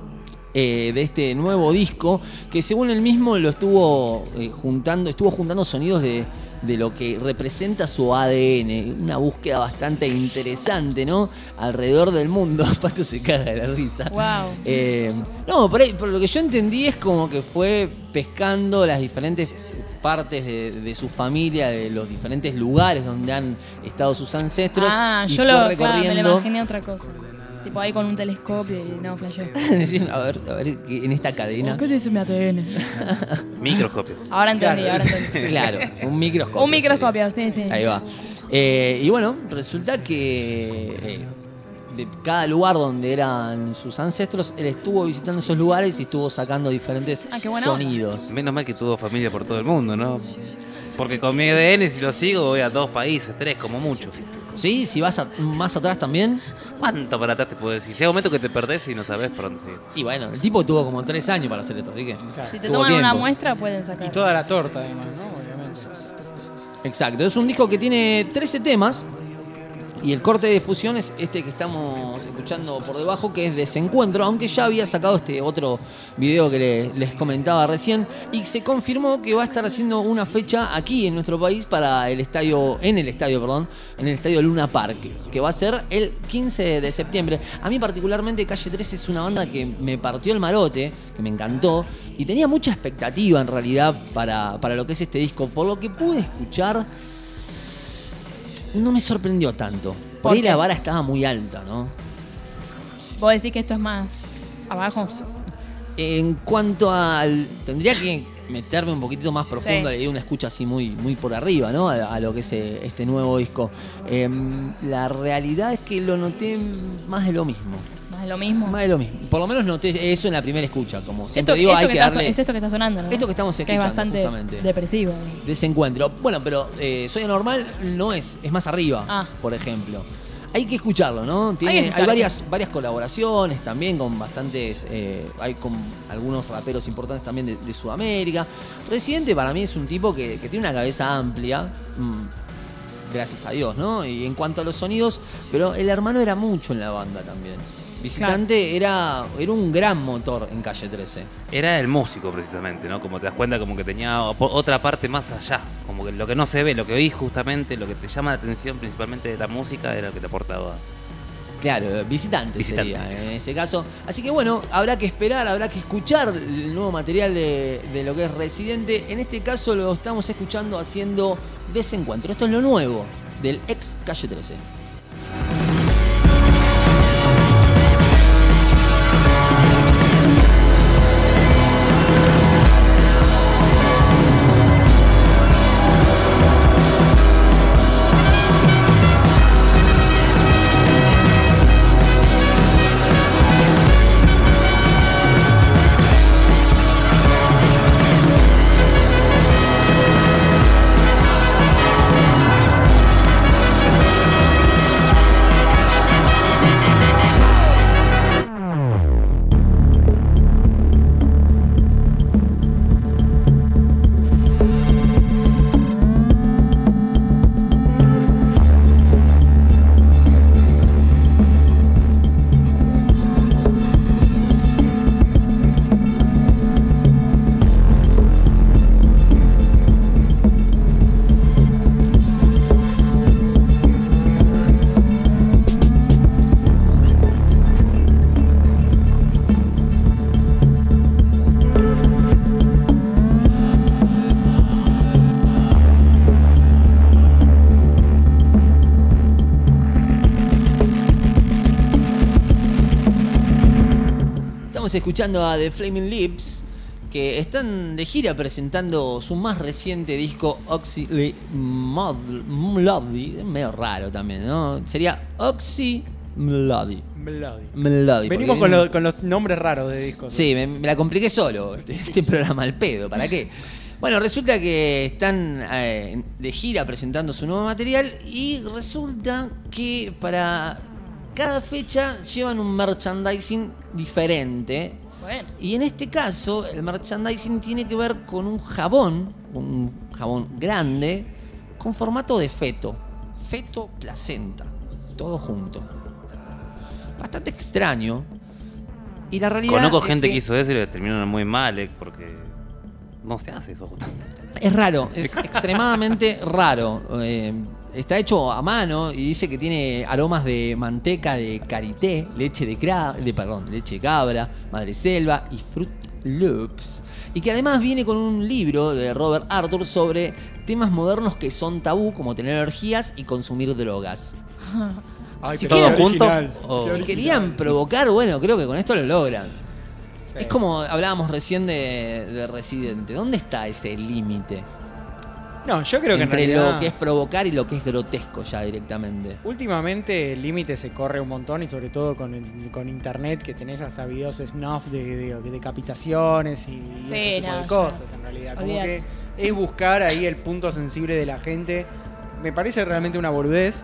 de este nuevo disco, que según él mismo lo estuvo juntando sonidos de lo que representa su ADN. Una búsqueda bastante interesante, ¿no? Alrededor del mundo. Pato se caga de la risa. Wow. No, por lo que yo entendí es como que fue pescando las diferentes partes de su familia, de los diferentes lugares donde han estado sus ancestros. Y yo fue recorriendo. me lo imaginé otra cosa. Tipo ahí con un telescopio y no, flasheo. a ver, en esta cadena. ¿Qué dice mi ADN? Microscopio. Ahora entendí. Claro, un microscopio. Un microscopio, sí. Ahí va. Y bueno, resulta que de cada lugar donde eran sus ancestros, él estuvo visitando esos lugares y estuvo sacando diferentes sonidos. Menos mal que tuvo familia por todo el mundo, ¿no? Porque con mi ADN, si lo sigo, voy a 2 países, 3 como mucho. ¿Sí? Si vas más atrás también. ¿Cuánto para atrás te puedo decir? Si hay un momento que te perdés y no sabés por dónde seguir. Y bueno, el tipo tuvo como 3 años para hacer esto, así que... Claro. Si te toman una muestra, pueden sacar. Y toda la torta, además, ¿no? Obviamente. Exacto, es un disco que tiene 13 temas. Y el corte de fusión es este que estamos escuchando por debajo, que es Desencuentro, aunque ya había sacado este otro video que les comentaba recién, y se confirmó que va a estar haciendo una fecha aquí en nuestro país para en el estadio Luna Park, que va a ser el 15 de septiembre. A mí particularmente Calle 13 es una banda que me partió el marote, que me encantó, y tenía mucha expectativa en realidad para lo que es este disco. Por lo que pude escuchar, no me sorprendió tanto. Por ahí la vara estaba muy alta, ¿no? ¿Vos decís que esto es más abajo? En cuanto al... Tendría que meterme un poquitito más profundo, le di una escucha así muy por arriba, ¿no? A lo que es este nuevo disco. La realidad es que lo noté más de lo mismo. ¿Más de lo mismo? Más de lo mismo. Por lo menos noté eso en la primera escucha. Como siempre digo, hay que darle... Es esto que está sonando, ¿no? Esto que estamos escuchando, que es bastante justamente. Depresivo. Desencuentro. Bueno, pero Soy Anormal no es más arriba, por ejemplo. Hay que escucharlo, ¿no? Hay varias colaboraciones también con bastantes... hay con algunos raperos importantes también de Sudamérica. Residente para mí es un tipo que tiene una cabeza amplia. Gracias a Dios, ¿no? Y en cuanto a los sonidos, pero el hermano era mucho en la banda también. Visitante era un gran motor en Calle 13. Era el músico precisamente, ¿no? Como te das cuenta, como que tenía otra parte más allá. Como que lo que no se ve, lo que oís justamente, lo que te llama la atención principalmente de la música era lo que te aportaba. Claro, visitante sería en ese caso. Así que bueno, habrá que esperar, habrá que escuchar el nuevo material de lo que es Residente. En este caso lo estamos escuchando haciendo Desencuentro. Esto es lo nuevo del ex Calle 13. escuchando a The Flaming Lips, que están de gira presentando su más reciente disco Oxy Melody. Medio raro también, ¿no? Sería Oxy Melody. Venimos con los nombres raros de discos. Sí, me la compliqué solo este programa al pedo, ¿para qué? Bueno, resulta que están de gira presentando su nuevo material y resulta que para cada fecha llevan un merchandising diferente. Bueno. Y en este caso, el merchandising tiene que ver con un jabón grande, con formato de feto placenta, todo junto. Bastante extraño. Y la realidad Conozco es gente que hizo eso y le terminaron muy mal, porque no se hace eso. Es raro, es extremadamente raro. Está hecho a mano y dice que tiene aromas de manteca de karité, leche de cabra, madreselva y Fruit Loops. Y que además viene con un libro de Robert Arthur sobre temas modernos que son tabú, como tener orgías y consumir drogas. Ay, Si ¿todo quieren- junto? Si querían provocar, bueno, creo que con esto lo logran. Es como hablábamos recién de Residente. ¿Dónde está ese límite? No, yo creo que en entre realidad lo que es provocar y lo que es grotesco ya directamente. últimamente el límite se corre un montón y sobre todo con internet, que tenés hasta videos snuff de decapitaciones y Sí, ese tipo no, de ya. cosas en realidad. Como Olvídate. que es buscar ahí el punto sensible de la gente. Me parece realmente una boludez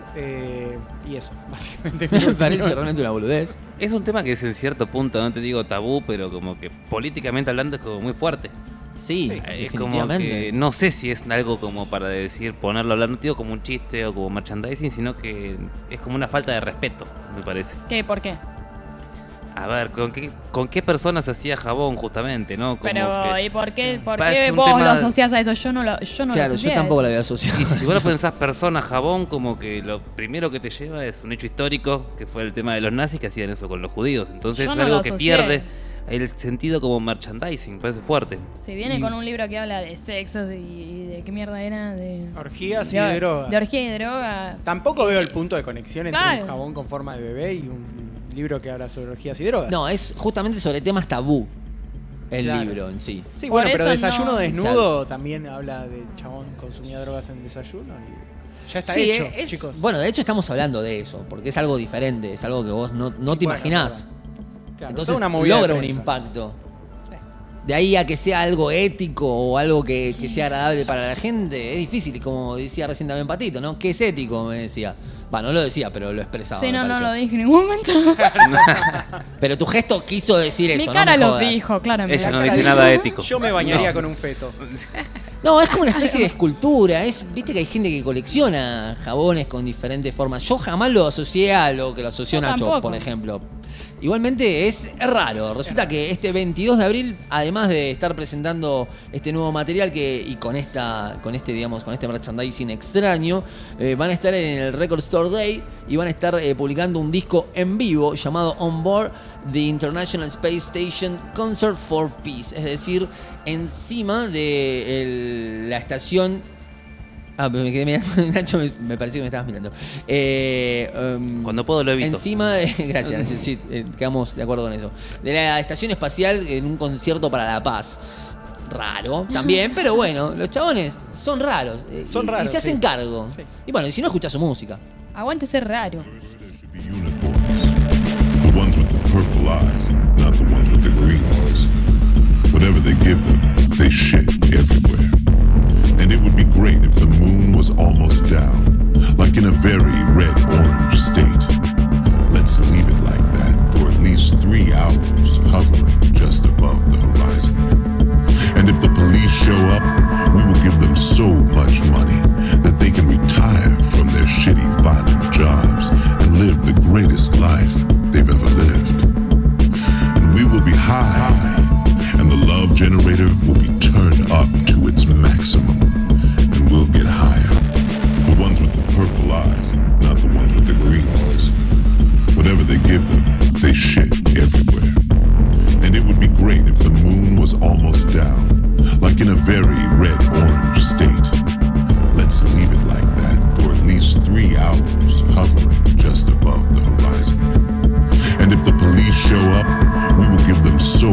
y eso, básicamente. Me parece realmente una boludez. Es un tema que es en cierto punto, no te digo tabú, pero como que políticamente hablando es como muy fuerte. Sí, Es como definitivamente. que no sé si es algo como para decir, ponerlo a hablar, no te digo como un chiste o como merchandising, sino que es como una falta de respeto, me parece. ¿Qué? ¿Por qué? A ver, ¿con qué personas se hacía jabón justamente, no? Como Pero, que- ¿y por qué Parece un vos tema- lo asociás a eso? Yo no lo Claro, asocié yo a tampoco eso. la había asociado. Y si vos lo pensás persona, jabón, como que lo primero que te lleva es un hecho histórico, que fue el tema de los nazis que hacían eso con los judíos. Entonces Yo es no algo lo que asocié. pierde el sentido como merchandising, parece fuerte. Si viene Y- con un libro que habla de sexo y de qué mierda era, de Orgías y de drogas. De orgía y de droga. Tampoco veo el punto de conexión entre Claro. un jabón con forma de bebé y un libro que habla sobre orgías y drogas. No, es justamente sobre temas tabú el Claro. libro en sí. Sí, Por bueno, pero eso desayuno no. desnudo también habla de chabón consumía drogas en desayuno. Y ya está Sí, hecho, es- chicos. Bueno, de hecho estamos hablando de eso, porque es algo diferente, es algo que vos no te Bueno, imaginás. Claro, Entonces toda una movida logra de un prensa. impacto. De ahí a que sea algo ético o algo que sea agradable para la gente, es difícil, como decía recién también Patito, ¿no? ¿Qué es ético? Me decía. No lo decía, pero lo expresaba. Sí, me no pareció. lo dije en ningún momento. Pero tu gesto quiso decir Mi eso, cara no me lo jodas. dijo, claramente. Ella no dice nada ético. Yo me bañaría No. con un feto. No, es como una especie de escultura. Viste que hay gente que colecciona jabones con diferentes formas. Yo jamás lo asocié a lo que lo asoció Yo Nacho, tampoco. por ejemplo. Igualmente es raro. Resulta que este 22 de abril, además de estar presentando este nuevo material y con este merchandising extraño, van a estar en el Record Store Day y van a estar publicando un disco en vivo llamado On Board the International Space Station Concert for Peace. Es decir, encima de la estación. Me quedé mirando, Nacho, me pareció que me estabas mirando. Cuando puedo lo evito. Encima de. Gracias, Nacho, sí, quedamos de acuerdo con eso. De la estación espacial en un concierto para la paz. Raro también, pero bueno, los chabones son raros. Son raros, Y se hacen sí. cargo. Sí. Y bueno, y si no escuchas su música. Aguante ser raro. The ones with the purple eyes, not the ones with the green ones. Whatever they give them, they shit everywhere. And it would be great if the moon was almost down, like in a very red-orange state. Let's leave it like that for at least 3 hours, hovering just above the horizon. And if the police show up, we will give them so much money that they can retire from their shitty, violent jobs and live the greatest life they've ever lived. And we will be high, and the love generator will be turned up to its maximum, and we'll get higher. The ones with the purple eyes, not the ones with the green ones. Whatever they give them, they shit everywhere. And it would be great if the moon was almost down, like in a very red-orange state. Let's leave it like that for at least 3 hours, hovering just above the horizon. And if the police show up, we will give them so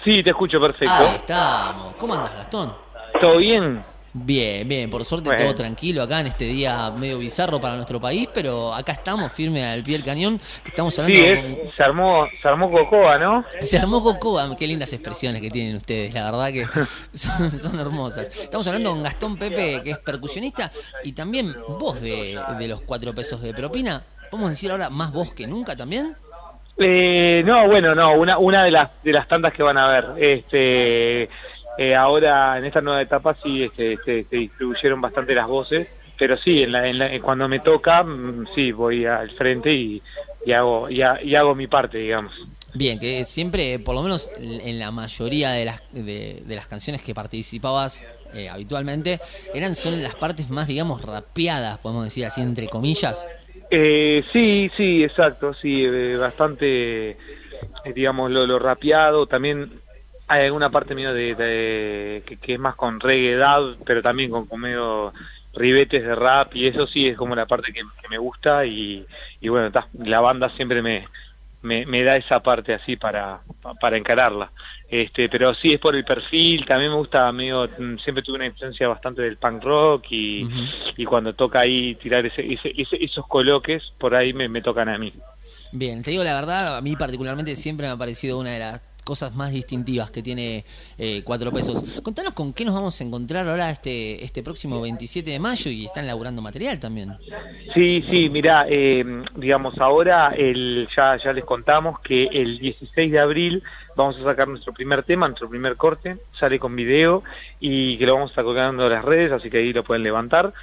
Sí, te escucho perfecto. Ahí estamos. ¿Cómo andas, Gastón? ¿Todo bien? Bien, bien, por suerte Bueno. todo tranquilo acá en este día medio bizarro para nuestro país, pero acá estamos firmes al pie del cañón. Estamos hablando Sí, se armó Cocoa, ¿no? Se armó Cocoa, qué lindas expresiones que tienen ustedes, la verdad que son hermosas. Estamos hablando con Gastón Pepe, que es percusionista, y también voz de los 4 pesos de propina. ¿Podemos decir ahora más voz que nunca también? No, bueno, no, una de las tantas que van a ver. Ahora en esta nueva etapa sí se distribuyeron bastante las voces, pero sí, cuando me toca, sí, voy al frente y hago mi parte, digamos. Bien, que siempre, por lo menos en la mayoría de las canciones que participabas habitualmente, son las partes más, digamos, rapeadas, podemos decir así, entre comillas. Sí, exacto, sí, bastante, digamos, lo rapeado. También hay alguna parte mío que es más con reggae dub, pero también con medio ribetes de rap, y eso sí es como la parte que me gusta, y bueno, la banda siempre me da esa parte así para encararla. Pero sí es por el perfil. También me gusta siempre tuve una influencia bastante del punk rock, y cuando toca ahí tirar esos coloques, por ahí me tocan a mí. Bien, te digo la verdad, a mí particularmente siempre me ha parecido una de las cosas más distintivas que tiene 4 pesos. Contanos con qué nos vamos a encontrar ahora este próximo 27 de mayo, y están laburando material también. Sí, mirá, digamos, ahora ya les contamos que el 16 de abril vamos a sacar nuestro primer tema, nuestro primer corte, sale con video, y que lo vamos a estar colgando en las redes, así que ahí lo pueden levantar.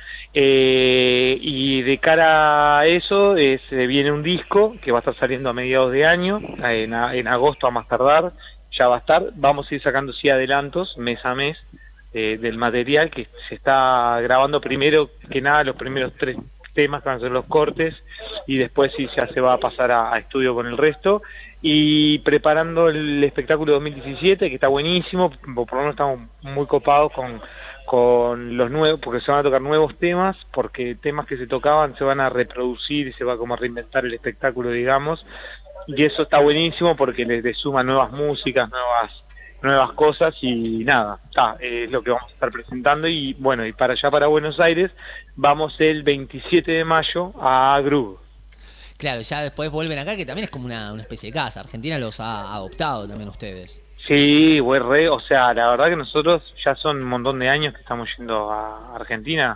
Y de cara a eso, viene un disco que va a estar saliendo a mediados de año, en agosto a más tardar, ya va a estar. Vamos a ir sacando adelantos, mes a mes, del material que se está grabando. Primero que nada, los primeros 3 temas que van a ser los cortes, y después sí ya se va a pasar a estudio con el resto, y preparando el espectáculo 2017, que está buenísimo. Por lo menos estamos muy copados con los nuevos, porque se van a tocar nuevos temas, porque temas que se tocaban se van a reproducir y se va como a reinventar el espectáculo, digamos, y eso está buenísimo porque le suma nuevas músicas, nuevas cosas, y nada, es lo que vamos a estar presentando. Y bueno, y para allá, para Buenos Aires, vamos el 27 de mayo a Groove. Claro, ya después vuelven acá, que también es como una especie de casa. Argentina los ha adoptado también ustedes. Sí, o sea, la verdad que nosotros ya son un montón de años que estamos yendo a Argentina.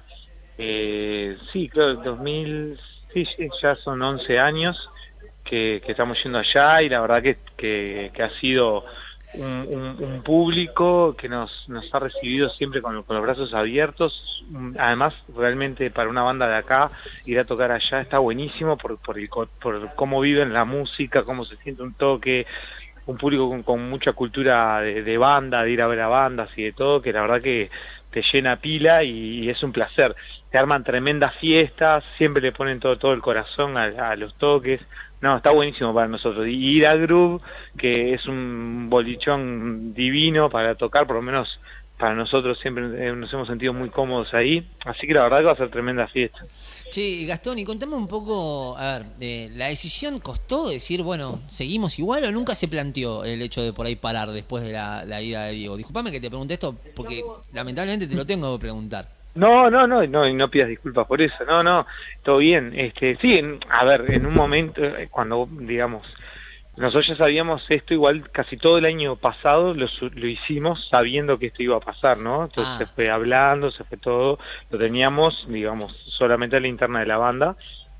Sí, creo que ya son 11 años que estamos yendo allá, y la verdad que ha sido un público que nos ha recibido siempre con los brazos abiertos. Además, realmente para una banda de acá, ir a tocar allá está buenísimo por cómo viven la música, cómo se siente un toque, un público con mucha cultura de banda, de ir a ver a bandas y de todo, que la verdad que te llena pila, y es un placer. Se arman tremendas fiestas, siempre le ponen todo el corazón a los toques. No, está buenísimo para nosotros. Y ir a Groove, que es un bolichón divino para tocar, por lo menos para nosotros siempre nos hemos sentido muy cómodos ahí. Así que la verdad que va a ser tremenda fiesta. Che, Gastón, y contame un poco, a ver, ¿la decisión costó decir, bueno, seguimos igual, o nunca se planteó el hecho de por ahí parar después de la ida de Diego? Disculpame que te pregunte esto, porque lamentablemente te lo tengo que preguntar. No, y no pidas disculpas por eso, no, todo bien. Sí, a ver, en un momento, cuando, digamos, nosotros ya sabíamos esto, igual casi todo el año pasado lo hicimos sabiendo que esto iba a pasar, ¿no? Entonces se fue hablando, se fue todo, lo teníamos, digamos, solamente a la interna de la banda,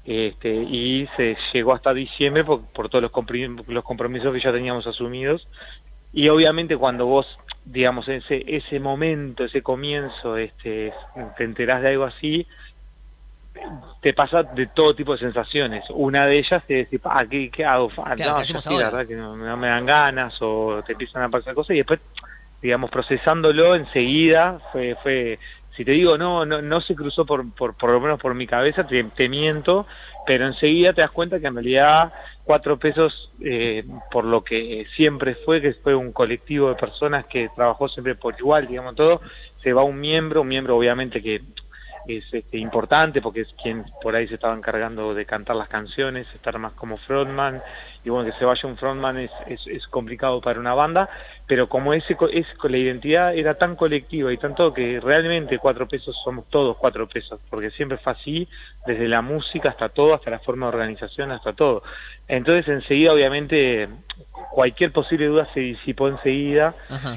y se llegó hasta diciembre por todos los compromisos que ya teníamos asumidos. Y obviamente cuando vos, digamos, ese momento, ese comienzo, te enterás de algo así, te pasa de todo tipo de sensaciones. Una de ellas es decir, ¿qué hago? Claro, no, ¿qué hacemos sí, ahora? la verdad que no me dan ganas, o te empiezan a pasar cosas, y después, digamos, procesándolo enseguida, fue si te digo no se cruzó por lo menos por mi cabeza, te miento, pero enseguida te das cuenta que en realidad 4 pesos, por lo que siempre que fue un colectivo de personas que trabajó siempre por igual, digamos, todo, se va un miembro obviamente que es importante, porque es quien por ahí se estaba encargando de cantar las canciones, estar más como frontman, y bueno, que se vaya un frontman es complicado para una banda, pero como la identidad era tan colectiva y tanto que realmente 4 Pesos somos todos 4 Pesos, porque siempre fue así, desde la música hasta todo, hasta la forma de organización, hasta todo. Entonces enseguida obviamente cualquier posible duda se disipó enseguida. Ajá.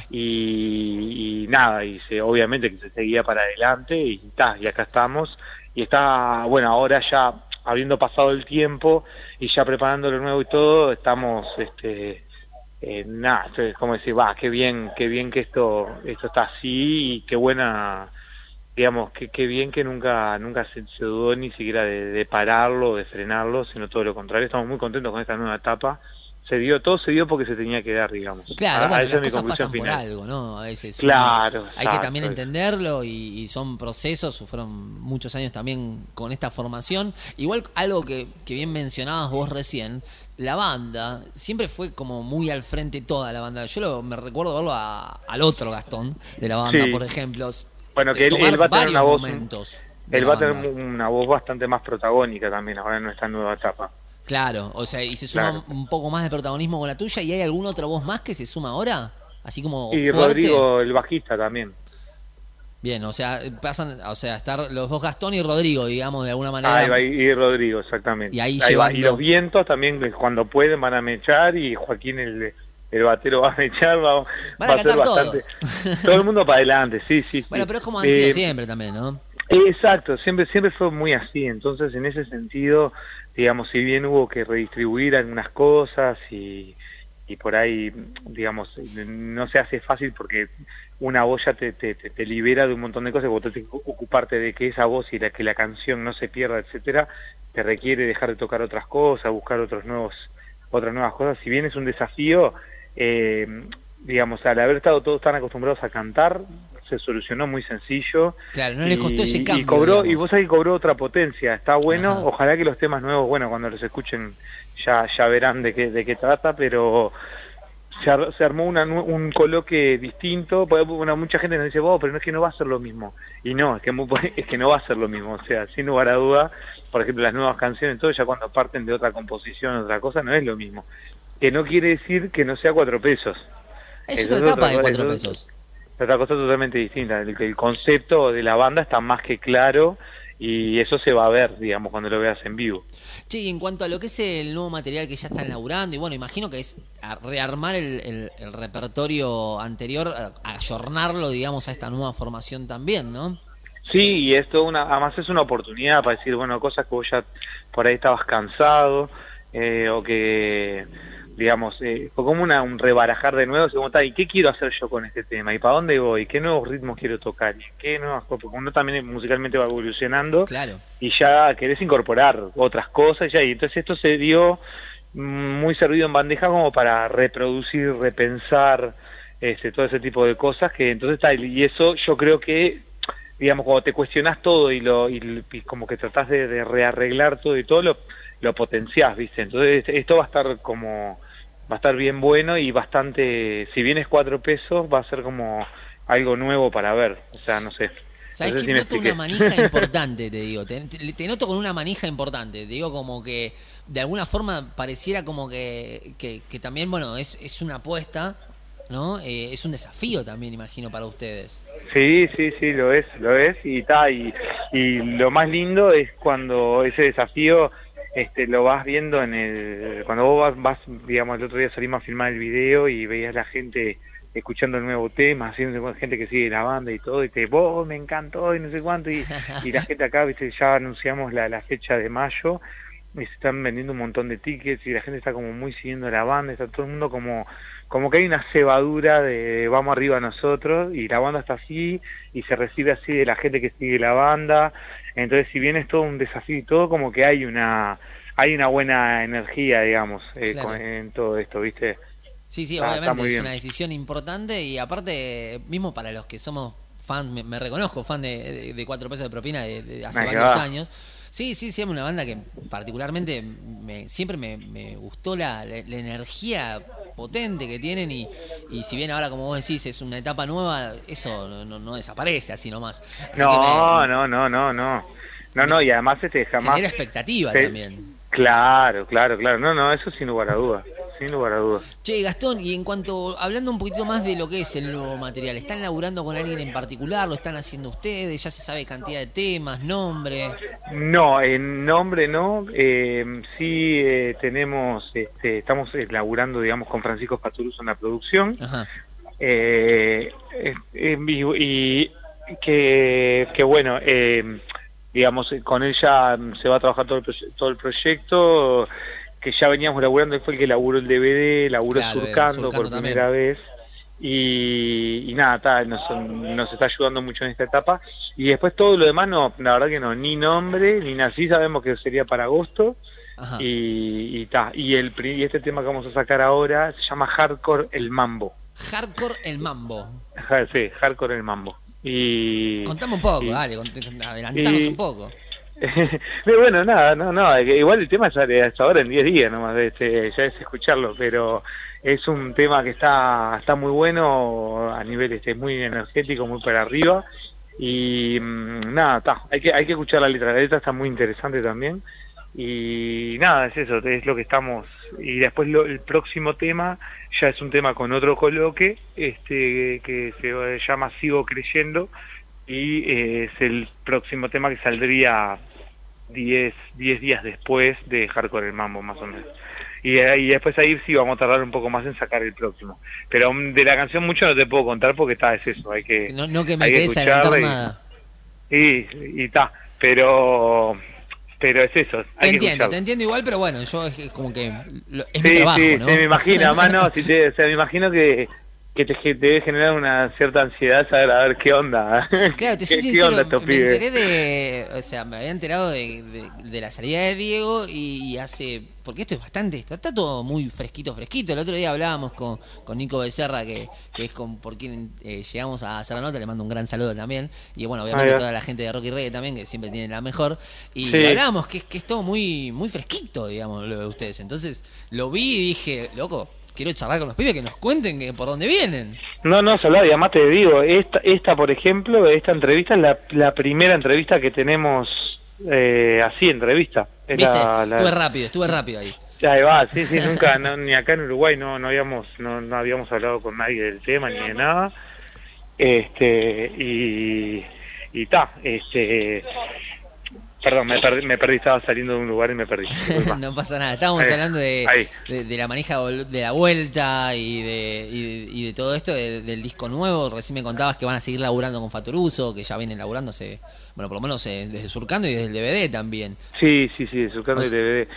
y nada, obviamente que se seguía para adelante y acá estamos, y está, bueno, ahora ya habiendo pasado el tiempo y ya preparando lo nuevo y todo, estamos nada, es como decir, qué bien que esto está así, y qué buena, digamos, qué bien que nunca se dudó ni siquiera de pararlo, de frenarlo, sino todo lo contrario. Estamos muy contentos con esta nueva etapa. Todo se dio porque se tenía que dar, digamos. Claro, bueno, esa las es mi cosas pasan conclusión por final. algo, ¿no? A veces Claro, hay que exacto. también entenderlo y son procesos, fueron muchos años también con esta formación. Igual algo que bien mencionabas vos recién, la banda siempre fue como muy al frente toda la banda. Me recuerdo verlo al otro Gastón de la banda, Sí. por ejemplo. Bueno, que él tomar va a tener varios una voz, momentos de él la va a tener banda. una voz bastante más protagónica también ahora en esta nueva etapa. Claro, o sea, y se suma Claro. un poco más de protagonismo con la tuya. ¿Y hay alguna otra voz más que se suma ahora? Así como Y fuerte. Rodrigo, el bajista, también. Bien, o sea, pasan, o sea, estar los dos Gastón y Rodrigo, digamos, de alguna manera. Ahí va, y Rodrigo, exactamente. Y ahí va. llevando- Y los vientos también, que cuando pueden, van a mechar, y Joaquín, el batero, va a mechar, va Van a a ser cantar bastante... Todo el mundo para adelante, sí. Bueno, pero es como han sido siempre también, ¿no? Exacto, siempre fue muy así. Entonces, en ese sentido, digamos, si bien hubo que redistribuir algunas cosas y por ahí, digamos, no se hace fácil porque una voz ya te libera de un montón de cosas, vos tenés que ocuparte de que esa voz y que la canción no se pierda, etcétera, te requiere dejar de tocar otras cosas, buscar otras nuevas cosas. Si bien es un desafío, digamos, al haber estado todos tan acostumbrados a cantar, se solucionó muy sencillo. Claro, no les costó ese cambio. Y vos sabés que cobró otra potencia. Está bueno. Ajá. Ojalá que los temas nuevos, bueno, cuando los escuchen ya verán de qué trata, pero se armó un coloque distinto. Bueno, mucha gente nos dice, pero es que no va a ser lo mismo. Y no, es que no va a ser lo mismo. O sea, sin lugar a duda, por ejemplo, las nuevas canciones, todo ya cuando parten de otra composición, otra cosa, no es lo mismo. Que no quiere decir que no sea 4 Pesos. Es otra etapa de 4 Pesos. Es otra cosa totalmente distinta. El concepto de la banda está más que claro, y eso se va a ver, digamos, cuando lo veas en vivo. Che, y en cuanto a lo que es el nuevo material que ya están laburando, y bueno, imagino que es rearmar el repertorio anterior, ayornarlo, digamos, a esta nueva formación también, ¿no? Sí, y esto además es una oportunidad para decir, bueno, cosas que vos ya por ahí estabas cansado, o que, digamos, fue como un rebarajar de nuevo, ¿y qué quiero hacer yo con este tema? ¿Y para dónde voy? ¿Qué nuevos ritmos quiero tocar? ¿Y qué nuevas cosas? Porque uno también musicalmente va evolucionando, claro, y ya querés incorporar otras cosas, y entonces esto se dio muy servido en bandeja como para reproducir, repensar, todo ese tipo de cosas, que entonces y eso yo creo que, digamos, cuando te cuestionás todo y como que tratás de rearreglar todo y todo, lo potenciás, ¿viste? Entonces esto va a estar bien bueno y bastante, si bien es 4 Pesos, va a ser como algo nuevo para ver, o sea, no sé. ¿Sabés no que sé si me noto expliqué. una manija importante, te digo? Te noto con una manija importante, te digo, como que de alguna forma pareciera como que también, bueno, es una apuesta, ¿no? Es un desafío también, imagino, para ustedes. Sí, lo es, y lo más lindo es cuando ese desafío lo vas viendo cuando vos vas, digamos, el otro día salimos a filmar el video y veías la gente escuchando el nuevo tema, haciendo gente que sigue la banda y todo, y me encantó y no sé cuánto, y la gente acá, viste, ya anunciamos la fecha de mayo, y se están vendiendo un montón de tickets, y la gente está como muy siguiendo la banda, está todo el mundo como que hay una cebadura de vamos arriba nosotros, y la banda está así, y se recibe así de la gente que sigue la banda. Entonces, si bien es todo un desafío y todo, como que hay una buena energía, digamos, Claro. en todo esto, ¿viste? Sí, Está obviamente muy es bien. una decisión importante, y aparte, mismo para los que somos fan, me reconozco fan de 4 Pesos de propina de hace Ah, que varios va. años. Sí, es una banda que particularmente siempre me gustó la energía potente que tienen, y si bien ahora, como vos decís, es una etapa nueva, eso no desaparece así nomás. Así No, y además jamás genera expectativa te- también. Claro. No, eso sin lugar a dudas. Sin lugar a dudas. Che, Gastón, y en cuanto, hablando un poquito más de lo que es el nuevo material, ¿están laburando con alguien en particular? ¿Lo están haciendo ustedes? ¿Ya se sabe cantidad de temas, nombre? No, en nombre no. Sí tenemos, estamos laburando, digamos, con Francisco Fatruso en la producción. Ajá. Y que bueno, digamos, con él ya se va a trabajar todo el proyecto, que ya veníamos laburando. Él fue el que laburó el DVD, laburó Surcando por primera vez, y nada, nos está ayudando mucho en esta etapa. Y después todo lo demás, no, la verdad que no, ni nombre, ni nada. Sí sabemos que sería para agosto. Ajá. Y este tema que vamos a sacar ahora se llama Hardcore el Mambo. Hardcore el Mambo. Sí, Hardcore el Mambo. Y contame un poco, dale, adelantanos un poco. Bueno, nada, no, igual el tema sale hasta ahora en 10 días nomás, ya es escucharlo, pero es un tema que está muy bueno a nivel muy energético, muy para arriba, y nada, hay que escuchar la letra está muy interesante también, y nada, es eso, es lo que estamos. Y después el próximo tema ya es un tema con otro coloque, que se llama Sigo Creyendo, y es el próximo tema que saldría 10 días después de Hardcore el Mambo, más o menos. Y después ahí sí vamos a tardar un poco más en sacar el próximo. Pero de la canción mucho no te puedo contar porque es eso, hay que... No que me querés adelantar nada. Y está, pero es eso. Te entiendo igual, pero bueno, yo es como que es mi trabajo, ¿no? Sí, me imagino, además no, me imagino que te debe generar una cierta ansiedad saber a ver qué onda. Claro, te soy sincero, me enteré me había enterado de la salida de Diego y porque esto es bastante, está todo muy fresquito. El otro día hablábamos con Nico Becerra, que es por quien llegamos a hacer la nota, le mando un gran saludo también, y bueno, obviamente toda la gente de Rock y Reggae también, que siempre tiene la mejor, y hablábamos que es todo muy, muy fresquito, digamos, lo de ustedes. Entonces lo vi y dije, loco, quiero charlar con los pibes, que nos cuenten por dónde vienen. No, Solar, y además te digo, esta por ejemplo, esta entrevista es la primera entrevista que tenemos así, entrevista. Estuve rápido ahí. Ahí va, sí, nunca, ni acá en Uruguay no habíamos hablado con nadie del tema, ni de nada. Perdón, me perdí, estaba saliendo de un lugar y me perdí. No pasa nada, estábamos hablando de la manija de la vuelta y de todo esto, del disco nuevo. Recién me contabas que van a seguir laburando con Fatoruso, que ya vienen laburándose, bueno, por lo menos desde Surcando y desde el DVD también. Sí, de Surcando y DVD.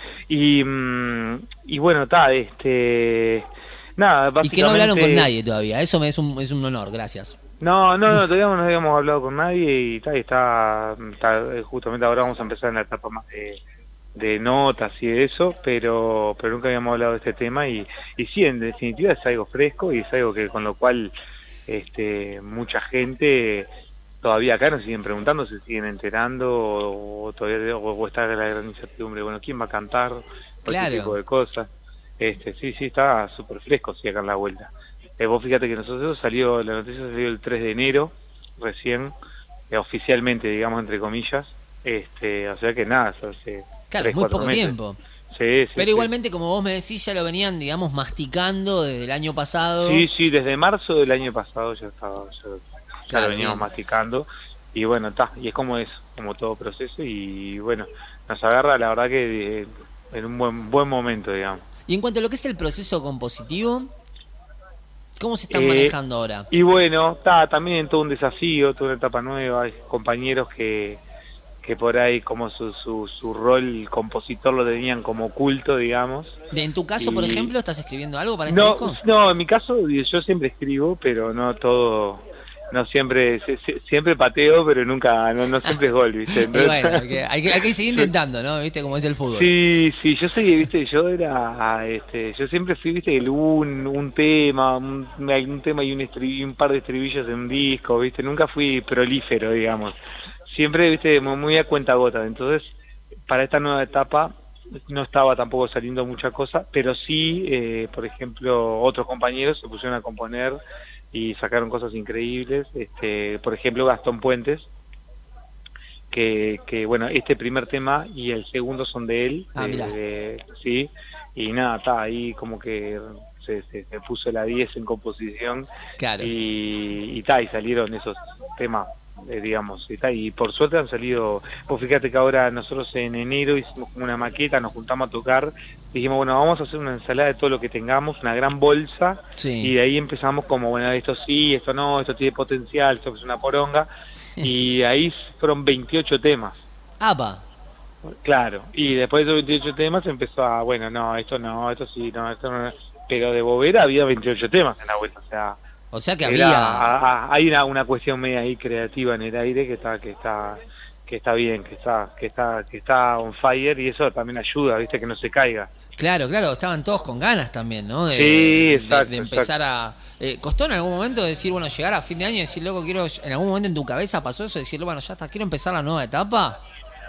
Y bueno, nada, básicamente... Y que no hablaron con nadie todavía, eso es un honor, gracias. No, todavía no habíamos hablado con nadie y está justamente ahora vamos a empezar en la etapa más de notas y de eso, pero nunca habíamos hablado de este tema y sí, en definitiva es algo fresco y es algo que con lo cual mucha gente todavía acá nos siguen preguntando, se siguen enterando o todavía o está la gran incertidumbre, bueno, ¿quién va a cantar? Claro. Ese tipo de cosas. Sí, está súper fresco si acá en la vuelta. Vos fíjate que nosotros la noticia salió el 3 de enero, recién, oficialmente, digamos, entre comillas, o sea que nada, hace claro, muy poco tiempo. Sí, pero igualmente, como vos me decís, ya lo venían, digamos, masticando desde el año pasado. Sí, desde marzo del año pasado ya lo veníamos masticando, y bueno, y es como todo proceso, y bueno, nos agarra, la verdad que en un buen momento, digamos. Y en cuanto a lo que es el proceso compositivo, ¿cómo se están manejando ahora? Y bueno, también en todo un desafío, toda una etapa nueva, hay compañeros que por ahí como su rol compositor lo tenían como oculto, digamos. ¿En tu caso, por ejemplo, estás escribiendo algo para este disco? No, en mi caso yo siempre escribo, pero no todo, no siempre pateo, pero nunca, no siempre es gol, ¿viste? Entonces, bueno, hay que seguir intentando, ¿no? ¿Viste cómo es el fútbol? Sí, yo sé, ¿viste? Yo siempre fui, ¿viste? Un tema y un par de estribillos en un disco, ¿viste? Nunca fui prolífero, digamos. Siempre, ¿viste? Muy a cuentagotas. Entonces, para esta nueva etapa no estaba tampoco saliendo mucha cosa, pero sí, por ejemplo, otros compañeros se pusieron a componer y sacaron cosas increíbles. Por ejemplo, Gastón Puentes, bueno, este primer tema y el segundo son de él. Sí, y nada, está ahí como que se puso la 10 en composición. Claro. Y salieron esos temas, digamos, y por suerte han salido. Vos fíjate que ahora nosotros en enero hicimos como una maqueta, nos juntamos a tocar, dijimos, bueno, vamos a hacer una ensalada de todo lo que tengamos, una gran bolsa, y de ahí empezamos como, bueno, esto sí, esto no, esto tiene potencial, esto es una poronga, y ahí fueron 28 temas. ¡Apa! Claro, y después de esos 28 temas empezó a, bueno, no, esto sí, no, esto no, pero de bobera había 28 temas en la vuelta, o sea que hay una cuestión media ahí creativa en el aire que está bien, que está on fire, y eso también ayuda, viste, que no se caiga. Claro, estaban todos con ganas también, ¿no? Sí, exacto. De empezar a... ¿Costó en algún momento decir, bueno, llegar a fin de año y decir, loco, quiero... ¿En algún momento en tu cabeza pasó eso? Decir, bueno, ya está, quiero empezar la nueva etapa?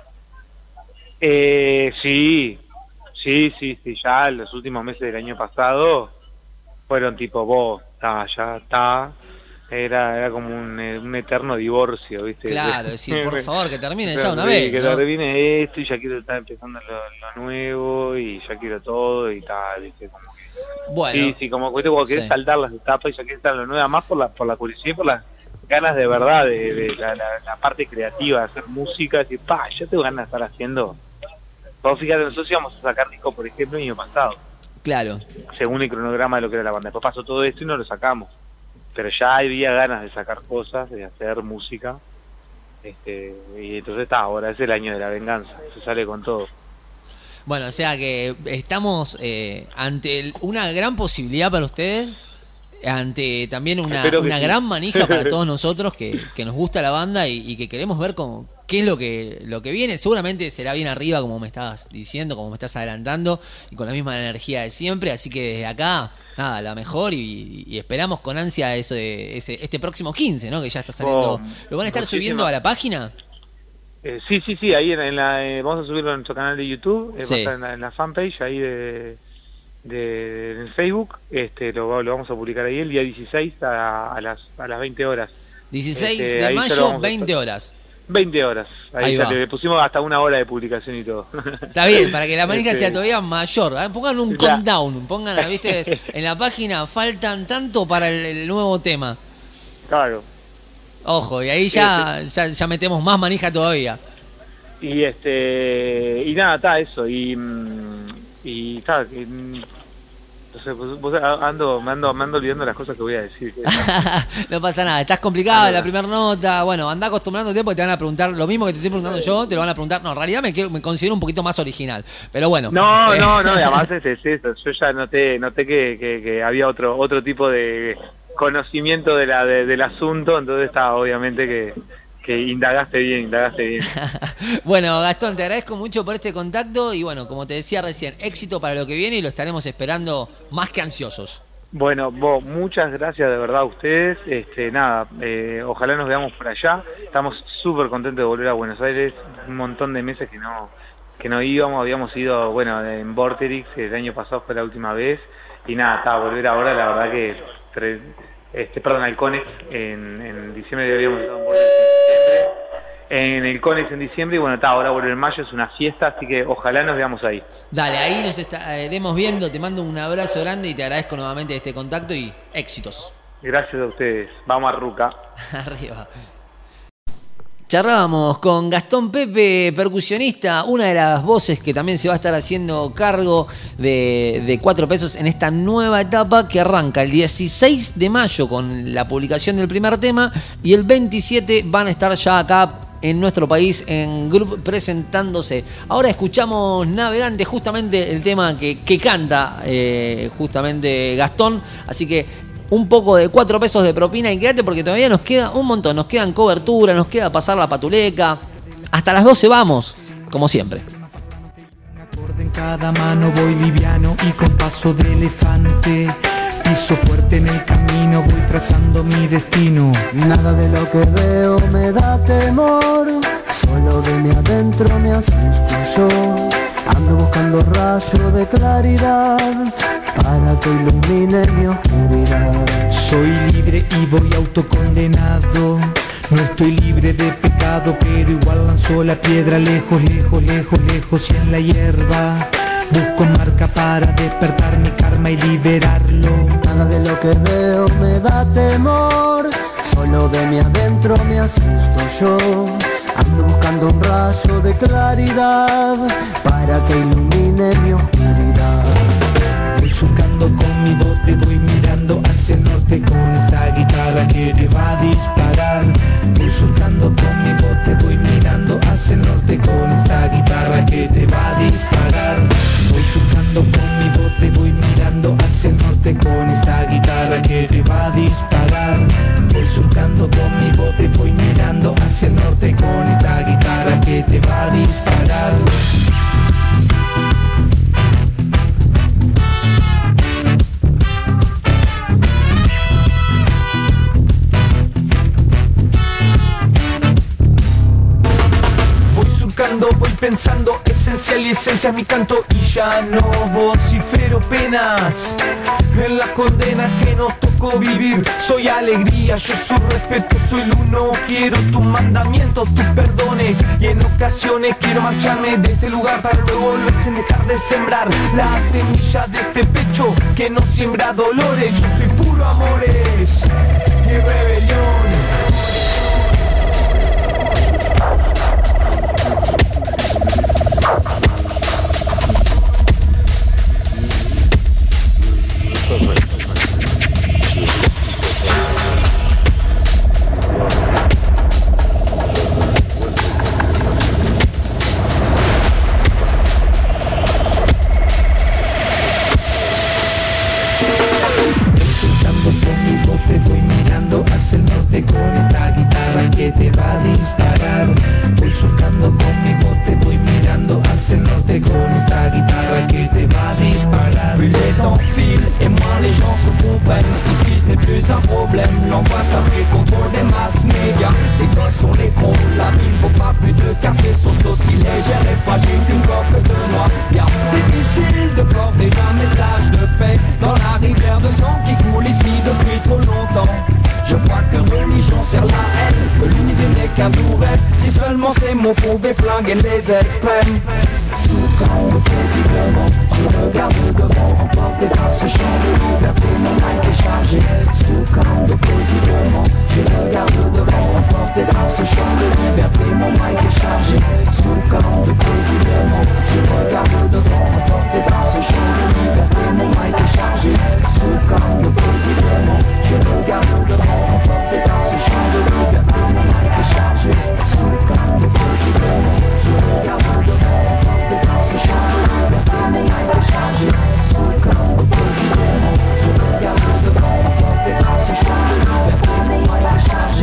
Sí, ya en los últimos meses del año pasado fueron tipo, ya está... Era como un eterno divorcio, ¿viste? Claro, decir, por favor, que termine ya una sí, vez, que ¿no? termine esto y ya quiero estar empezando lo nuevo y ya quiero todo y tal, ¿viste? Como que, bueno. Sí, como que vos querés saltar las etapas y ya querés estar en lo nuevo, más por la curiosidad y por las ganas de verdad de la parte creativa, de hacer música, decir, ya tengo ganas de estar haciendo. Vos fíjate, nosotros íbamos a sacar disco, por ejemplo, el año pasado. Claro. Según el cronograma de lo que era la banda. Después pasó todo esto y no lo sacamos. Pero ya había ganas de sacar cosas, de hacer música, y entonces ahora es el año de la venganza, se sale con todo. Bueno, o sea que estamos ante una gran posibilidad para ustedes, ante también una gran manija para todos nosotros que nos gusta la banda y que queremos ver qué es lo que viene. Seguramente será bien arriba, como me estabas diciendo, como me estás adelantando, y con la misma energía de siempre, así que desde acá, nada, la mejor, y esperamos con ansia este próximo 15, ¿no? Que ya está saliendo. ¿Lo van a estar subiendo a la página? Sí, ahí vamos a subirlo en nuestro canal de YouTube, va a estar en la fanpage ahí en Facebook, lo vamos a publicar ahí el día 16 a las 20 horas. 16 de mayo, 20 horas. 20 horas. Ahí le pusimos hasta 1 hora de publicación y todo. Está bien, para que la manija sea todavía mayor. Pongan un countdown, viste, en la página faltan tanto para el nuevo tema. Claro. Ojo, y ahí ya metemos más manija todavía. Y nada, está eso. Y está, entonces, me ando olvidando las cosas que voy a decir. No pasa nada, estás complicado la primera nota. Bueno, andá acostumbrándote porque te van a preguntar lo mismo que te estoy preguntando yo, te lo van a preguntar. No, en realidad me considero un poquito más original, pero bueno. No, además es eso. Yo ya noté que había otro tipo de conocimiento del asunto, entonces está obviamente que indagaste bien. Bueno, Gastón, te agradezco mucho por este contacto y bueno, como te decía recién, éxito para lo que viene y lo estaremos esperando más que ansiosos. Bueno, muchas gracias de verdad a ustedes. Ojalá nos veamos por allá. Estamos súper contentos de volver a Buenos Aires. Un montón de meses que no íbamos. Habíamos ido, en Vorterix, el año pasado fue la última vez. Y nada, volver ahora, la verdad que... al Conex en diciembre, habíamos estado en el Conex en diciembre y ahora vuelve en mayo, es una fiesta, así que ojalá nos veamos ahí. Dale, ahí nos estaremos viendo, te mando un abrazo grande y te agradezco nuevamente este contacto y éxitos. Gracias a ustedes, vamos a Ruca. Arriba. Charlábamos con Gastón Pepe, percusionista, una de las voces que también se va a estar haciendo cargo de 4 Pesos en esta nueva etapa que arranca el 16 de mayo con la publicación del primer tema y el 27 van a estar ya acá en nuestro país en Group presentándose. Ahora escuchamos Navegante, justamente el tema que canta justamente Gastón, así que un poco de 4 pesos de propina y quédate porque todavía nos queda un montón, nos quedan cobertura, nos queda pasar la patuleca. Hasta las 12 vamos, como siempre. En cada mano voy liviano y con paso de elefante. Piso fuerte en el camino, voy trazando mi destino. Nada de lo que veo me da temor, solo de mi adentro me asusto yo. Ando buscando rayo de claridad para que ilumine mi oscuridad. Soy libre y voy autocondenado, No estoy libre de pecado, pero igual lanzo la piedra lejos, lejos, lejos, lejos y en la hierba. Busco marca para despertar mi karma y liberarlo. Nada de lo que veo me da temor, solo de mi adentro me asusto yo. Ando buscando un rayo de claridad para que ilumine mi oscuridad. Voy surcando con mi bote, voy mirando hacia el norte con esta guitarra que te va a disparar. Voy surcando con mi bote, voy mirando hacia el norte con esta guitarra que te va a disparar. Voy surcando con mi bote, voy mirando hacia el norte con esta guitarra que te va a disparar. Voy surcando con mi bote, voy mirando hacia el norte con esta guitarra que te va a disparar. Voy pensando, esencial y esencia mi canto y ya no vocifero penas. En la condena que nos tocó vivir, soy alegría, yo soy respeto, soy el uno. Quiero tus mandamientos, tus perdones, y en ocasiones quiero marcharme de este lugar para luego volver sin dejar de sembrar la semilla de este pecho que no siembra dolores. Yo soy puro amores y rebelión. Con esta guitarra que te va a disparar. Voy surcando con mi bote, voy mirando hacia el norte con esta guitarra que te va a disparar. Plus les temps filent et moins les gens se comprennent. Ici ce n'est plus un problème, l'angoisse a pris le contrôle des masses médias. Les gosses sur l'écran, la ville vaut pas plus de café. Sauce aussi légère et fragile qu'une coque de noix. Bien difficile de porter un message de paix dans la rivière de sang qui coule ici depuis trop longtemps. Je crois que religion sert la haine, que l'unité n'est qu'un doux rêve. Si seulement ces mots pouvaient flinguer les extrêmes. Sous camp de président, je regarde devant, emporté par ce chant de liberté, mon mic est chargé. Sous camp de président, je regarde devant, emporté par ce chant de liberté, mon mic est chargé. Sous camp de président, je regarde devant, emporté par ce chant de liberté, mon mic est chargé. Sous camp de président, je regarde devant, emporté par ce chant de liberté, mon mic est chargé. Sous camp de président, je regarde devant, emporté par ce chant de liberté, mon mic est chargé. Sous camp de président, je regarde devant, emporté par ce chant de liberté, mon mic est chargé.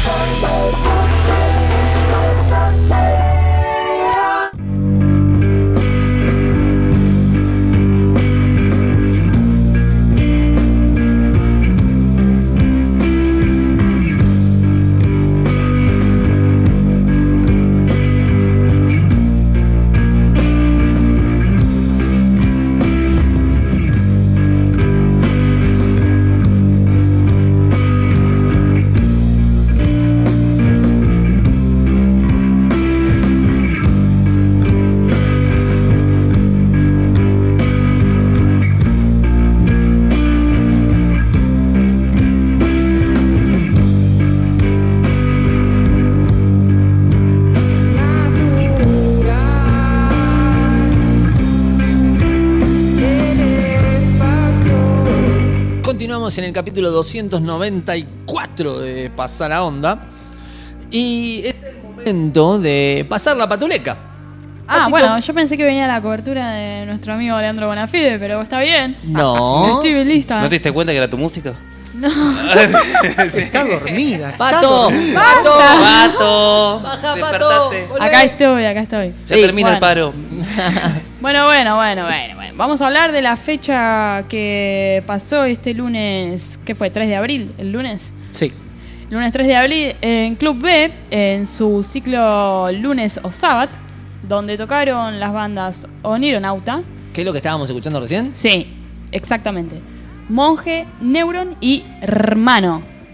Continuamos en el capítulo 294 de Pasar la Onda. Y es el momento de pasar la patuleca. Ah, Patito. bueno, yo pensé que venía la cobertura de nuestro amigo Leandro Bonafide, pero está bien. No. Estoy lista. ¿No te diste cuenta que era tu música? No. Está dormida. Pato, Pato. Pato. Baja, Despertate. Acá estoy. Ya termina el paro. Bueno. Vamos a hablar de la fecha que pasó este lunes. ¿Qué fue? ¿3 de abril? ¿El lunes? Sí. Lunes 3 de abril en Club B, en su ciclo Lunes o Sabbath, donde tocaron las bandas Onironauta. ¿Qué es lo que estábamos escuchando recién? Sí, exactamente. Monje, Neuron y Hermano.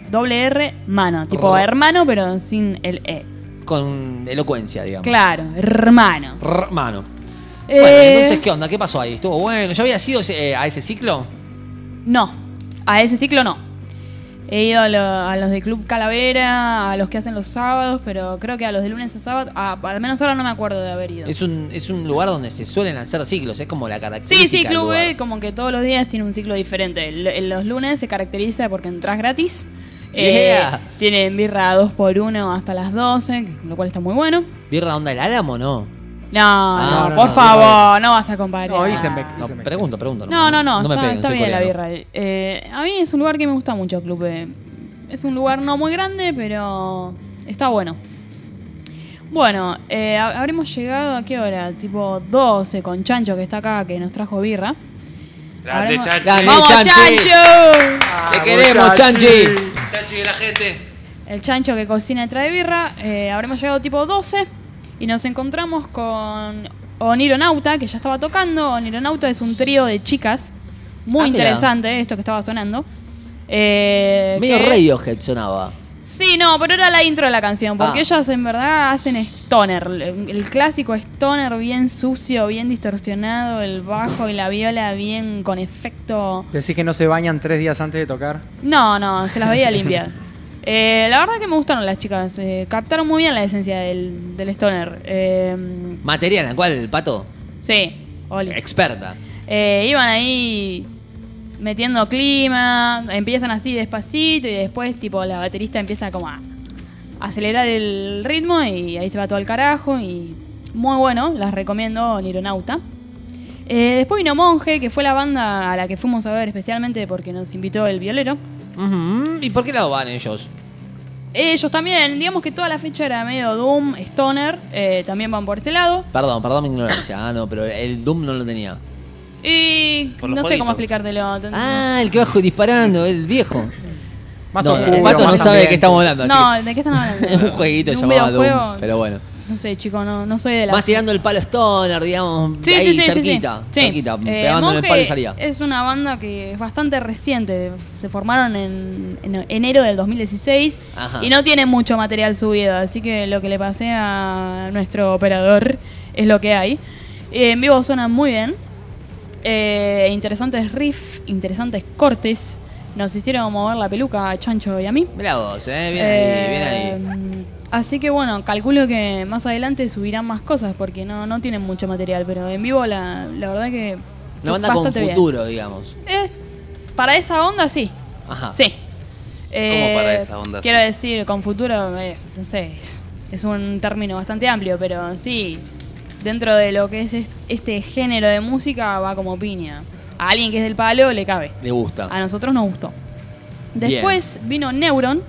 doble R, mano. Tipo hermano, pero sin el E. Con elocuencia, digamos. Claro, hermano. Hermano. Bueno, entonces, ¿qué onda? ¿Qué pasó ahí? ¿Estuvo bueno? ¿Ya había ido a ese ciclo? No, a ese ciclo no. He ido a los de Club Calavera, a los que hacen los sábados, pero creo que a los de lunes a sábado, al menos ahora no me acuerdo de haber ido. Es un lugar donde se suelen hacer ciclos, es como la característica. Sí, Club del B, lugar. como que todos los días tiene un ciclo diferente. Los lunes se caracteriza porque entras gratis. Yeah. Tienen birra 2x1 hasta las 12, lo cual está muy bueno. ¿Birra onda el Álamo no? No, por favor, no vas a comparar. No, pregunto. No, No me está, peguen, está soy bien la coreano. birra. A mí es un lugar que me gusta mucho, Club B. Es un lugar no muy grande, pero está bueno. Bueno, habremos llegado a qué hora, tipo 12 con Chancho que está acá, que nos trajo birra. Grande, Habremos- Chanchi. ¡Vamos, Chanchi! Chancho! ¡Te queremos, Chanchi! Chanchi de la gente. El Chancho que cocina y trae birra. Habremos llegado tipo 12 y nos encontramos con Onironauta, que ya estaba tocando. Onironauta es un trío de chicas. Muy mira. interesante esto que estaba sonando. Medio que- Radiohead sonaba. Sí, no, pero era la intro de la canción, porque Ah. ellas en verdad hacen stoner, el clásico stoner bien sucio, bien distorsionado, el bajo y la viola bien con efecto. Decís que no se bañan 3 días antes de tocar. No, se las veía limpiar. La verdad que me gustaron las chicas, captaron muy bien la esencia del stoner. Material en el cual el Pato, Sí, Oli. experta. Iban ahí metiendo clima, empiezan así despacito y después tipo la baterista empieza como a acelerar el ritmo y ahí se va todo al carajo y muy bueno, las recomiendo, Nironauta. Después vino Monje, que fue la banda a la que fuimos a ver especialmente porque nos invitó el violero. Ujú. ¿Y por qué lado van ellos? Ellos también, digamos que toda la fecha era medio Doom, Stoner, también van por ese lado. Perdón mi ignorancia. No, pero el Doom no lo tenía. Y Por los no sé cómo jueguitos. explicártelo. Ah, el que bajo disparando, el viejo. Más no, oscuro, el Pato no más sabe de qué ambiente. estamos hablando. así No, que- ¿de qué están hablando? Es un jueguito ¿De un llamado Doom, videojuego? pero bueno. No sé, chicos, no soy de la... Más tirando el palo Stoner, digamos, Sí, ahí sí, cerquita, sí. cerquita, pegando en el Monje palo y salía. es una banda que es bastante reciente. Se formaron en enero del 2016 Ajá. y no tienen mucho material subido. Así que lo que le pasé a nuestro operador es lo que hay. En vivo suenan muy bien. Interesantes riffs, interesantes cortes. Nos hicieron mover la peluca a Chancho y a mí. Mirá vos, bien ahí, bien ahí. Así que bueno, calculo que más adelante subirán más cosas porque no tienen mucho material, pero en vivo la verdad que... Una banda con bastante bien. futuro, digamos. Para esa onda sí. Ajá. Sí. ¿Cómo para esa onda Quiero sí? decir, con futuro, no sé, es un término bastante amplio, pero sí, dentro de lo que es este género de música va como piña. A alguien que es del palo le cabe. Le gusta. A nosotros nos gustó. Después vino Neuron,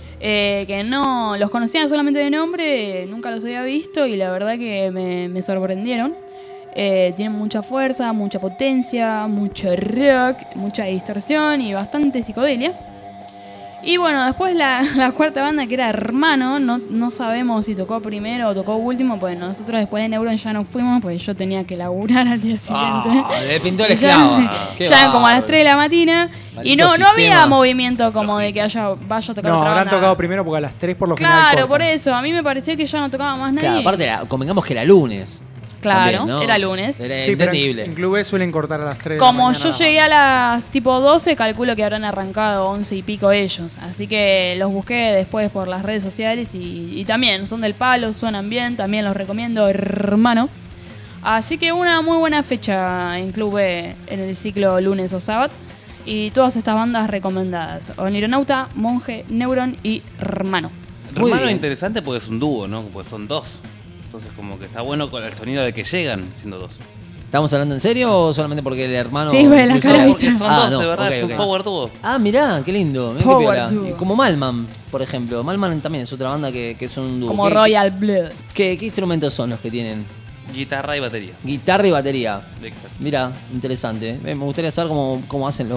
que no los conocían solamente de nombre, nunca los había visto y la verdad que me sorprendieron. Tienen mucha fuerza, mucha potencia, mucho rock, mucha distorsión y bastante psicodelia. Y bueno, después la cuarta banda que era Hermano, no sabemos si tocó primero o tocó último, pues nosotros después de Neuron ya no fuimos, pues yo tenía que laburar al día siguiente. Le pintó el Ya- esclavo. Qué ya como a las bárbaro. 3 de la mañana. Y Maldito no había sistema. movimiento como de que vaya a tocar No, otra habrán banda. tocado primero porque a las 3 por lo general Claro, cortan. por eso. A mí me parecía que ya no tocaba más nadie. Claro, aparte, convengamos que era lunes. Claro, También, ¿no? era lunes. Era Sí, pero entendible. en clubes suelen cortar a las 3 Como de la yo mañana. llegué a las tipo 12, calculo que habrán arrancado 11 y pico ellos. Así que los busqué después por las redes sociales y también son del palo, suenan bien, también los recomiendo, Hermano. Así que una muy buena fecha en Club B en el ciclo lunes o sábado. Y todas estas bandas recomendadas: Onironauta, Monje, Neuron y Hermano. Muy Hermano es bien. interesante porque es un dúo, ¿no? Pues son dos. Entonces como que está bueno con el sonido de que llegan siendo dos. ¿Estamos hablando en serio o solamente porque el hermano... Sí, ve la incluso- cara, Porque ¿viste? son dos, no, de verdad, ok, es un ok. power dúo. Ah, mirá, qué lindo. Mirá qué Power piola. duo. Y como Malman, por ejemplo. Malman también es otra banda que es un dúo. Como ¿Qué- Royal Blood. ¿Qué instrumentos son los que tienen? Guitarra y batería. Guitarra y batería. Exacto. Mira, interesante. Me gustaría saber cómo hacen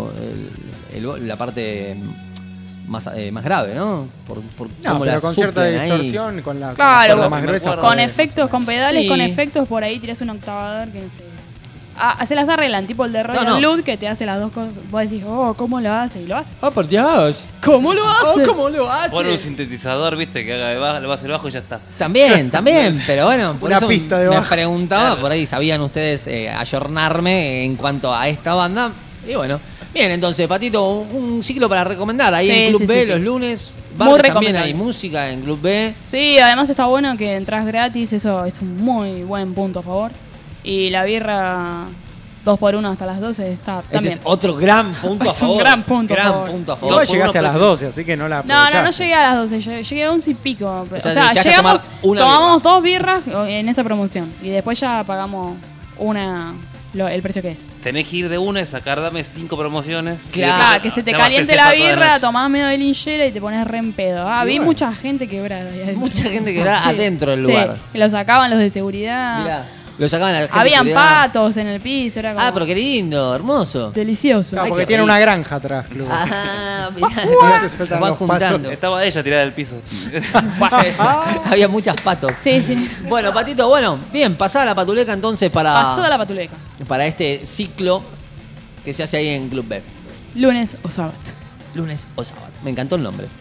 la parte más grave, ¿no? Por No, cómo la pero con cierta suplen ahí. distorsión, con la Claro, cuerda más gruesa. Con efectos, con pedales, Sí. con efectos, por ahí tirás un octavador que no sé. se las arreglan, tipo el de Royal No. Blood, que te hace las dos cosas. Vos decís, ¿cómo lo hace? Y lo hace. ¡Oh, por Dios! ¿Cómo lo hace? ¿Cómo lo hace? Pon un sintetizador, viste, que haga le vas el bajo y ya está. También, pero bueno, por Una eso pista de me bajo. preguntaba, Claro. por ahí sabían ustedes ayornarme en cuanto a esta banda. Y bueno, bien, entonces, Patito, un ciclo para recomendar. Ahí Sí, en Club sí, B sí, los sí. lunes. Muy Bares también recomendable. hay música en Club B. Sí, además está bueno que entras gratis, eso es un muy buen punto a favor. Y la birra 2x1 hasta las 12 está Ese también. es otro gran punto a Es un favor. gran punto a favor. punto a favor. Igual llegaste a las 12, así que no la No, aprovechaste. no llegué a las 12, llegué a 11 y pico. O sea, llegaste a llegamos, tomar una tomamos 2 birras en esa promoción y después ya pagamos el precio que es. Tenés que ir de una y sacar, dame 5 promociones. Claro, que se te caliente abasteces la para toda birra, noche. tomás medio de linchera y te pones re en pedo. Y Vi bueno. mucha gente quebrada ahí adentro. Mucha gente quebrada adentro del lugar. Sí, lo sacaban los de seguridad. Mirá, lo sacaban a la gente. Habían de seguridad. patos en el piso, era como Pero qué lindo, hermoso. delicioso. Claro, Ay, porque qué tiene rico. una granja atrás, Club. Ah, mirá, Se sueltan va los juntando. Estaba ella tirada del piso. Había muchas patos. Sí, sí. Bueno, Patito, bien, pasada la patuleca entonces Pasó de la patuleca. para este ciclo que se hace ahí en Club B. Lunes o sábado. Lunes o sábado. Me encantó el nombre.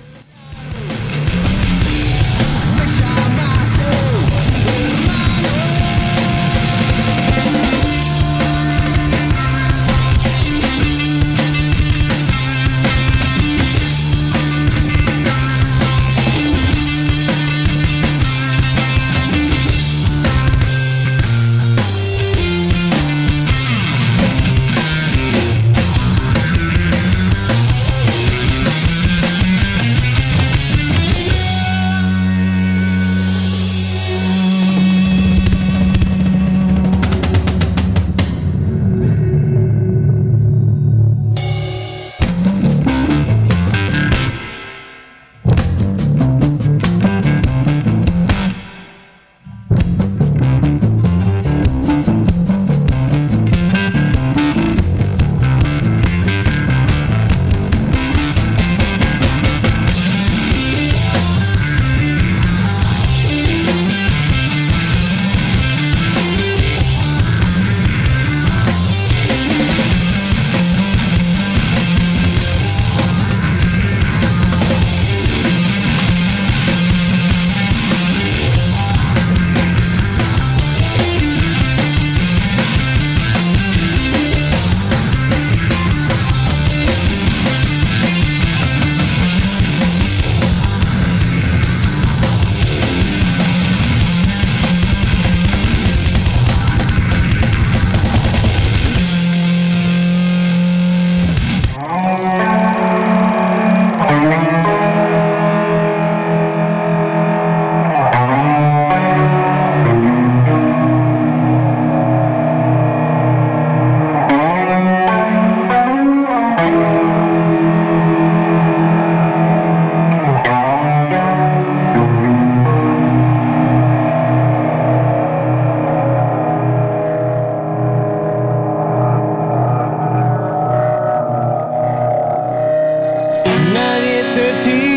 Nadie te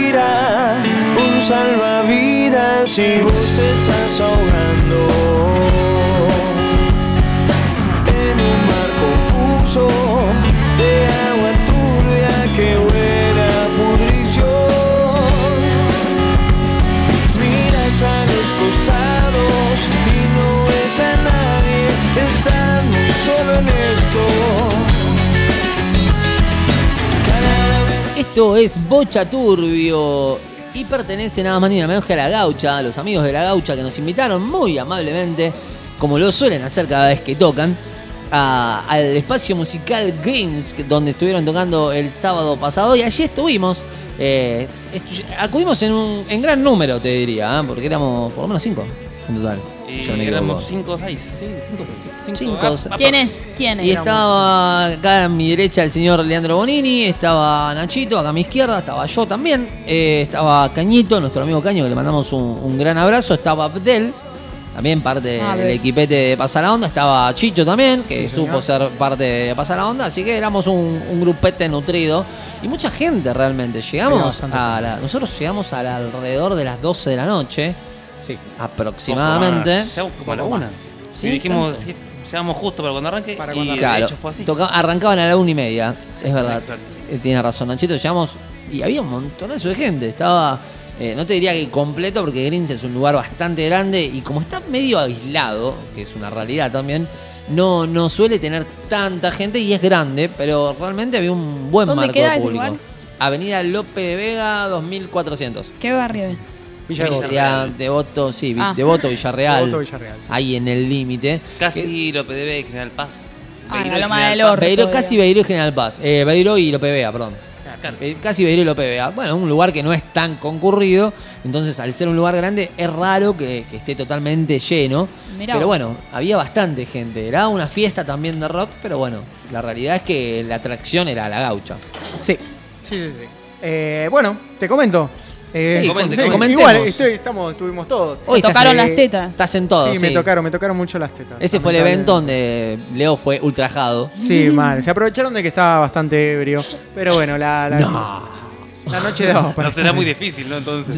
tira un salvavidas si vos te estás ahogando en un mar confuso de agua turbia que huele a pudrición. Miras a los costados y no ves a nadie, estás muy solo en esto. Esto es Bocha Turbio y pertenece nada más ni nada menos que a La Gaucha, a los amigos de La Gaucha que nos invitaron muy amablemente, como lo suelen hacer cada vez que tocan, al espacio musical Greens, donde estuvieron tocando el sábado pasado y allí estuvimos. Acudimos en gran número, te diría, porque éramos por lo menos 5 en total. si yo no me éramos equivoco. 5 o 6. Sí, 5 o 6. Cinco. ¿Quién es? Y estaba acá a mi derecha el señor Leandro Bonini, estaba Nachito, acá a mi izquierda, estaba yo también, estaba Cañito, nuestro amigo Caño, que le mandamos un gran abrazo, estaba Abdel, también parte del equipete de Pasa la Onda, estaba Chicho también, que supo ser parte de Pasa la Onda, así que éramos un grupete nutrido y mucha gente realmente. Llegamos nosotros llegamos alrededor de las 12 de la noche, aproximadamente. Llegamos como a la 1. Sí, y dijimos, tanto. Llegamos justo para cuando arranque y Claro, de hecho fue así. arrancaban a la 1:30, es verdad. exacto. Tiene razón, Nachito. Llegamos y había un montonazo de gente. Estaba, no te diría que completo, porque Greens es un lugar bastante grande y como está medio aislado, que es una realidad también, no suele tener tanta gente y es grande, pero realmente había un buen ¿Dónde marco queda de ese público. lugar? Avenida Lope de Vega 2400. ¿Qué barrio es? Sería Devoto, sí, Ah. Devoto, Villarreal. Devoto, Villarreal, sí. Ahí en el límite. Casi Lope de Vega y General Paz. Ah, Beiró la y Loma General del Paz. Orto. Beiró, casi Beiró y General Paz. Beiró y Lope de Vega, perdón. Claro. Casi Beiró y Lope de Vega. Bueno, un lugar que no es tan concurrido. Entonces, al ser un lugar grande, es raro que esté totalmente lleno. Mirá Pero vos. bueno, había bastante gente. Era una fiesta también de rock. Pero bueno, la realidad es que la atracción era la gaucha. Sí. Bueno, te comento. Sí, comentemos. Igual, estuvimos todos. Hoy tocaron las tetas. Estás en todo, Sí, sí. me tocaron mucho las tetas. Ese fue el evento donde Leo fue ultrajado. Sí, mal. Se aprovecharon de que estaba bastante ebrio. Pero bueno, la noche daba para No será muy difícil, ¿no? Entonces.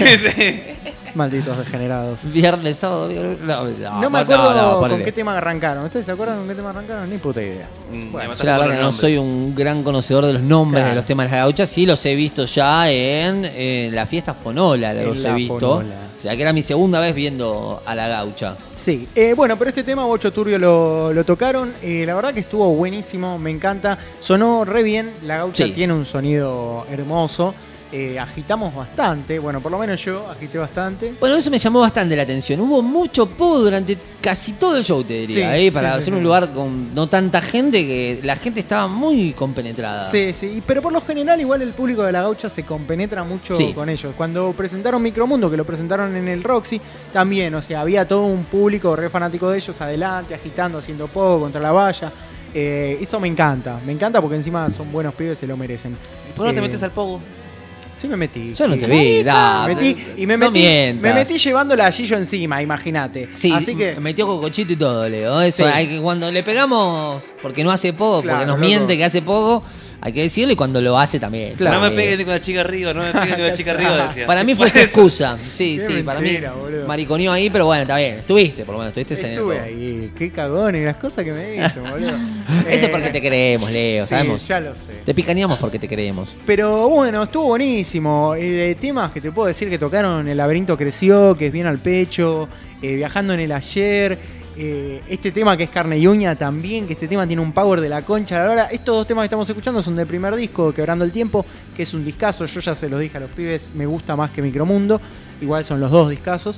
Malditos degenerados. Viernes, sábado, No me acuerdo con ponele. qué tema arrancaron. ¿Ustedes se acuerdan con qué tema arrancaron? Ni puta idea. Yo la verdad que no soy un gran conocedor de los nombres Claro. de los temas de la gaucha, sí los he visto ya en la fiesta Fonola, los En he la visto. Fonola. O sea que era mi segunda vez viendo a la gaucha. Sí, bueno, pero este tema Bocho Turbio lo tocaron. La verdad que estuvo buenísimo, me encanta. Sonó re bien. La gaucha Sí. tiene un sonido hermoso. Agitamos bastante. Bueno, por lo menos yo agité bastante. Bueno, eso me llamó bastante la atención. Hubo mucho pogo durante casi todo el show, te diría, Sí, para sí, hacer sí, un sí. lugar con no tanta gente, que la gente estaba muy compenetrada. Sí, sí, pero por lo general igual el público de la gaucha se compenetra mucho Sí. con ellos. Cuando presentaron Micromundo, que lo presentaron en el Roxy, también, o sea, había todo un público re fanático de ellos adelante, agitando, haciendo pogo contra la valla. Eso me encanta porque encima son buenos pibes, se lo merecen. ¿Por qué no te metes al pogo? Sí me metí. Yo no sí. te vi, da. Me metí, y me No metí, mientas. me metí llevándola a Gillo encima, imagínate. Sí, Así que metió cocochito y todo, Leo. Eso Sí. hay que cuando le pegamos, porque no hace poco, Claro, porque nos loco. miente que hace poco, hay que decirlo, y cuando lo hace también. Claro. No me pegues ni con la chica arriba, no me pegues ni con la chica arriba, decía. Para mí fue esa excusa. Sí, Qué sí, para mí mentira, boludo. mariconeó ahí, pero bueno, está bien. Estuviste, por lo menos, estuviste en estuve el ahí. Qué cagón y las cosas que me hizo, boludo. Eso es porque te queremos, Leo, sí, sabemos. ya lo sé. Te picaneamos porque te creemos. Pero bueno, estuvo buenísimo. Temas que te puedo decir que tocaron: El laberinto creció, que es bien al pecho, Viajando en el ayer. Este tema que es Carne y Uña también, que este tema tiene un power de la concha. La verdad, estos dos temas que estamos escuchando son del primer disco, Quebrando el Tiempo, que es un discazo. Yo ya se los dije a los pibes, me gusta más que Micromundo. Igual son los dos discazos.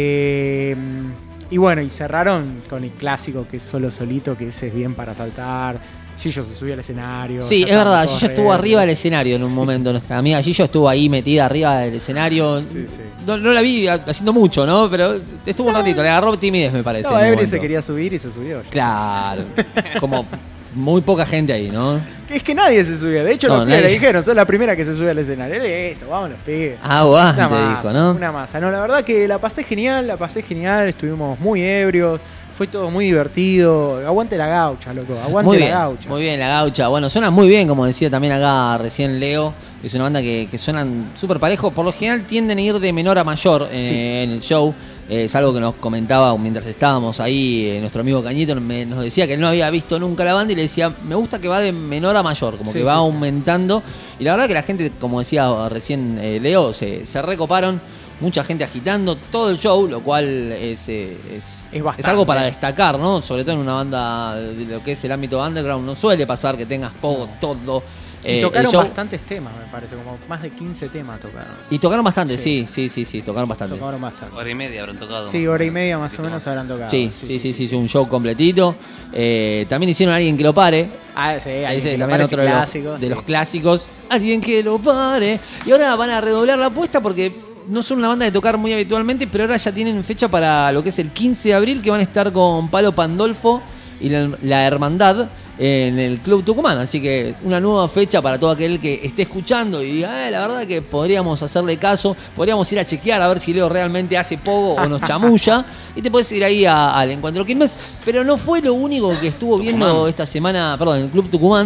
Y bueno, y cerraron con el clásico que es Solo Solito, que ese es bien para saltar. Gillo se subió al escenario. Sí, ya es verdad, estábamos todos Gillo estuvo re- arriba del escenario en un momento. Nuestra amiga Gillo estuvo ahí metida arriba del escenario. No la vi haciendo mucho, ¿no? Pero estuvo un ratito, le agarró timidez, me parece. Estaba en un ebrio y se momento. quería subir y se subió. Claro, como muy poca gente ahí, ¿no? Es que nadie se subía. De hecho, No, los pibes nadie. le dijeron, sos la primera que se sube al escenario. Listo, vámonos, pibes. Aguante, Una masa, dijo, ¿no? Una masa. No, la verdad que la pasé genial, estuvimos muy ebrios, fue todo muy divertido. Aguante la gaucha, loco, aguante Muy la bien, gaucha. muy bien la gaucha. Bueno, suena muy bien, como decía también acá recién Leo. Es una banda que suenan súper parejo. Por lo general tienden a ir de menor a mayor Sí. en el show. Es algo que nos comentaba mientras estábamos ahí. Nuestro amigo Cañito nos decía que él no había visto nunca la banda y le decía, me gusta que va de menor a mayor, como Sí, que va sí. aumentando. Y la verdad que la gente, como decía recién Leo, se recoparon. Mucha gente agitando todo el show, lo cual es bastante. algo para destacar, ¿no? Sobre todo en una banda de lo que es el ámbito underground. No suele pasar que tengas poco todo. Y el tocaron show. bastantes temas, me parece, como más de 15 temas tocaron. Y tocaron bastante, sí, tocaron bastante. Tocaron bastante. Hora y media habrán tocado. Sí, hora y media más o menos habrán tocado. Sí, un show completito. También hicieron Alguien que lo pare. Ah, sí, Alguien Ese que lo también pare, otro ese de clásico, de sí. los clásicos. Alguien que lo pare. Y ahora van a redoblar la apuesta porque no son una banda de tocar muy habitualmente, pero ahora ya tienen fecha para lo que es el 15 de abril, que van a estar con Palo Pandolfo y la Hermandad en el Club Tucumán. Así que una nueva fecha para todo aquel que esté escuchando y diga, la verdad que podríamos hacerle caso, podríamos ir a chequear a ver si Leo realmente hace pogo o nos chamulla, y te puedes ir ahí al Encuentro Quilmes. Pero no fue lo único que estuvo viendo esta semana, perdón, el Club Tucumán.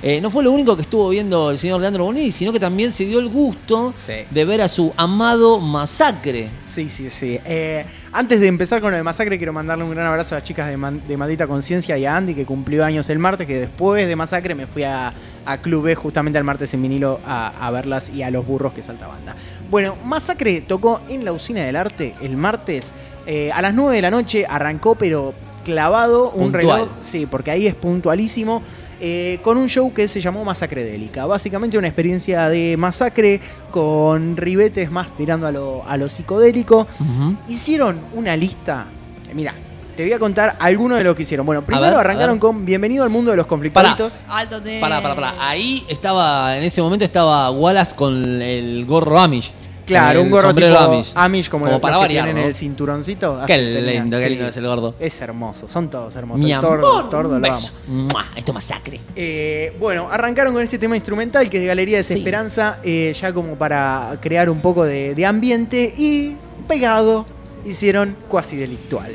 No fue lo único que estuvo viendo el señor Leandro Bonini, sino que también se dio el gusto de ver a su amado Masacre. Sí. Antes de empezar con lo de Masacre, quiero mandarle un gran abrazo a las chicas de Maldita Conciencia y a Andy, que cumplió años el martes, que después de Masacre me fui a Club B justamente al martes en vinilo a verlas y a los burros que salta banda. Bueno, Masacre tocó en la Usina del Arte el martes a las 9 de la noche, arrancó pero clavado un Puntual. reloj. Sí, porque ahí es puntualísimo. Con un show que se llamó Masacredélica. Básicamente una experiencia de masacre con ribetes más tirando a lo psicodélico. Hicieron una lista. Mira, te voy a contar algunos de lo que hicieron. Bueno, primero arrancaron con Bienvenido al mundo de los conflictualitos. Alto de... Pará. Ahí estaba, en ese momento estaba Wallace con el gorro Amish. Claro, con un gorro sombrero tipo Amish, como los para que variar, tienen ¿no? el cinturoncito. Qué Así tenían, lindo sí. es el gordo. Es hermoso, son todos hermosos. Mi El amor, tordo lo beso. amo. ¡Mua! Esto es Masacre. Bueno, arrancaron con este tema instrumental que es de Galería Desesperanza, ya como para crear un poco de ambiente, y pegado hicieron Cuasi Delictual.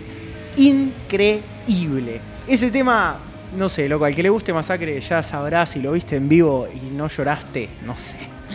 Increíble. Ese tema, no sé, loco, al que le guste Masacre ya sabrá si lo viste en vivo y no lloraste, no sé.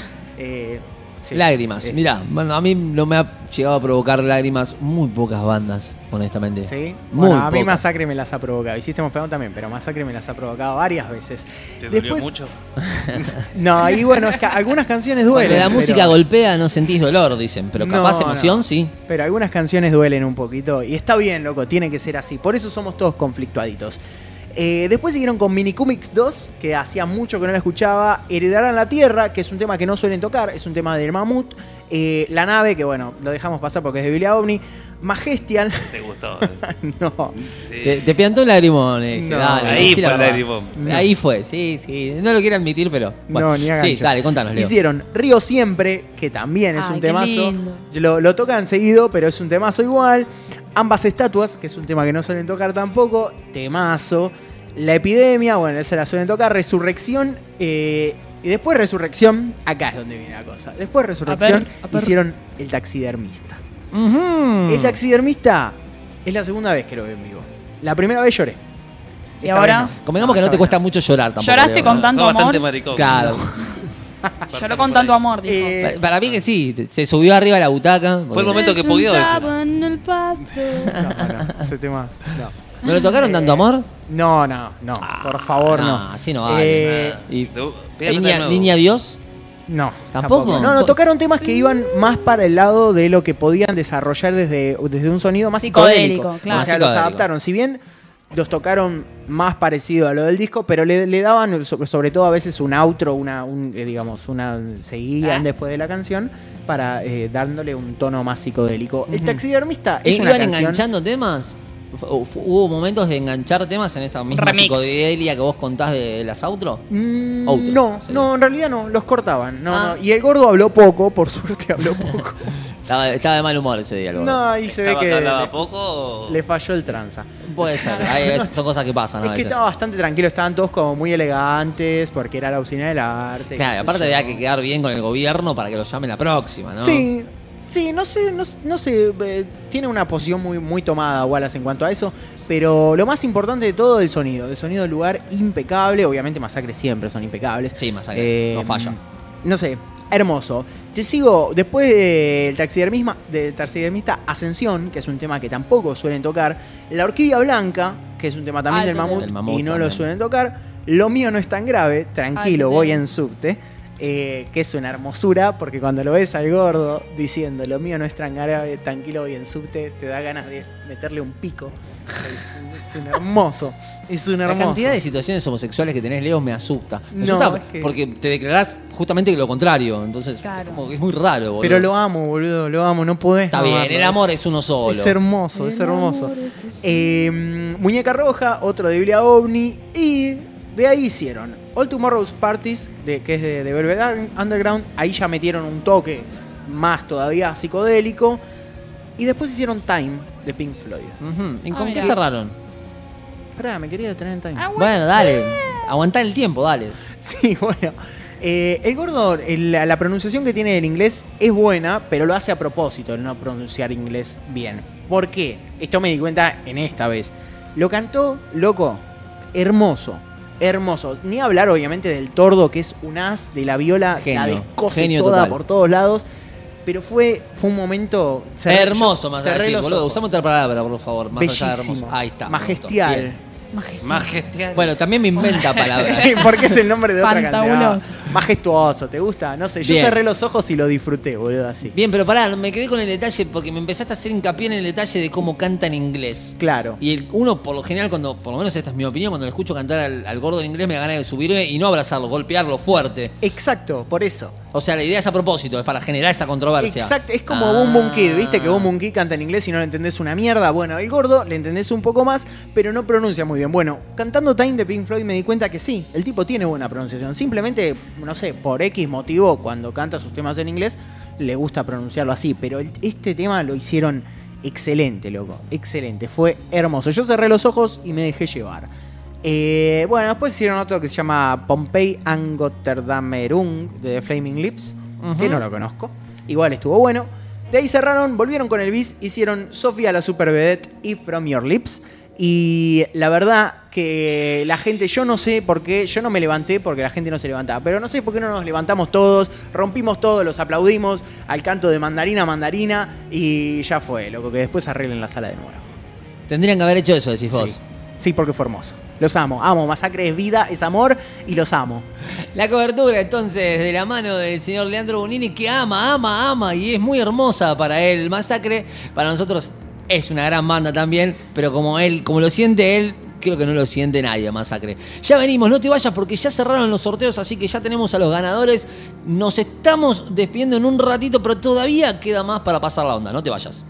Sí, lágrimas. Mirá, bueno, a mí no me ha llegado a provocar lágrimas muy pocas bandas, honestamente. ¿Sí? Muy Bueno, a mí pocas. Masacre me las ha provocado. Y System of a Down también, pero Masacre me las ha provocado varias veces. ¿Te dolió mucho? No, y bueno, es que algunas canciones duelen. Cuando la música pero... golpea no sentís dolor, dicen, pero capaz No, emoción no. sí. Pero algunas canciones duelen un poquito. Y está bien, loco, tiene que ser así. Por eso somos todos conflictuaditos. Después siguieron con Minicumix 2, que hacía mucho que no la escuchaba. Heredarán la Tierra, que es un tema que no suelen tocar, es un tema del Mamut. La Nave, que bueno, lo dejamos pasar porque es de Billy OVNI. Majestial. ¿Te gustó? No. Sí. Te piantó un lagrimón ese, No. dale. Ahí decí fue la el verdad. lagrimón. Ahí fue, sí. No lo quiero admitir, pero. Bueno. No, ni a gancho. Sí, dale, contanos, Leo. Hicieron Río Siempre, que también es Ay, un qué temazo. lindo. Lo tocan seguido, pero es un temazo igual. Ambas Estatuas, que es un tema que no suelen tocar tampoco. Temazo. La Epidemia, bueno, esa la suelen tocar. Resurrección. Y después Resurrección, acá es donde viene la cosa. Después Resurrección A ver. hicieron El Taxidermista. Ujú. El Taxidermista es la segunda vez que lo veo en vivo. La primera vez lloré. ¿Y Esta ahora? vez no. Convengamos que no te cuesta mucho llorar tampoco. ¿Lloraste Leo, con ¿no? tanto Sos bastante amor? maricón. Claro. Lloró con tanto amor, dijo. Para mí que sí, se subió arriba de la butaca. Fue el momento que pudió ese. Sentado en el pasto. No, ese tema, no. ¿No le tocaron tanto amor? No, por favor, no. Así no vale. Y Pégate de nuevo. Niña Dios. No. ¿Tampoco? No, tocaron temas que iban más para el lado de lo que podían desarrollar desde un sonido más Psicodélico, psicodélico. claro. O sea, los Psicodélico. adaptaron. Si bien los tocaron más parecido a lo del disco, pero le daban sobre todo a veces un outro, seguían después de la canción para dándole un tono más psicodélico. El Taxidermista es una ¿Iban canción... enganchando temas? ¿Hubo momentos de enganchar temas en esta misma Remix. psicodelia que vos contás de las outro? Outro, No, sería. no, en realidad no, los cortaban. No, Ah. no. Y el gordo habló poco, por suerte habló poco. Estaba de mal humor ese día, el gordo. No, y se ve ¿Estaba que que hablaba le, poco? le falló el tranza. Puede ser, son cosas que pasan a Es que veces. estaba bastante tranquilo, estaban todos como muy elegantes porque era la usina del arte. Claro, qué sé aparte yo. había que quedar bien con el gobierno para que lo llamen la próxima, ¿no? Sí, no sé, tiene una posición muy tomada Wallace en cuanto a eso, pero lo más importante de todo el sonido del lugar impecable, obviamente Masacre siempre son impecables. Sí, Masacre, no falla. No sé, hermoso. Te sigo, después del Taxidermista Ascensión, que es un tema que tampoco suelen tocar, La Orquídea Blanca, que es un tema también del Mamut, Del Mamut y no también. lo suelen tocar, Lo Mío No Es Tan Grave, tranquilo, Ay, voy bien. en subte. Que es una hermosura, porque cuando lo ves al gordo diciendo lo mío no es tan grave, tranquilo voy en subte, te da ganas de meterle un pico. Es un hermoso. Es un La hermoso. cantidad de situaciones homosexuales que tenés, Leo, me asusta. Me No, asusta es que- porque te declarás justamente lo contrario. Entonces, Claro. es como que es muy raro, boludo. Pero lo amo, boludo, lo amo, no podés. Está no bien, amarlo. el amor es uno solo. Es hermoso, es hermoso. Muñeca Roja, otro de Biblia OVNI, y de ahí hicieron All Tomorrow's Parties, que es de Velvet Underground, ahí ya metieron un toque más todavía psicodélico, y después hicieron Time de Pink Floyd. Ujú. ¿Y con Ah, qué mira. cerraron? Pará, me quería detener en Time. Bueno, dale. Aguantá el tiempo, dale. Sí, bueno. El gordo, la pronunciación que tiene en inglés es buena, pero lo hace a propósito, el no pronunciar inglés bien. ¿Por qué? Esto me di cuenta en esta vez. Lo cantó, loco, hermoso. hermoso. Ni hablar, obviamente, del Tordo, que es un as de la viola, la descose genio toda total. por todos lados. Pero fue un momento... Hermoso, más cerré allá. los Boludo, ojos. usamos otra palabra, por favor. Más allá de Bellísimo. hermoso. Ahí está. Majestial. Majestial. Bueno, también me inventa palabras. Porque es el nombre de otra Fantabuloso. canción. Majestuoso, ¿te gusta? No sé, yo Bien. cerré los ojos y lo disfruté, boludo, así. Bien, pero pará, me quedé con el detalle porque me empezaste a hacer hincapié en el detalle de cómo canta en inglés. Claro. Y uno, por lo general, cuando, por lo menos esta es mi opinión, cuando lo escucho cantar al gordo en inglés me da ganas de subirme y no abrazarlo, golpearlo fuerte. Exacto, por eso. O sea, la idea es a propósito, es para generar esa controversia. Exacto, es como Boom Boom Kid, ¿viste? Que Boom Boom Kid canta en inglés y no le entendés una mierda. Bueno, el gordo le entendés un poco más, pero no pronuncia muy bien. Bueno, cantando Time de Pink Floyd me di cuenta que sí, el tipo tiene buena pronunciación. Simplemente, no sé, por X motivo, cuando canta sus temas en inglés, le gusta pronunciarlo así. Pero este tema lo hicieron excelente, loco. Excelente, fue hermoso. Yo cerré los ojos y me dejé llevar. Bueno, después hicieron otro que se llama Pompeii and Gotterdamerung de The Flaming Lips, que no lo conozco. Igual estuvo bueno. De ahí cerraron, volvieron con el bis, hicieron Sofía la Super Vedette y From Your Lips. Y la verdad que la gente, yo no sé por qué, yo no me levanté porque la gente no se levantaba, pero no sé por qué no nos levantamos todos, rompimos todos, los aplaudimos al canto de Mandarina, Mandarina y ya fue, loco, que después arreglen la sala de nuevo. Tendrían que haber hecho eso, decís vos. Sí. Sí, porque fue hermoso. Los amo. Masacre es vida, es amor y los amo. La cobertura entonces de la mano del señor Leandro Bonini, que ama y es muy hermosa para él. Masacre para nosotros es una gran banda también, pero como lo siente él, creo que no lo siente nadie, Masacre. Ya venimos, no te vayas porque ya cerraron los sorteos, así que ya tenemos a los ganadores. Nos estamos despidiendo en un ratito, pero todavía queda más para pasar la onda. No te vayas.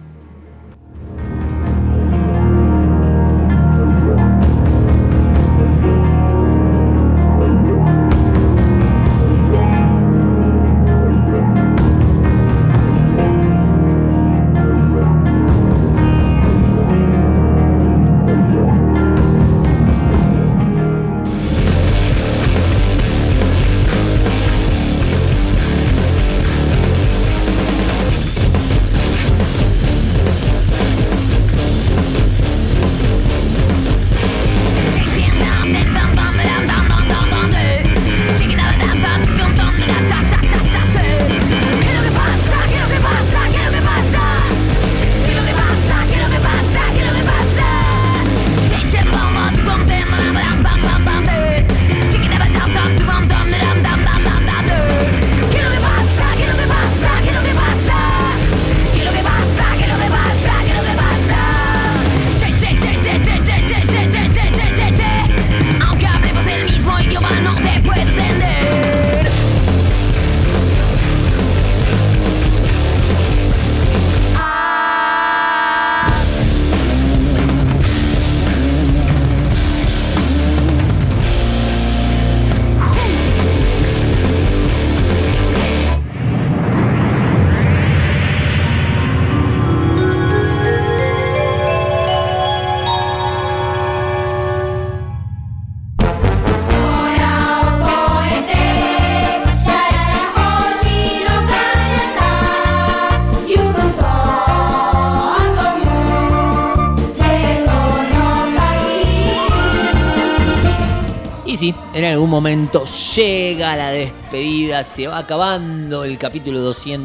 En algún momento llega la despedida, se va acabando el capítulo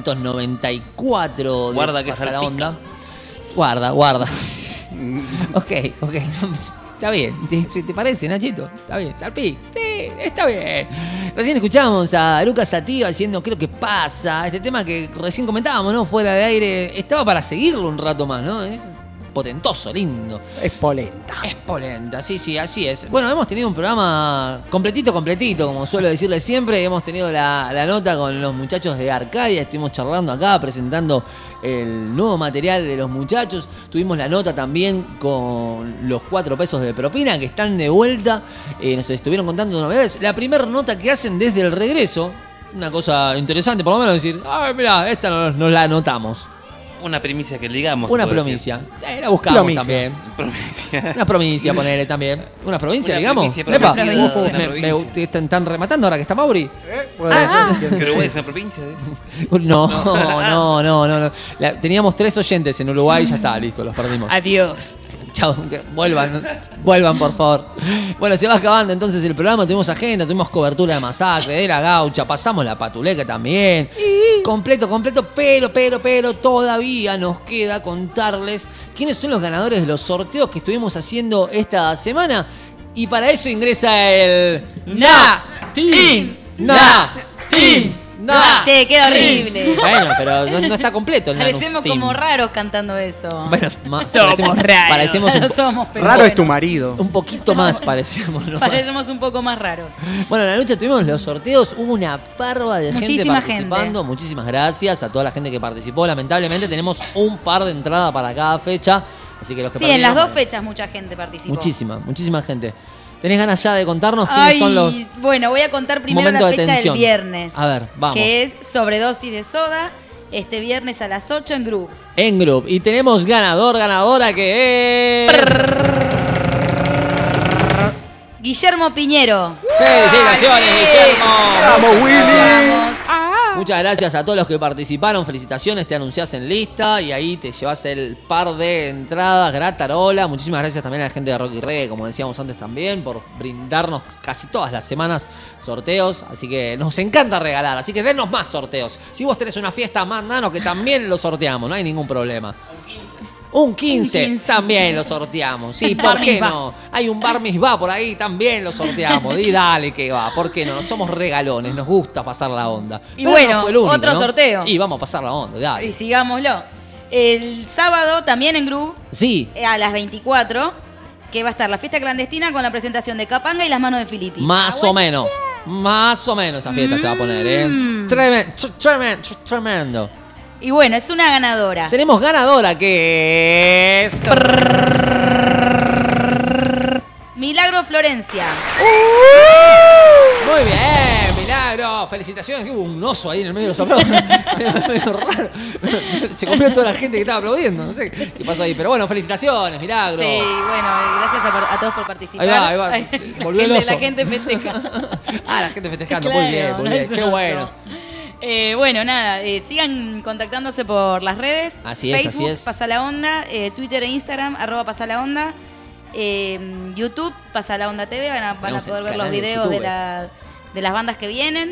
294 de Guarda que Pasa la salpica. Onda. Guarda. Ok. Está bien. ¿Sí, ¿Te parece, Nachito? Está bien. Salpica. Sí, está bien. Recién escuchamos a Lucas Sativa haciendo Creo que pasa. Este tema que recién comentábamos, ¿no? Fuera de aire. Estaba para seguirlo un rato más, ¿no? Es potentoso, lindo. Es polenta. Es polenta, sí, así es. Bueno, hemos tenido un programa completito, como suelo decirle siempre. Hemos tenido la nota con los muchachos de Arcadia. Estuvimos charlando acá, presentando el nuevo material de los muchachos. Tuvimos la nota también con los 4 pesos de propina que están de vuelta. Nos estuvieron contando novedades. La primera nota que hacen desde el regreso. Una cosa interesante, por lo menos decir, mirá, esta nos la anotamos. Una primicia que digamos. Una provincia. La buscamos Provincia. también. Provincia. Una provincia, ponele también. Una provincia, Una digamos. provincia, Epa. provincia, una Me provincia. te están rematando ahora que está Mauri. Que Uruguay es una provincia. No. Teníamos 3 oyentes en Uruguay y ya está, listo, los perdimos. Adiós. Chau, vuelvan por favor. Bueno, se va acabando entonces el programa, tuvimos agenda, tuvimos cobertura de Masacre, de La Gaucha, pasamos la Patuleca también. Completo, pero todavía nos queda contarles quiénes son los ganadores de los sorteos que estuvimos haciendo esta semana. Y para eso ingresa el Team. Che, queda horrible. Bueno, pero no está completo el Nanus Parecemos Team. como raros cantando eso. Bueno, Somos raros. Parecemos Ya lo somos, pero Raro bueno. es tu marido. un poquito más parecemos. ¿no? Parecemos un poco más raros. Bueno, en la noche tuvimos los sorteos, hubo una parva de gente Muchísima participando. Muchísimas gracias a toda la gente que participó. Lamentablemente tenemos un par de entradas para cada fecha, así que los que Sí, en las perdieron, dos fechas mucha gente participó. muchísima gente. ¿Tenés ganas ya de contarnos quiénes son los Bueno, voy a contar primero la momentos de fecha del tensión? viernes. A ver, vamos. Que es sobredosis de soda. Este viernes a las 8 en Group. En Group. Y tenemos ganadora que es... Guillermo Piñero. ¡Felicitaciones, Guillermo! ¡Vamos, Willy! Muchas gracias a todos los que participaron. Felicitaciones, te anunciás en lista y ahí te llevas el par de entradas gratarola. Muchísimas gracias también a la gente de Rock y Reggae, como decíamos antes también, por brindarnos casi todas las semanas sorteos. Así que nos encanta regalar, así que denos más sorteos. Si vos tenés una fiesta más nano, que también lo sorteamos, no hay ningún problema. Un 15 también lo sorteamos. Sí, ¿por Bar qué mitzvah. no? Hay un bar mitzvah por ahí, también lo sorteamos. Y dale que va, ¿por qué no? Somos regalones, nos gusta pasar la onda. Y Pero bueno, no fue el único, otro ¿no? sorteo. Y vamos a pasar la onda, dale. Y sigámoslo. El sábado también en Group. Sí, A las 24. Que va a estar la fiesta clandestina con la presentación de Capanga y las manos de Filippi. más o menos. Más o menos esa fiesta se va a poner, ¿eh? Tremendo. Y bueno, es una ganadora. Tenemos ganadora que es... Milagro Florencia. Muy bien, Milagro. Felicitaciones. Que hubo un oso ahí en el medio de los aplausos. Medio raro. Se comió toda la gente que estaba aplaudiendo. No sé qué pasó ahí. Pero bueno, felicitaciones, Milagro. Sí, bueno, gracias a todos por participar. Ahí va. Volvió el oso. La gente festeja. La gente festejando. Claro, muy bien. no es un Qué oso. bueno. Bueno, nada, sigan contactándose por las redes. Así es, Facebook, así es. Pasa la Onda, Twitter e Instagram, @Pasa la Onda, YouTube, Pasa la Onda TV, van a Tenemos poder el ver los canal de videos YouTube. de las bandas que vienen.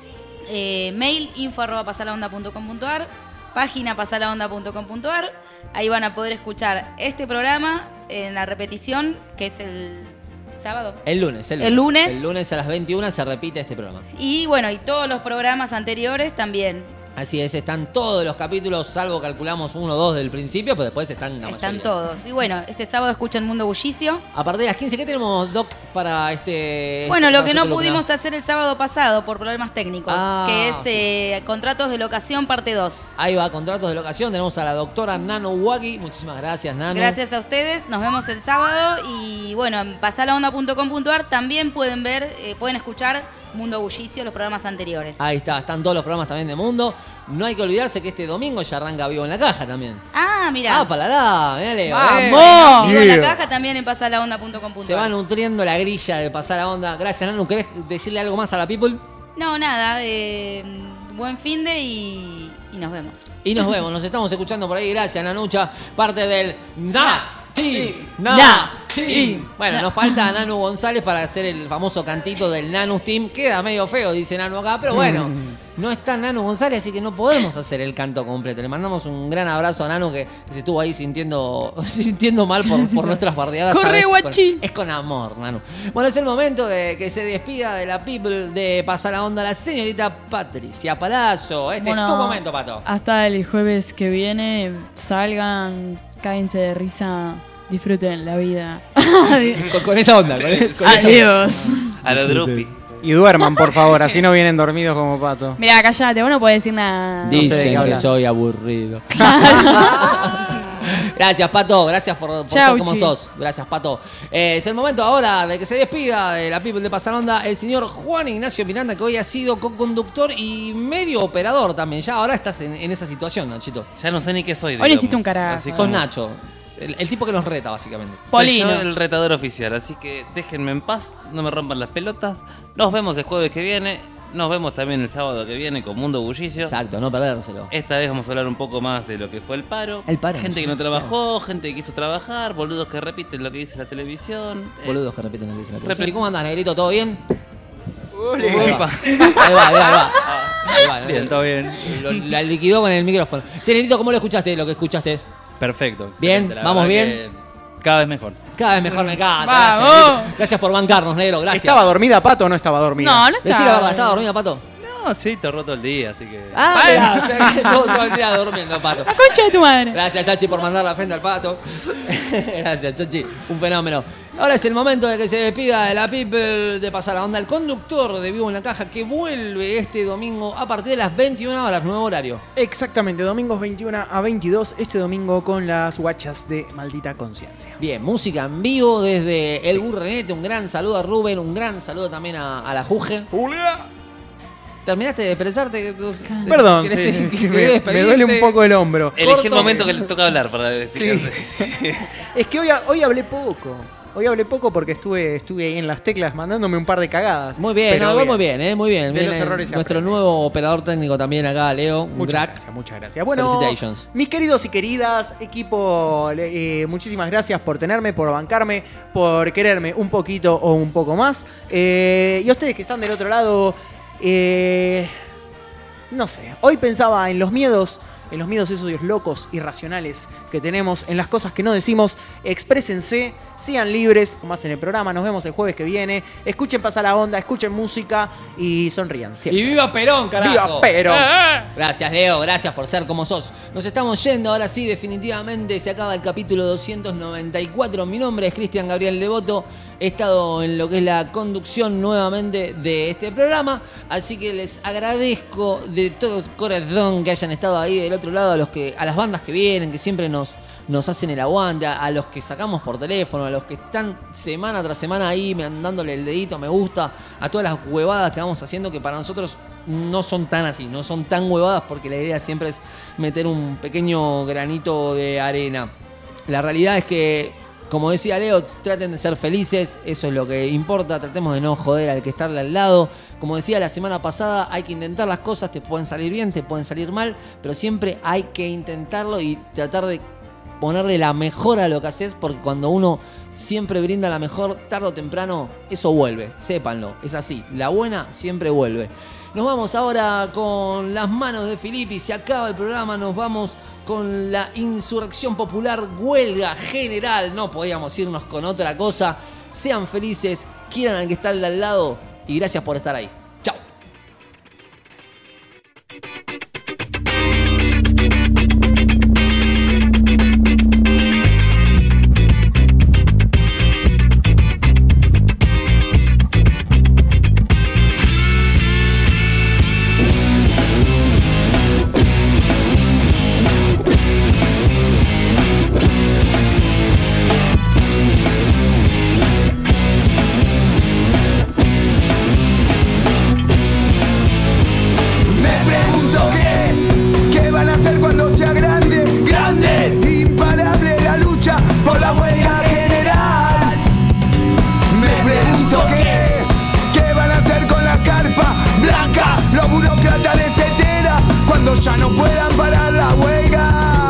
Mail, info@pasalaonda.com.ar, página pasalaonda.com.ar. Ahí van a poder escuchar este programa en la repetición, que es el sábado. El lunes. El lunes. El lunes a las 21 se repite este programa. Y bueno, y todos los programas anteriores también. Así es, están todos los capítulos, salvo calculamos 1 o 2 del principio, pero después están la Están mayoría. todos. Y bueno, este sábado escuchan Mundo Bullicio. A partir de las 15, ¿qué tenemos, Doc, para este... Bueno, lo que no columna? pudimos hacer el sábado pasado por problemas técnicos, Ah, que es contratos de locación parte 2. Ahí va, contratos de locación. Tenemos a la doctora Nano Waki. Muchísimas gracias, Nano. Gracias a ustedes, nos vemos el sábado y bueno, en pasalaonda.com.ar también pueden ver, pueden escuchar Mundo Bullicio, los programas anteriores. Ahí está, están todos los programas también de Mundo. No hay que olvidarse que este domingo ya arranca Vivo en la Caja también. Ah, mirá. Ah, palala, mirá, ¡Vamos! Vivo en la caja también en pasalaonda.com.ar. Se va nutriendo la grilla de pasar la onda. Gracias, Nano. ¿Querés decirle algo más a la people? No, nada, buen finde y nos vemos. Y nos vemos, nos estamos escuchando por ahí. Gracias, Nanucha. Parte del Team. Team. Bueno, nos falta Nanu González para hacer el famoso cantito del Nanus Team. Queda medio feo, dice Nanu acá, pero bueno, no está Nanu González, así que no podemos hacer el canto completo. Le mandamos un gran abrazo a Nanu que se estuvo ahí sintiendo mal por nuestras bardeadas. Corre, ¿sabes? guachín. Es con amor, Nanu. Bueno, es el momento de que se despida de la people de Pasar la Onda la señorita Patricia Palazzo. Este Bueno, es tu momento, Pato. Hasta el jueves que viene, salgan, cáguense de risa, disfruten la vida. Con esa onda. Con esa Adiós. A lo Drupi. Y duerman, por favor, así no vienen dormidos como Pato. Mira, callate, vos no podés decir nada. Dicen que hablas. soy aburrido. Gracias, Pato. Gracias por Chau, ser como chi. sos. Gracias, Pato. Es el momento ahora de que se despida de la people de Pasaronda el señor Juan Ignacio Miranda, que hoy ha sido co-conductor y medio operador también. Ya ahora estás en esa situación, Nachito. Ya no sé ni qué soy. Hoy no hiciste un carajo. Así Sos como- Nacho. El tipo que nos reta, básicamente. Soy yo el retador oficial, así que déjenme en paz, no me rompan las pelotas. Nos vemos el jueves que viene. Nos vemos también el sábado que viene con Mundo Bullicio. Exacto, no perdérselo. Esta vez vamos a hablar un poco más de lo que fue el paro. El paro. Gente que no trabajó, gente que quiso trabajar, boludos que repiten lo que dice la televisión. Boludos que repiten lo que dice la televisión. ¿Y cómo andás, negrito? ¿Todo bien? Epa. Ahí va. Ahí va. Bien, todo bien. La liquidó con el micrófono. Che, negrito, ¿cómo lo escuchaste? Lo que escuchaste. Perfecto. Bien, excelente. La vamos verdad bien. que Cada vez mejor. Cada vez mejor, me encanta. ¡Vamos! Gracias, negrito. Gracias por bancarnos, negro. Gracias. ¿Estaba dormida Pato o no estaba dormida? No, no estaba. Decí la verdad, ¿estaba dormida, Pato? No, sí, te roto el día, así que. O sea, que todo el día durmiendo, Pato. La concha de tu madre. Gracias, Chachi, por mandar la frente al Pato. Gracias, Chachi. Un fenómeno. Ahora es el momento de que se despida de la People de Pasar la Onda, el conductor de Vivo en la Caja, que vuelve este domingo a partir de las 21 horas, nuevo horario. Exactamente, domingos 21 a 22, este domingo con las guachas de Maldita Conciencia. Bien, música en vivo desde el Burrenete. Un gran saludo a Rubén, un gran saludo también a la Juge. ¡Julia! ¿Terminaste de expresarte? Perdón, ¿Querés- sí, querés me duele un despedirte? poco el hombro. Elegí el momento que les toca hablar para decir. Es que hoy hablé poco. Hoy hablé poco porque estuve ahí en las teclas mandándome un par de cagadas. Muy bien, Pero no, muy bien, muy bien. De los Viene errores se nuestro aprende. nuevo operador técnico también acá, Leo. Un crack. Muchas gracias. Bueno, Felicitations. mis queridos y queridas, equipo, muchísimas gracias por tenerme, por bancarme, por quererme un poquito o un poco más. Y a ustedes que están del otro lado, no sé, hoy pensaba en los miedos esos locos, irracionales que tenemos, en las cosas que no decimos. Exprésense, sean libres, más en el programa. Nos vemos el jueves que viene. Escuchen Pasa la Onda, escuchen música y sonrían siempre. Y viva Perón, carajo. ¡Viva Perón! Gracias, Leo, gracias por ser como sos. Nos estamos yendo, ahora sí, definitivamente se acaba el capítulo 294. Mi nombre es Cristian Gabriel Devoto. He estado en lo que es la conducción nuevamente de este programa, así que les agradezco de todo corazón que hayan estado ahí del otro lado, a las bandas que vienen, que siempre nos hacen el aguante, a los que sacamos por teléfono, a los que están semana tras semana ahí dándole el dedito, me gusta, a todas las huevadas que vamos haciendo, que para nosotros no son tan así, no son tan huevadas, porque la idea siempre es meter un pequeño granito de arena. La realidad es que, como decía Leo, traten de ser felices, eso es lo que importa, tratemos de no joder al que está al lado. Como decía la semana pasada, hay que intentar las cosas, te pueden salir bien, te pueden salir mal, pero siempre hay que intentarlo y tratar de ponerle la mejor a lo que haces, porque cuando uno siempre brinda la mejor, tarde o temprano, eso vuelve, sépanlo, es así, la buena siempre vuelve. Nos vamos ahora con las manos de Filippi, se acaba el programa, nos vamos con la insurrección popular, huelga general, no podíamos irnos con otra cosa. Sean felices, quieran al que está al lado y gracias por estar ahí. Chao. Ya no puedan parar la huelga.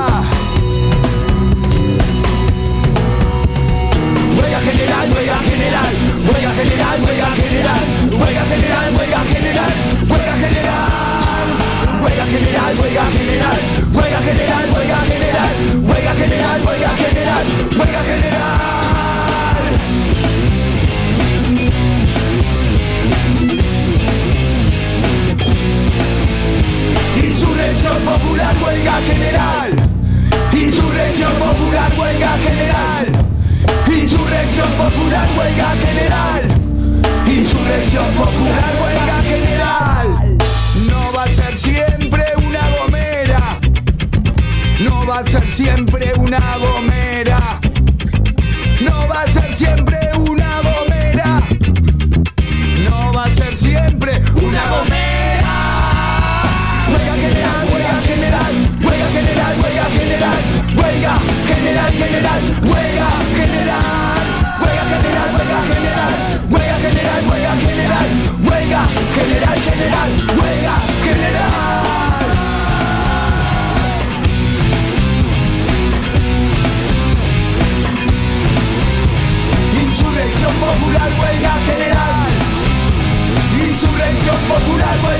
Huelga general, huelga general, huelga general, huelga general, huelga general, huelga general, huelga general, huelga general, huelga general, huelga general, huelga general, huelga general, huelga general, huelga general. Insurrección popular, huelga general. Insurrección popular, huelga general. Insurrección popular, huelga general. Insurrección popular, huelga general. No va a ser siempre una gomera. No va a ser siempre una gomera. No va a ser siempre una gomera. No va a ser siempre una gomera. Huelga general, huelga general, huelga general, huelga general, huelga general, general, huelga general, huelga general, huelga general, huelga general, huelga general, huelga general, general.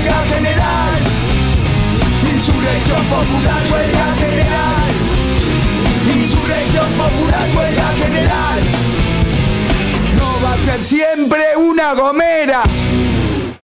huelga general. Insurrección popular, huelga general. Insurrección popular, huelga general. No va a ser siempre una gomera.